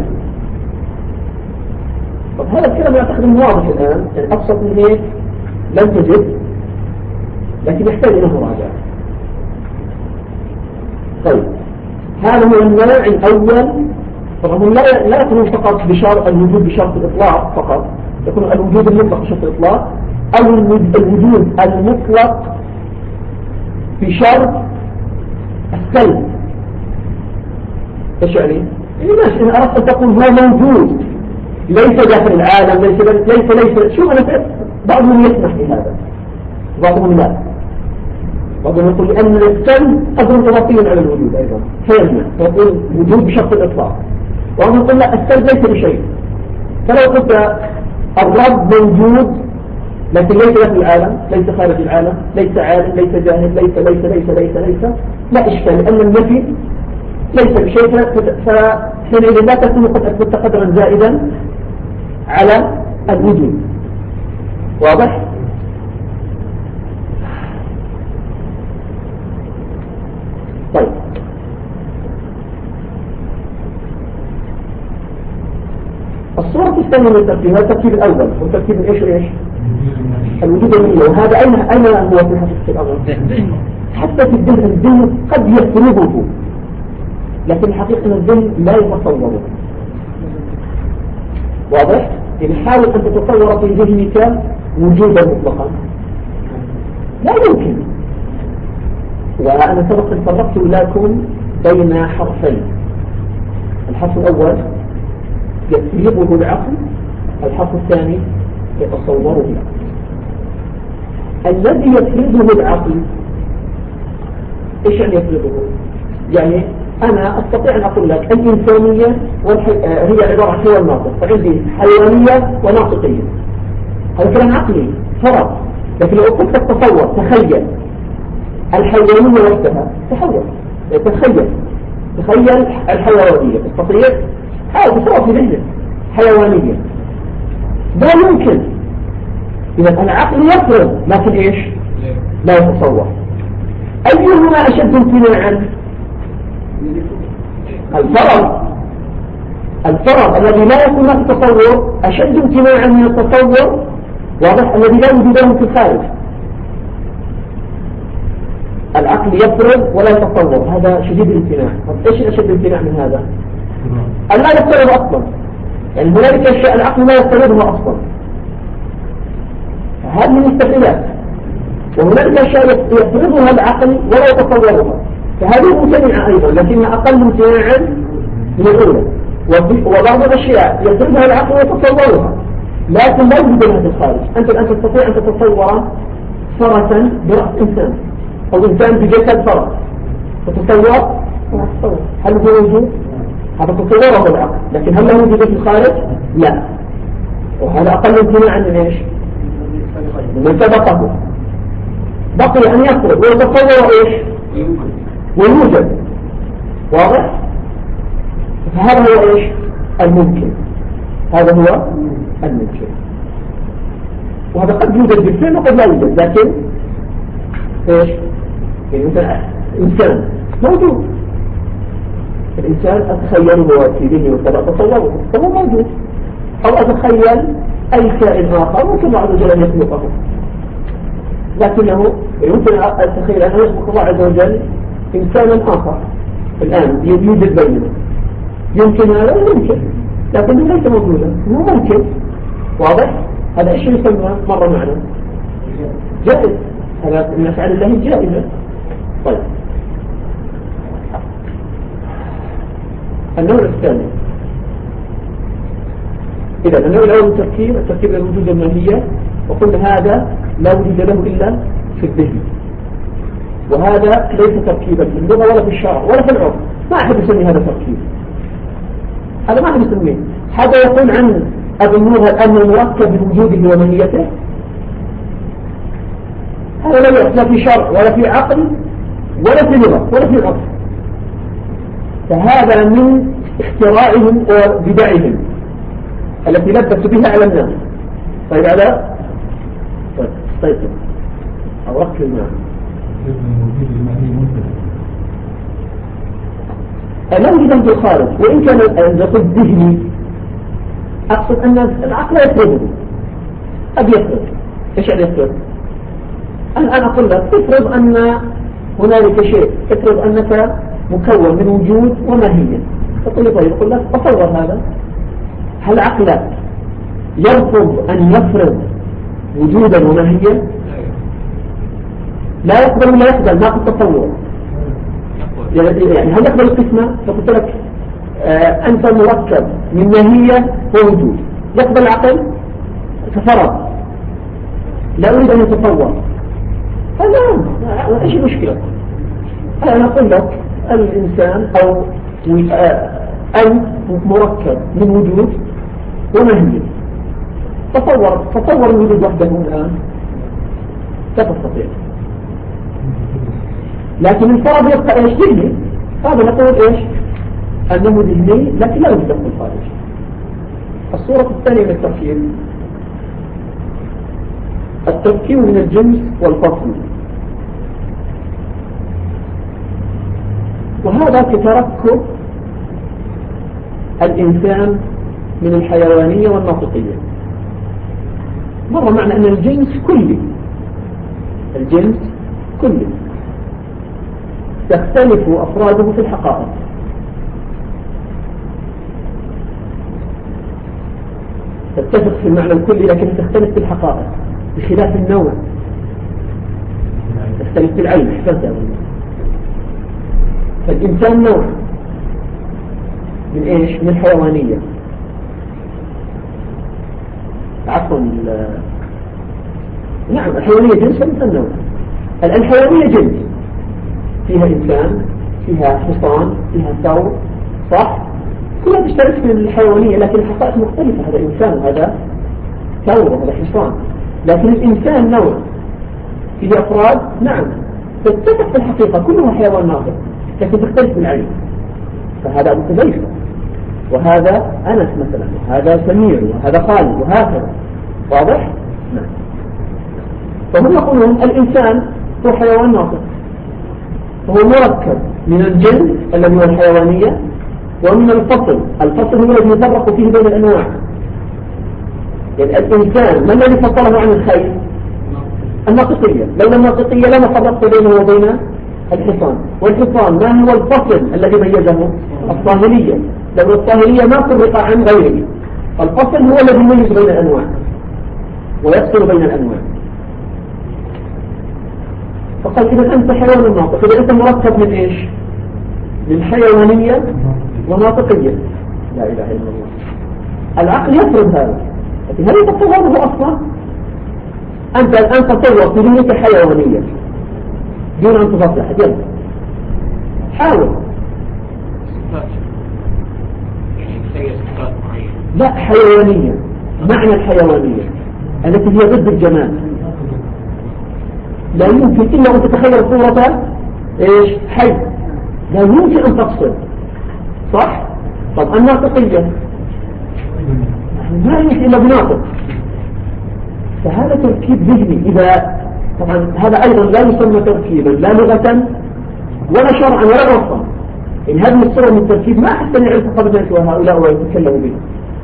A: طب هذا الكلام يعتقد واضح الآن، يعني أبسط من هيك لن تجد، لكن يحتاج إلى مراجعة. طيب هذا هو النوع الأول. طبعا لا يكون فقط بشرط الوجود بشرط الإطلاق فقط، يكون الوجود المطلق بشرط الإطلاق، أو الوجود المطلق بشرط السلب. ايش يعني؟ ماشي، إن أردت أن تقول هو موجود ليس داخل العالم، ليس شو أنا بعضهم يسمح بهذا، بعضهم لا. بعضهم يقول لأن السلب أمر إضافي على الوجود أيضا فيمنع، فيقول وجود بشرط الإطلاق. وهم يقول لا، السلب ليس بشيء. فلو قلت الرب موجود لكن ليس داخل العالم، ليس خارج العالم، ليس عالم، ليس جاهل، ليس لا إشكال، لأن النفي ليس بشيء، فحينئذ لا تكون قد أثبت قدرا زائدا على الوجود. واضح؟ طيب الصورة الثانية من التركيب، هذا التركيب الأول هو تركيب إيش وإيش؟ الوجود المية. وهذا أين هو في حقيقة الأمر؟ حتى في الذهن قد يفرضه، لكن حقيقة الذهن لا يتصوره. واضح؟ يعني حاول أن تتصور في ذهنك وجودا مطلقا، لا يمكن. وأنا سبق أن فرقت لكم بين حرفين. الحرف الأول يفرضه العقل، الحرف الثاني يتصوره العقل. الذي يفرضه العقل إيش يعني يفرضه؟ يعني أنا أستطيع أن أقول لك الإنسانية هي عبارة عن حيوان ناطق، فعندي حيوانية وناطقية. هذا كلام عقلي فرض. لكن لو قلت لك تصور، تخيل الحيوانية وحدها، تخيل الحيوانية، تستطيع حاول تصور في ذهنك حيوانية، لا يمكن. إذا العقل يفرض لكن إيش؟ لا يتصور. أيهما أشد امتناعا؟ الفرض الذي لا يكون له تصور أشد امتناعا من التصور، واضح، الذي لا وجود له في الخارج. العقل يفرض ولا يتصور، هذا شديد الامتناع. ايش الاشد امتناع من هذا؟ أن لا يفترض أصلا. يعني هنالك أشياء العقل لا يفترضها أصلا، هذه مستحيلات. وهنالك أشياء يفترضها العقل ولا يتصورها، فهذه ممتنعة أيضا لكن أقل امتناعا من الأولى. وبعض الأشياء يفترضها العقل ويتصورها لكن لا يوجد لها في الخارج. أنت الآن تستطيع أن تتصور فرسا برأس إنسان أو إنسان بجسد فرس، تتصور؟ هل هو موجود؟ هذا تصوره العقل، لكن هل له وجود في الخارج؟ لا. وهذا أقل امتناعا من إيش؟ من سبقه. بقي أن يفرض ويتصور إيش؟ ويوجد. واضح؟ فهذا هو إيش؟ الممكن. هذا هو الممكن. وهذا قد يوجد بالفعل وقد لا يوجد، لكن إيش؟ يعني إنسان موجود. الإنسان أتخيله في ذهني وكذا أتصوره فهو موجود. أو أتخيل أي كائن آخر ممكن الله عز وجل أن يخلقه، لكنه يمكن أتخيل أن يخلق الله عز وجل إنسانا آخر الآن يوجد بيننا. يمكن هذا؟ يمكن، لكنه ليس موجودا، هو ممكن. واضح؟ هذا إيش يسمى مرة معنا؟ جائز. هذا من أفعال الله جائزة. طيب النوع الثاني، إذا النوع الأول التركيب الوجود الماهية، وقلنا هذا لا وجود له إلا في الذهن، وهذا ليس تركيبا في اللغة ولا في الشرع ولا في العرف، ما أحد يسمي هذا تركيب، هذا ما أحد يسميه. هذا يقول عن أبو النور أنه مركب بوجوده وماهيته، هذا لا في شرع ولا في عقل ولا في لغة ولا في عرف، فهذا من اختراعهم وبدعهم التي لبسوا بها على الناس. طيب على طيب أو ركز معه لا وجد في الخارج، وإن كان النقد ذهني أقصد أن العقل يفرضه. أبي يفرض إيش يعني يفرض؟ الآن أقول لك افرض أن هنالك شيء، افرض أنك مكون من وجود وماهية، تقول لي طيب، أقول لك تصور هذا، هل عقلك يرفض أن يفرض وجودا وماهية؟ لا يقبل ولا يقبل، ما في تصور. يعني هل يقبل القسمة؟ فقلت لك أنت مركب من ماهية ووجود، يقبل العقل كفرض، لا أريد أن يتصور، هذا إيش المشكلة؟ أنا أقول لك الإنسان أو أنت مركب من وجود وماهية، تصور الوجود وحده الآن لا تستطيع، لكن الفرض يبقى إيش؟ ذهني. هذا نقول إيش؟ أنه ذهني لكن لا يوجد في الخارج. الصورة الثانية من التركيب من الجنس والفصل، وهذا كتركب الإنسان من الحيوانية والناطقية. مرة معنى أن الجنس كلي تختلف أفراده في الحقائق، تتفق في المعنى الكلي لكن تختلف في الحقائق، بخلاف النوع تختلف في العين. احسنت. فالإنسان نوع من إيش؟ من الحيوانية، عفوا نعم الحيوانية جنس والإنسان نوع. الحيوانية جنس، فيها إنسان، فيها حصان، فيها ثور، صح؟ كلها تشترك في الحيوانية، لكن الحقائق مختلفة، هذا إنسان وهذا ثور وهذا حصان، لكن الإنسان نوع فيه أفراد، نعم تتفق في الحقيقة كلها حيوان ناطق، لكن تختلف في العين. فهذا أبو حذيفة، وهذا أنس مثلا، وهذا سمير، وهذا خالد، وهكذا. واضح؟ نعم. فهم يقولون الإنسان هو حيوان ناطق، هو مركب من الجنس الذي هو الحيوانية ومن الفصل هو الذي يفرق فيه بين الأنواع. يعني الإنسان ما الذي فصله عن الخيل؟ الناطقية. لولا الناطقية لما فرقت بينه وبين الحصان، والحصان ما هو الفصل الذي ميزه؟ الطاهرية. لولا الطاهرية ما فرق عن غيره. الفصل هو الذي يميز بين الأنواع ويفصل بين الأنواع. فقال إذا أنت حيوان ناطق، إذا أنت مركب من إيش؟ من حيوانية وناطقية. لا إله إلا الله. العقل يفرض هذا، لكن هل يتصوره أصلا؟ أنت الآن تصور في ذهنك حيوانية دون أن تصلح، يلا حاول. لا، حيوانية، معنى الحيوانية التي هي ضد الجمال. لا يمكن إلا أن تتخيل صورة إيش؟ حي، لا يمكن أن تفصل، صح؟ طب الناطقية ما يمكن إلا بناطق، فهذا تركيب ذهني. إذا طبعا هذا أيضا لا يسمى تركيبا لا لغة ولا شرعا ولا عرفا. إن هذه الصورة من التركيب ما أحسن يعرف قبل هؤلاء ويتكلموا به.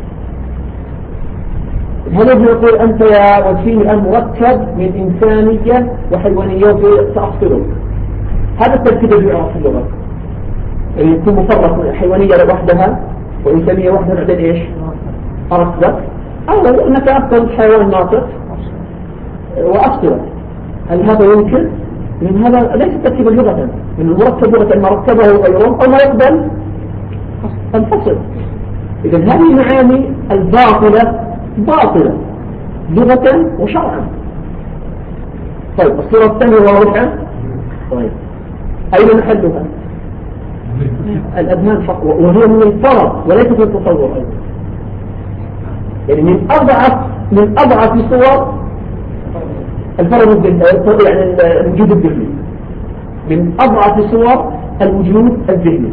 A: هذا يقول أنت يا وجهي الآن مركب من إنسانية وحيوانية وتأصله. هذا التركيب الذي يعرف في اللغة، يعني يكون مفرق حيوانية وحدها وإنسانية وحدها بعدين إيش؟ أركبك أو أنك أفضل حيوان ناطق وأفصلك. هل هذا يمكن؟ من هذا ليس تركيبا لغة، من المركب لغة ما ركبه غيره أو ما يقبل تنفصل. إذا هذه المعاني الباطلة باطلة لغة وشرعا. طيب الصورة الثانية واضحة. طيب أين محلها؟ الأذهان فقط، وهي من الفرض وليس من التصور أيضا. يعني من أضعف صور الفرض يعني الوجود الذهني، من أضعف صور الوجود الذهني.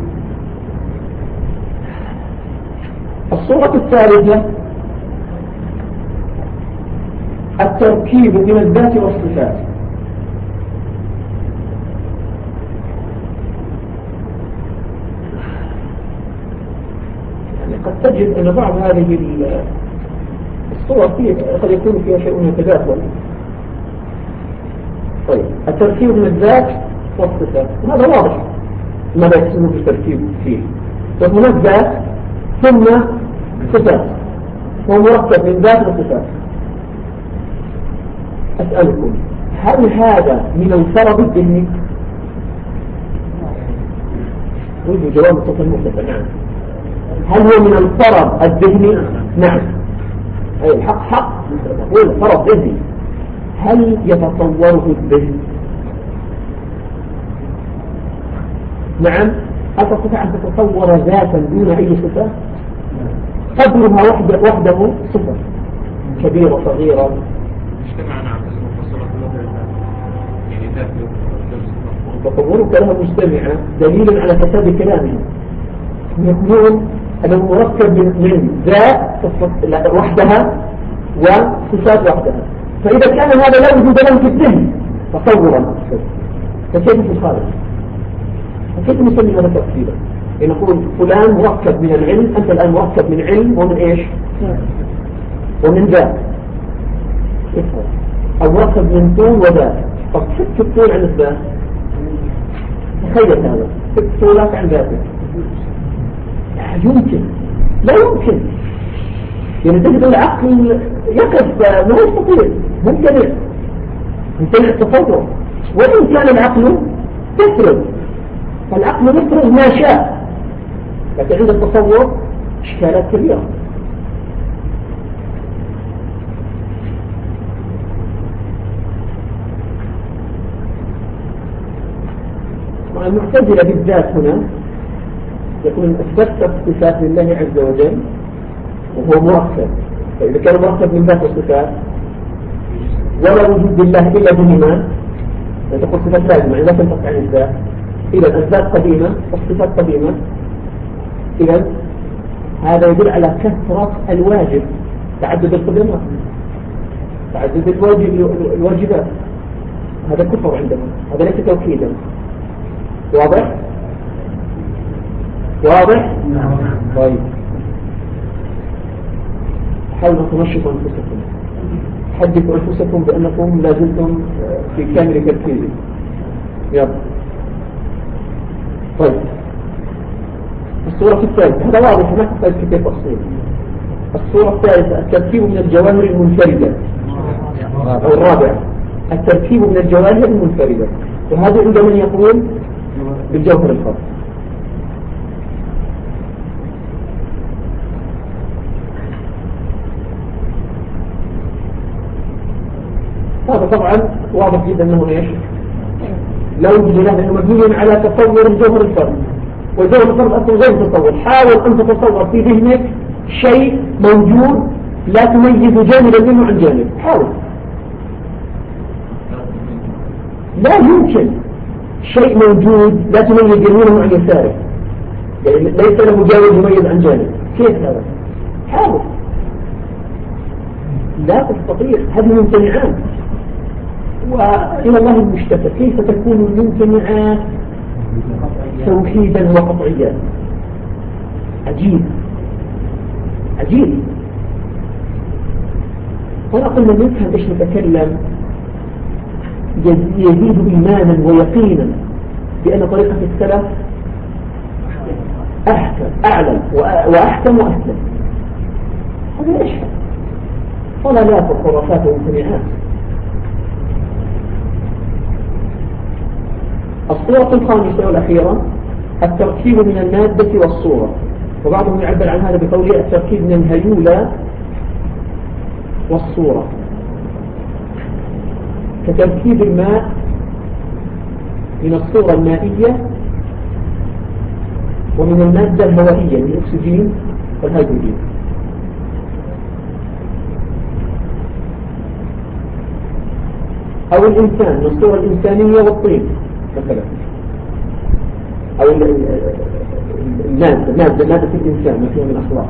A: الصورة الثالثة التركيب من الذات والصفات. يعني قد تجد أن بعض هذه الصور قد يكون فيها شيء من التداخل. طيب التركيب من الذات والصفات هذا واضح ماذا يقصد بالتركيب فيه. فهناك ذات ثم صفات، هو مركب من ذات وصفات. أسألكم هل هذا من الفرض الذهني؟ ويجب جواب الصفة المختلفة. نعم. هل هو من الفرض الذهني؟ نعم. أي الحق حق هو الفرض ذهني. هل يتصوره الذهن؟ نعم. أتستطيع أن تتصور ذاتا دون أي صفة؟ قدرها وحده صفة كبيرة صغيرة.
C: اجتمعنا على اسم مفصلة يعني ذات
A: تصورك لها مجتمعة دليل على فساد كلامه. يقولون أنه مركب من ذات وحدها وصفات وحدها. فإذا كان هذا لا وجود له في الذهن تصورا فكيف في الخارج؟ فكيف نسمي هذا تفصيلا؟ نقول فلان مركب من العلم، أنت الآن مركب من علم ومن إيش؟ ومن ذات. أو مركب من طول وذات. طب فك الطول عن الذات، تخيل هذا، فك طولك عن ذاتك. يمكن لا يمكن. يعني تجد العقل يقف ما يستطيع، ممتنع التصور. وإن كان العقل يفرض، فالعقل يفرض ما شاء، لكن عند التصور إشكالات كبيرة. مع المعتزلة بالذات هنا يكون أثبتت صفات لله عز وجل وهو مركب. فإذا كان مركب من ذات وصفات ولا وجود لله إلا بهما، تقول صفات لازمة لا تنفق عن الذات. إذا الذات قديمة والصفات قديمة. إذا هذا يدل على كثرة الواجب، تعدد القدمات، تعدد الواجبات. هذا كفر عندنا، هذا ليس توحيدا. واضح؟ واضح؟ طيب حاولوا تنشطوا أنفسكم، حدثوا أنفسكم بأنكم لا زلتم في كامل تركيز. يلا. طيب الصورة الثالثة، هذا واضح ما تحتاج كيف تفصيل. الصورة الثالثة التركيب من الجواهر المنفردة، أو الرابعة التركيب من الجواهر المنفردة، وهذا عند من يقول بالجوهر الخاص. هذا طبعا واضح جدا أنه إيش؟ لا وجد له، أنه مبني على تصور الجوهر الفرد، والجوهر الفرد أصلا غير تصور. حاول أن تتصور في ذهنك شيء موجود لا تميز جانبا منه عن جانب. حاول. لا يمكن شيء موجود لا تميز يمينه عن يساره، يعني ليس له جانب يميز عن جانب. كيف هذا؟ حاول. لا تستطيع، هذه ممتنعات. وإلى الله المشتكى، كيف تكون الممتنعات توحيدا وقطعيا؟ عجيب عجيب. ونقول من يفهم ايش نتكلم يزيد إيمانا ويقينا بأن طريقة السلف أحكم أعلم وأحكم وأسلم. هذا إيش؟ ضلالات وخرافات وممتنعات. الصورة الخامسة والأخيرة التركيب من المادة والصورة. وبعضهم يعبر عن هذا بقوله التركيب من الهيولة والصورة، كتركيب الماء من الصورة المائية ومن المادة الهوائية من الأكسجين والهيدروجين. أو الإنسان من الصورة الإنسانية والطين مثلا، أو مادة الإنسان ما فيها من أخلاق.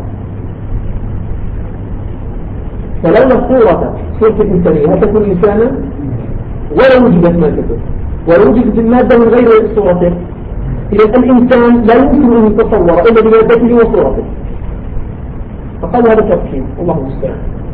A: فلولا صورة الإنسانية هل تكون إنسانا؟ ولا وجدت مادته، ولا وجدت المادة من غير صورته. إذا الإنسان لا يمكن أن يتصور إلا بمادته وصورته. فقال هذا تركيب، الله المستعان.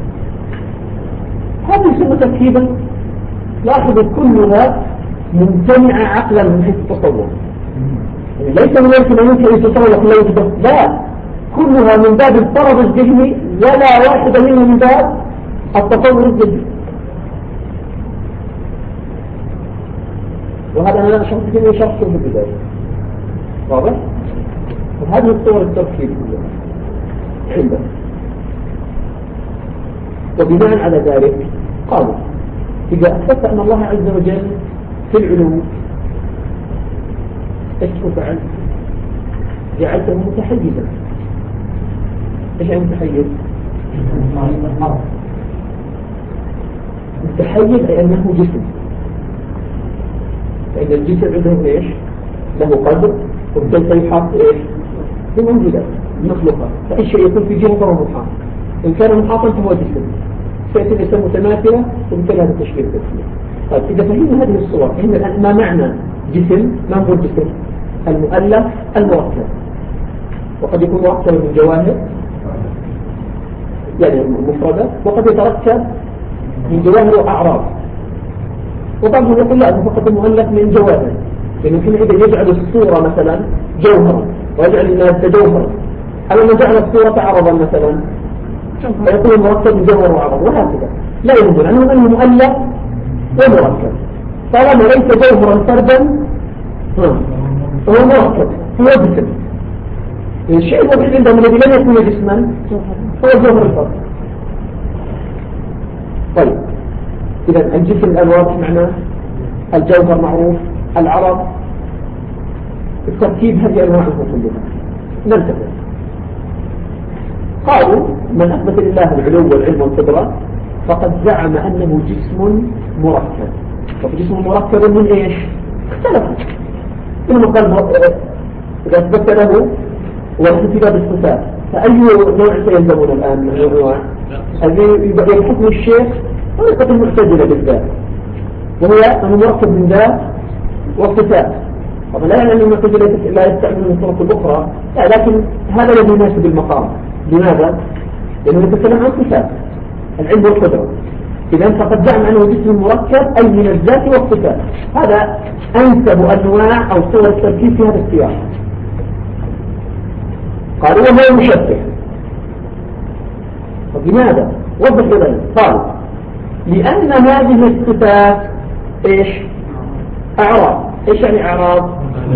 A: هذا يسمى تركيبا. لاحظوا كلها ممتنعة عقلا من حيث التصور، يعني ليس من يمكن أن يمكن أن يتصور كل وجبة، لا، كلها من باب الطرد الذهني، ولا واحدة منها من باب التصور الذهني. وهذا أنا شرحت فيه شرحته في البداية، واضح؟ وهذه الصور التركيب عنده. وبناء على ذلك قالوا إذا أثبت أن الله عز وجل في العلو ايش فعل؟ جعلته متحيزا. ايش يعني متحيز؟ متحيز أي أنه جسم، فإن الجسم عنده ايش؟ له قدر، وبالتالي يحاط ايش؟ بموجودات مخلوقات، فأي شيء يكون في جهة فهو محاط، إن كان محاطا فهو جسم، سيأتي الإسلام متماثلة، وبالتالي هذا التشكيل التسليم. طيب إذا فهمنا هذه الصور، فهمنا الآن ما معنى جسم؟ ما هو الجسم؟ المؤلف المركب، وقد يكون مركب من جواهر يعني مفردة، وقد يتركب من جواهر وأعراض. وطبعا يقول لا، فقط المؤلف من جواهر، لأنه حينئذ يجعل الصورة مثلا جوهرا، ويجعل المادة جوهرا. أما من جعل الصورة عرضا مثلا فيكون المركب من جوهر وعرض، وهكذا. لا يهمنا أنه مؤلف ومركب، طالما ليس جوهرا فردا فهو مركب، هو جسم. الشيء الوحيد عندهم الذي لم يكون جسما هو جوهر الفرد. طيب إذا الجسم الآن واضح معناه، الجوهر معروف، العرض، التركيب، هذه أنواعه كلها. ننتبه. قالوا من أثبت لله العلو والعلم والقدرة فقد زعم أنه جسم مركب. فجسم مركب من إيش؟ اختلفوا. إنه قال إذا أثبت له والاحتفال بالصفات، فأي نوع سيلزمون الآن من الأنواع؟ الذي يبحثه الشيخ طريقة المعتزلة بالذات، وهو أنه مركب من ذات وصفات. طبعا لا يعني أن المعتزلة لا يستعملون الطرق الأخرى، لا، لكن هذا الذي يناسب المقام. لماذا؟ لأنه يتكلم عن صفات العلم والقدرة. إذا فقد زعم أنه جسم مركب أي من الذات والصفات. هذا أنسب أنواع أو صور التركيب في هذا السياق. قالوا وهو مشبه. فبماذا؟ وضح ذلك. قالوا لأن هذه الصفات إيش؟ أعراض. إيش يعني أعراض؟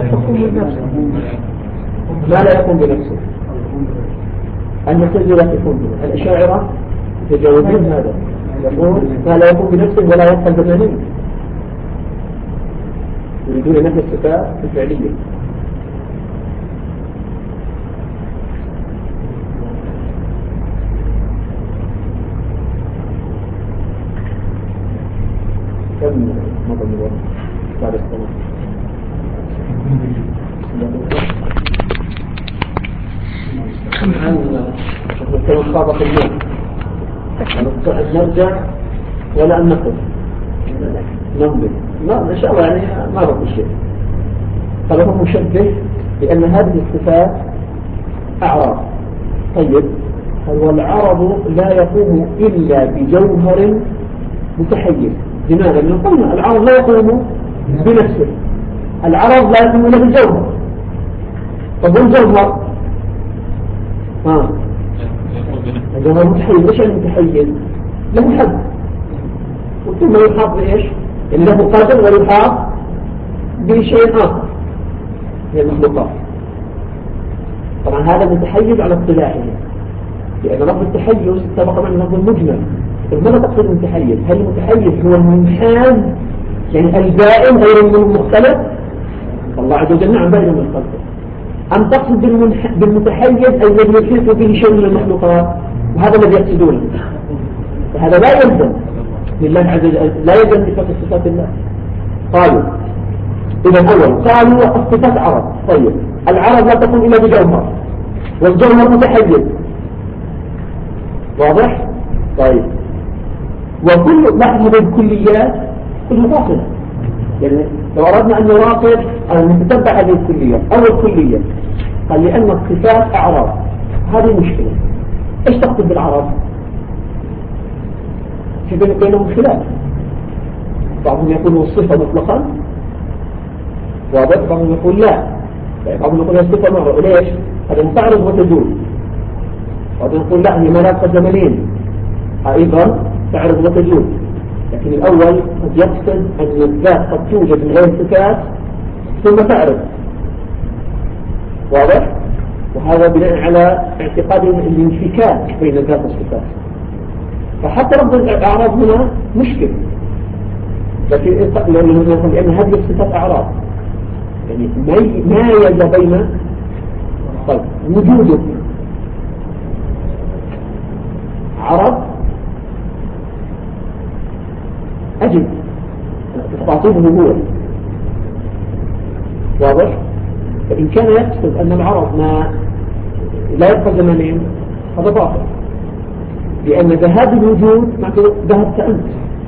A: ما لا يقوم بنفسه. المعتزلة يكون به، الأشاعرة يتجاوزون هذا، يقول ما لا يقوم بنفسه ولا يبقى زمانيا، يريدون نفي الصفات الفعلية. كم مضى الوقت بعد الصلاة؟ كما خاضت الناس أن نرجع ولا أن نقف نمضي، ما إن شاء الله يعني ما بقى شيء. فله مشبه لأن هذه الصفات أعراض. طيب والعرض لا يقوم إلا بجوهر متحيز. لماذا؟ لأن قلنا العرض لا يقوم بنفسه، العرض لا يقوم إلا بالجوهر. طب والجوهر الجوهر متحيز. ايش يعني متحيز؟ له حد، ثم يحاط بايش؟ يعني له قدر ويحاط بشيء اخر من المخلوقات. طبعا هذا متحيز على اصطلاحه، لأن لفظ التحيز سبق معنا لفظ المجمل. ماذا تقصد المتحيز؟ هل المتحيز هو المنحاز يعني البائن غير المختلف؟ الله عز وجل نعم بائن مختلف. أم تقصد بالمتحيز الذي يحيط به شيء من المخلوقات؟ وهذا الذي يقصدونه، فهذا لا يلزم لله عز وجل، لا يلزم بصفة صفات الله. قالوا إذا أول قالوا الصفات عرض. طيب العرض لا تكون إلا بجوهر، والجوهر متحيز، واضح؟ طيب وكل لحظة الكليات كلها باطلة. يعني لو أردنا أن نراقب أو نتتبع هذه الكليات، أول كلية قال لأن الصفات أعراض، هذه مشكلة. إيش تقصد بالعرض؟ في بينهم خلاف، بعضهم يقول الصفة مطلقا، بعضهم يقول لا، بعضهم يقول الصفة مرة. ليش؟ هذا متعرض وتزول. بعضهم يقول لا، هي ملاك زمنين أيضا تعرض وتزول. لكن الأول قد يقصد أن الذات قد توجد من غير صفات ثم تعرض، واضح؟ وهذا بناء على اعتقاد الانفكاك بين الذات والصفات. فحتى لفظ الأعراض هنا مشكل، لأن هذه الصفات أعراض، يعني مايز بين طيب وجودك عرض أجل تعطيه هو، واضح؟ فإن كان يقصد أن العرض ما لا يبقى زمنين هذا باطل، لأن ذهاب الوجود معناته ذهبت أنت،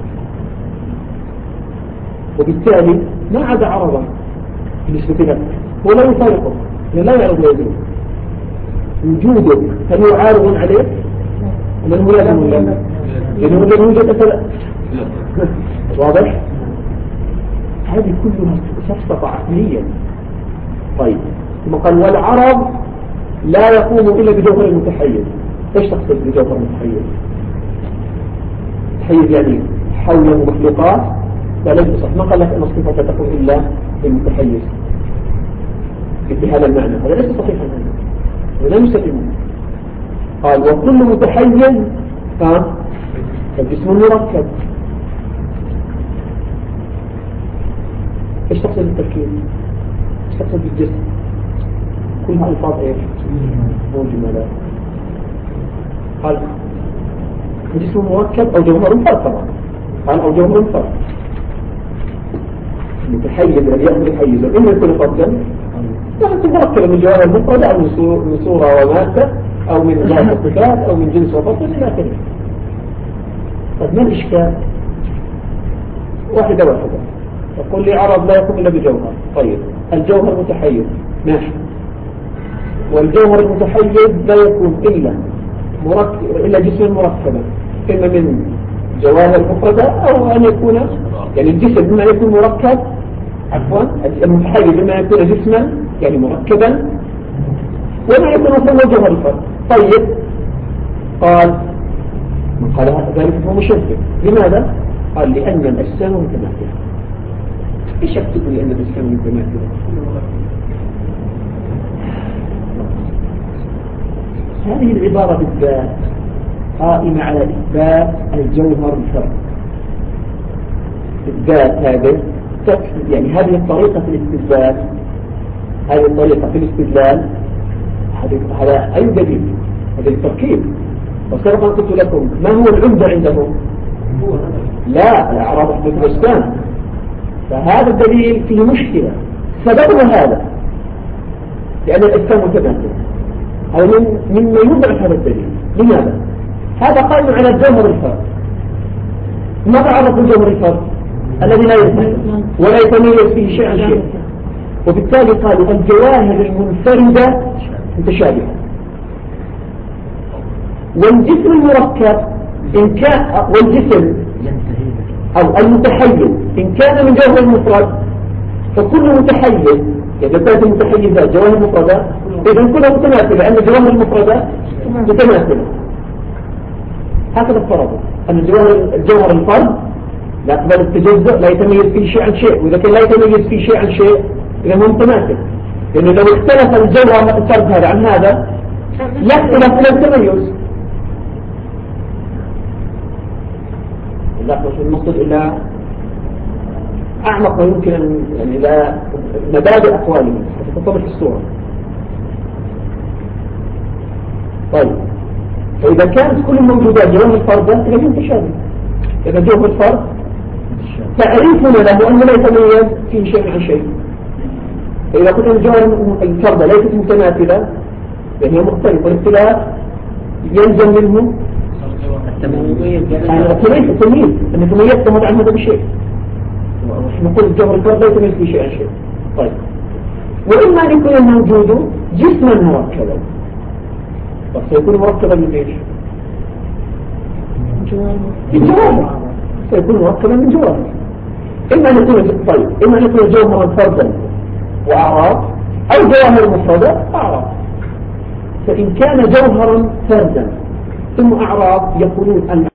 A: وبالتالي ما عاد عرضا بالنسبة لك، هو لا يفارقه، لا يعرض ويزيد. وجودك هل هو عارض عليه؟ من هو لازم ولا؟ لأنه لم يوجد أثر. واضح؟ هذه كلها سفسطة عقلية. طيب ثم قال والعرض لا يقوم إلا بجوهر المتحيز. ايش تقصد بجوهر المتحيز؟ متحيز يعني حوله مخلوقات، لا ليس صح. ما قال لك أن الصفة لا تكون إلا بالمتحيز بهذا المعنى، هذا ليس صحيحا، هذا لا يستفيد. قال وكل متحيز فالجسم مركب. ايش تقصد بالتركيب؟ ايش تقصد بالجسم؟ كلها الفاظ ايش؟ مجملة. قال الجسم مركب او جوهر فرد طبعا، قال او جوهر فرد. المتحيز الذي يأخذ حيزا إما يكون فردا يكون مركبا من جوهر مفردة او من صورة ومادة او من ذات الصفات او من جنس وفصل الى اخره. طيب ما الاشكال؟ واحدة يقول لي عرض لا يكون إلا بجوهر. طيب الجوهر متحيز ماشي، والجوهر المتحيز لا يكون إلا جسم مركبا، إما من جواهر مفردة أو أن يكون يعني الجسم إما يكون مركب، عفوا المتحيز إما يكون جسما يعني مركبا، وما يكون أصلا جوهر الفرد. طيب قال ذلك هو مشبه. لماذا؟ قال لأن الأجسام متماثلة. ايش يقصد لأن الأجسام متماثلة؟ هذه العبارة بالذات قائمة على إثبات الجوهر الفرد. الذات هذه يعني هذه الطريقة في الاستدلال، هذه الطريقة في الاستدلال هذا أي دليل؟ هذا التركيب. وسبق قلت لكم ما هو العمدة عندهم؟ لا الأعراض أحدث الأجسام. فهذا الدليل فيه مشكلة، سببها هذا لأن الأجسام متماثلة. هذا مما يضعف هذا الدليل. لماذا؟ هذا قائم على الجوهر الفرد. ماذا عرف الجوهر الفرد؟ الذي لا يتميز ولا يتميز فيه شيء عن شيء، وبالتالي قالوا الجواهر المنفردة متشابهة، والجسم المركب إن كان والجسم أو المتحيز إن كان من جوهر مفرد فكل متحيز إذا كانت المتحيزات جواهر مفردة إذن كلها متماثلة، لأن الجواهر المفردة متماثلة. هكذا افترضوا أن الجوهر الفرد لا يقبل التجزؤ، لا يتميز فيه شيء عن شيء، وإذا كان لا يتميز فيه شيء عن شيء إذا هو متماثل. لأنه لو اختلف الجوهر الفرد هذا عن هذا يختلف إلى التميز. لا مش المقصود إلى أعمق ما يمكن يعني إلى مبادئ أقواله حتى تتضح الصورة. طيب فإذا كانت كل الموجودات جوهر الفرد تلاقيه متشابه. إذا جوهر الفرد تعريفنا له أنه لا يتميز فيه شيء عن شيء. فإذا قلت أن جوهر الفرد ليست متماثلة فهي مختلفة، والاختلاف يلزم منه التمييز أن تميزت عن هذا بشيء. نقول الجوهر الفرد لا يتميز فيه شيء عن شيء. طيب وإما أن يكون الموجود جسما مركبا، بس سيكون مركبا من ايش؟ من جواهر. سيكون مركبا من جواهر. إما أن يكون طيب إما أن يكون جوهرا فردا وأعراض، أو جواهر مفردة أعراض. فإن كان جوهرا فردا ثم أعراض يقولون أن